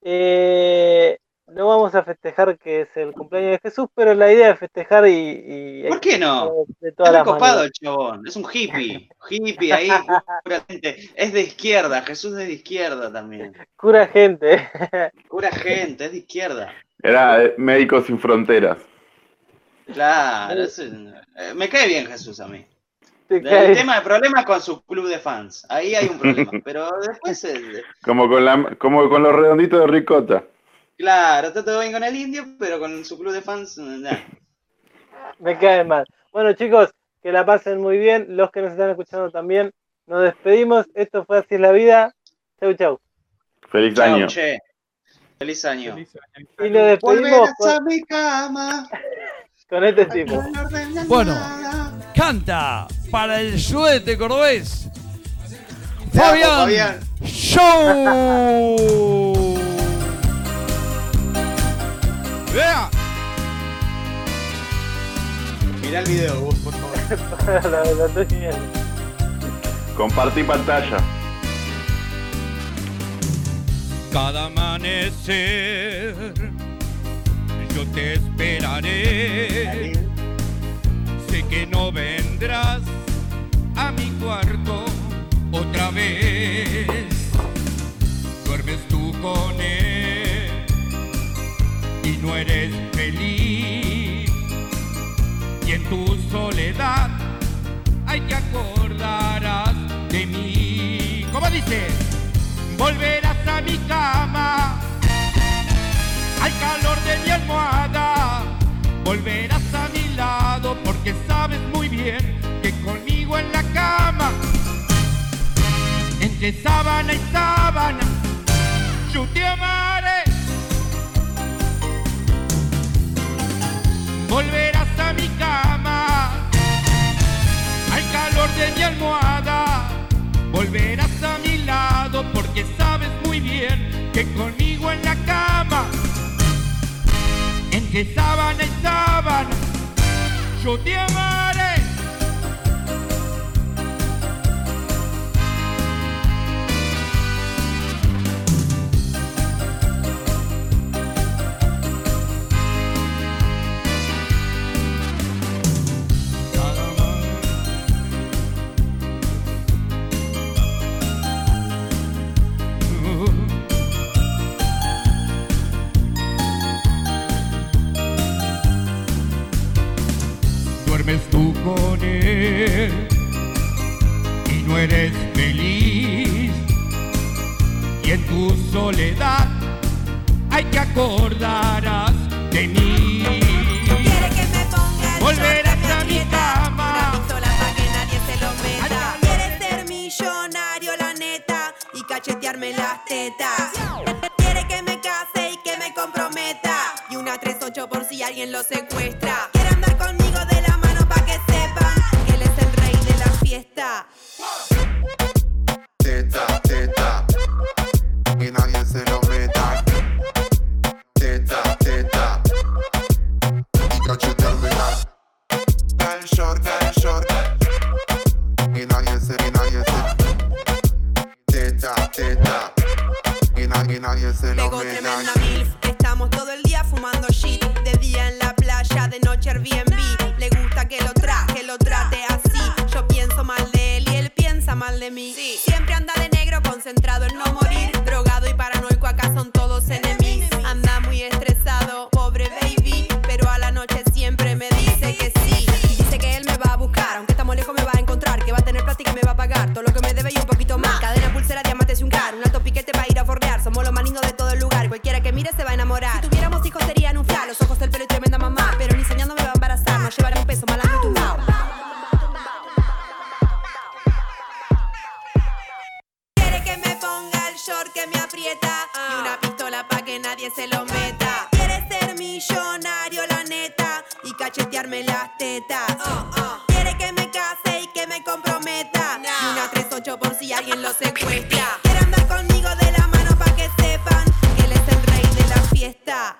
A: No vamos a festejar que es el cumpleaños de Jesús, pero la idea es festejar y
B: ¿por qué no?
A: de todas
B: Es
A: las
B: copado
A: maneras.
B: el chabón, es un hippie ahí, puramente. Es de izquierda, Jesús es de izquierda también.
A: Cura gente.
B: Cura gente, es de izquierda.
D: Era Médicos Sin Fronteras.
B: Claro, me cae bien Jesús a mí.
A: Te cae.
B: El tema de problemas con su club de fans, ahí hay un problema, pero después,
D: Como con los redonditos de ricota.
B: claro, está todo bien con el indio, pero con su club de fans, nada.
A: Me cae mal. Bueno, chicos, que la pasen muy bien. Los que nos están escuchando también. Nos despedimos. Esto fue Así es la vida. Chau, chau.
D: Feliz
B: Chao,
D: año.
B: che. Feliz año.
A: Y nos despedimos
B: Volverás a mi cama.
A: con este tipo.
E: Bueno, canta para el suete cordobés.
B: Te amo,
E: Fabián
B: Fabián.
E: Show. Vea.
B: Mirá el video, vos, por favor.
A: la estoy viendo.
D: Compartí pantalla.
E: Cada amanecer yo te esperaré. Sé que no vendrás a mi cuarto otra vez. Duermes tú con él y no eres feliz. Y en tu soledad ay te acordarás de mí. ¿Cómo dice? Volverás a mi cama, al calor de mi almohada. Volverás a mi lado porque sabes muy bien que conmigo en la cama, entre sábana y sábana, yo te amaré. Volverás a mi cama, al calor de mi almohada. Volverás a mi lado porque sabes muy bien que conmigo en la cama, entre de sábana en sábana, yo te amaré. Duermes tú con él y no eres feliz, y en tu soledad hay que acordarás de mí.
L: Quiere que me ponga el
E: Volverás
L: short,
E: a mi cama.
L: una pistola pa' que nadie se lo meta. Quiere ser millonario, la neta, y cachetearme las tetas. Quiere que me case y que me comprometa, y una 38 por si alguien lo secuestra. Quiere andar conmigo de la mano pa' que sepan que él es el rey de la fiesta.
M: Teta, teta, y nadie se lo meta. Teta, teta, y cacheteármela. Cae el short, y nadie se. Teta, teta, y nadie se lo
L: Pegó
M: meta.
L: tremenda milf, estamos todo el día fumando shit. De día en la playa, de noche Airbnb. Le gusta que lo trate así. Yo pienso mal de él y él piensa mal de mí. Siempre anda de negro, concentrado en no morir. Drogado y paranoico, acá son todos enemigos. Anda muy estresado, pobre baby, pero a la noche siempre me dice que sí. Dice que él me va a buscar, aunque estamos lejos me va a encontrar. Que va a tener plata y que me va a pagar todo lo que me debe y un poquito más. Cadena, pulsera, diamantes y un car. Un alto piquete para ir a forrear. Somos los más lindos de todo el lugar. Cualquiera que mire se va a enamorar. Si tuviéramos hijos serían un fla. Los ojos, el pelo y tremenda mamá. Pero ni soñando me va a embarazar. No llevaré un peso malandro y tumbao. Quiere que me ponga el short que me aprieta, y una pistola pa' que nadie se lo meta. Quiere ser millonario, la neta, y cachetearme las tetas. Quiere que me case y que me comprometa, y una 38 por si alguien lo secuestra. Quiere andar conmigo de la mano pa' que sepan que él es el rey de la fiesta.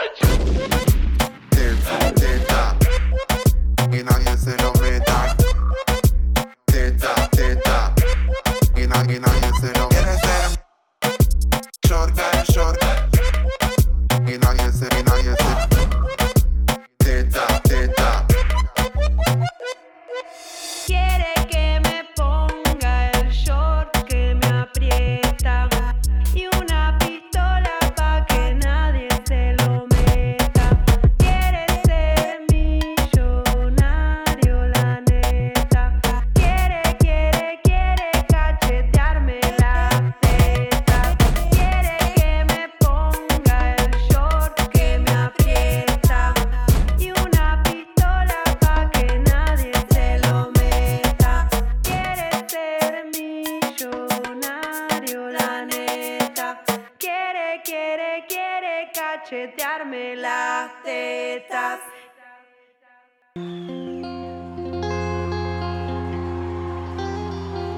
M: Teta, teta, y nadie se lo meta. Teta, teta, y nadie se lo meta. Quiere ser short, y nadie se. Teta, teta.
L: Quiere que me ponga el short que me aprieta, y una pistola pa' que nadie se lo meta. Quiere ser millonario, la neta. Quiere cachetearme las tetas. Quiere que me ponga el short que me aprieta, y una pistola pa' que nadie se lo meta. Quiere ser millonario, la neta. Quiere cachetearme las tetas.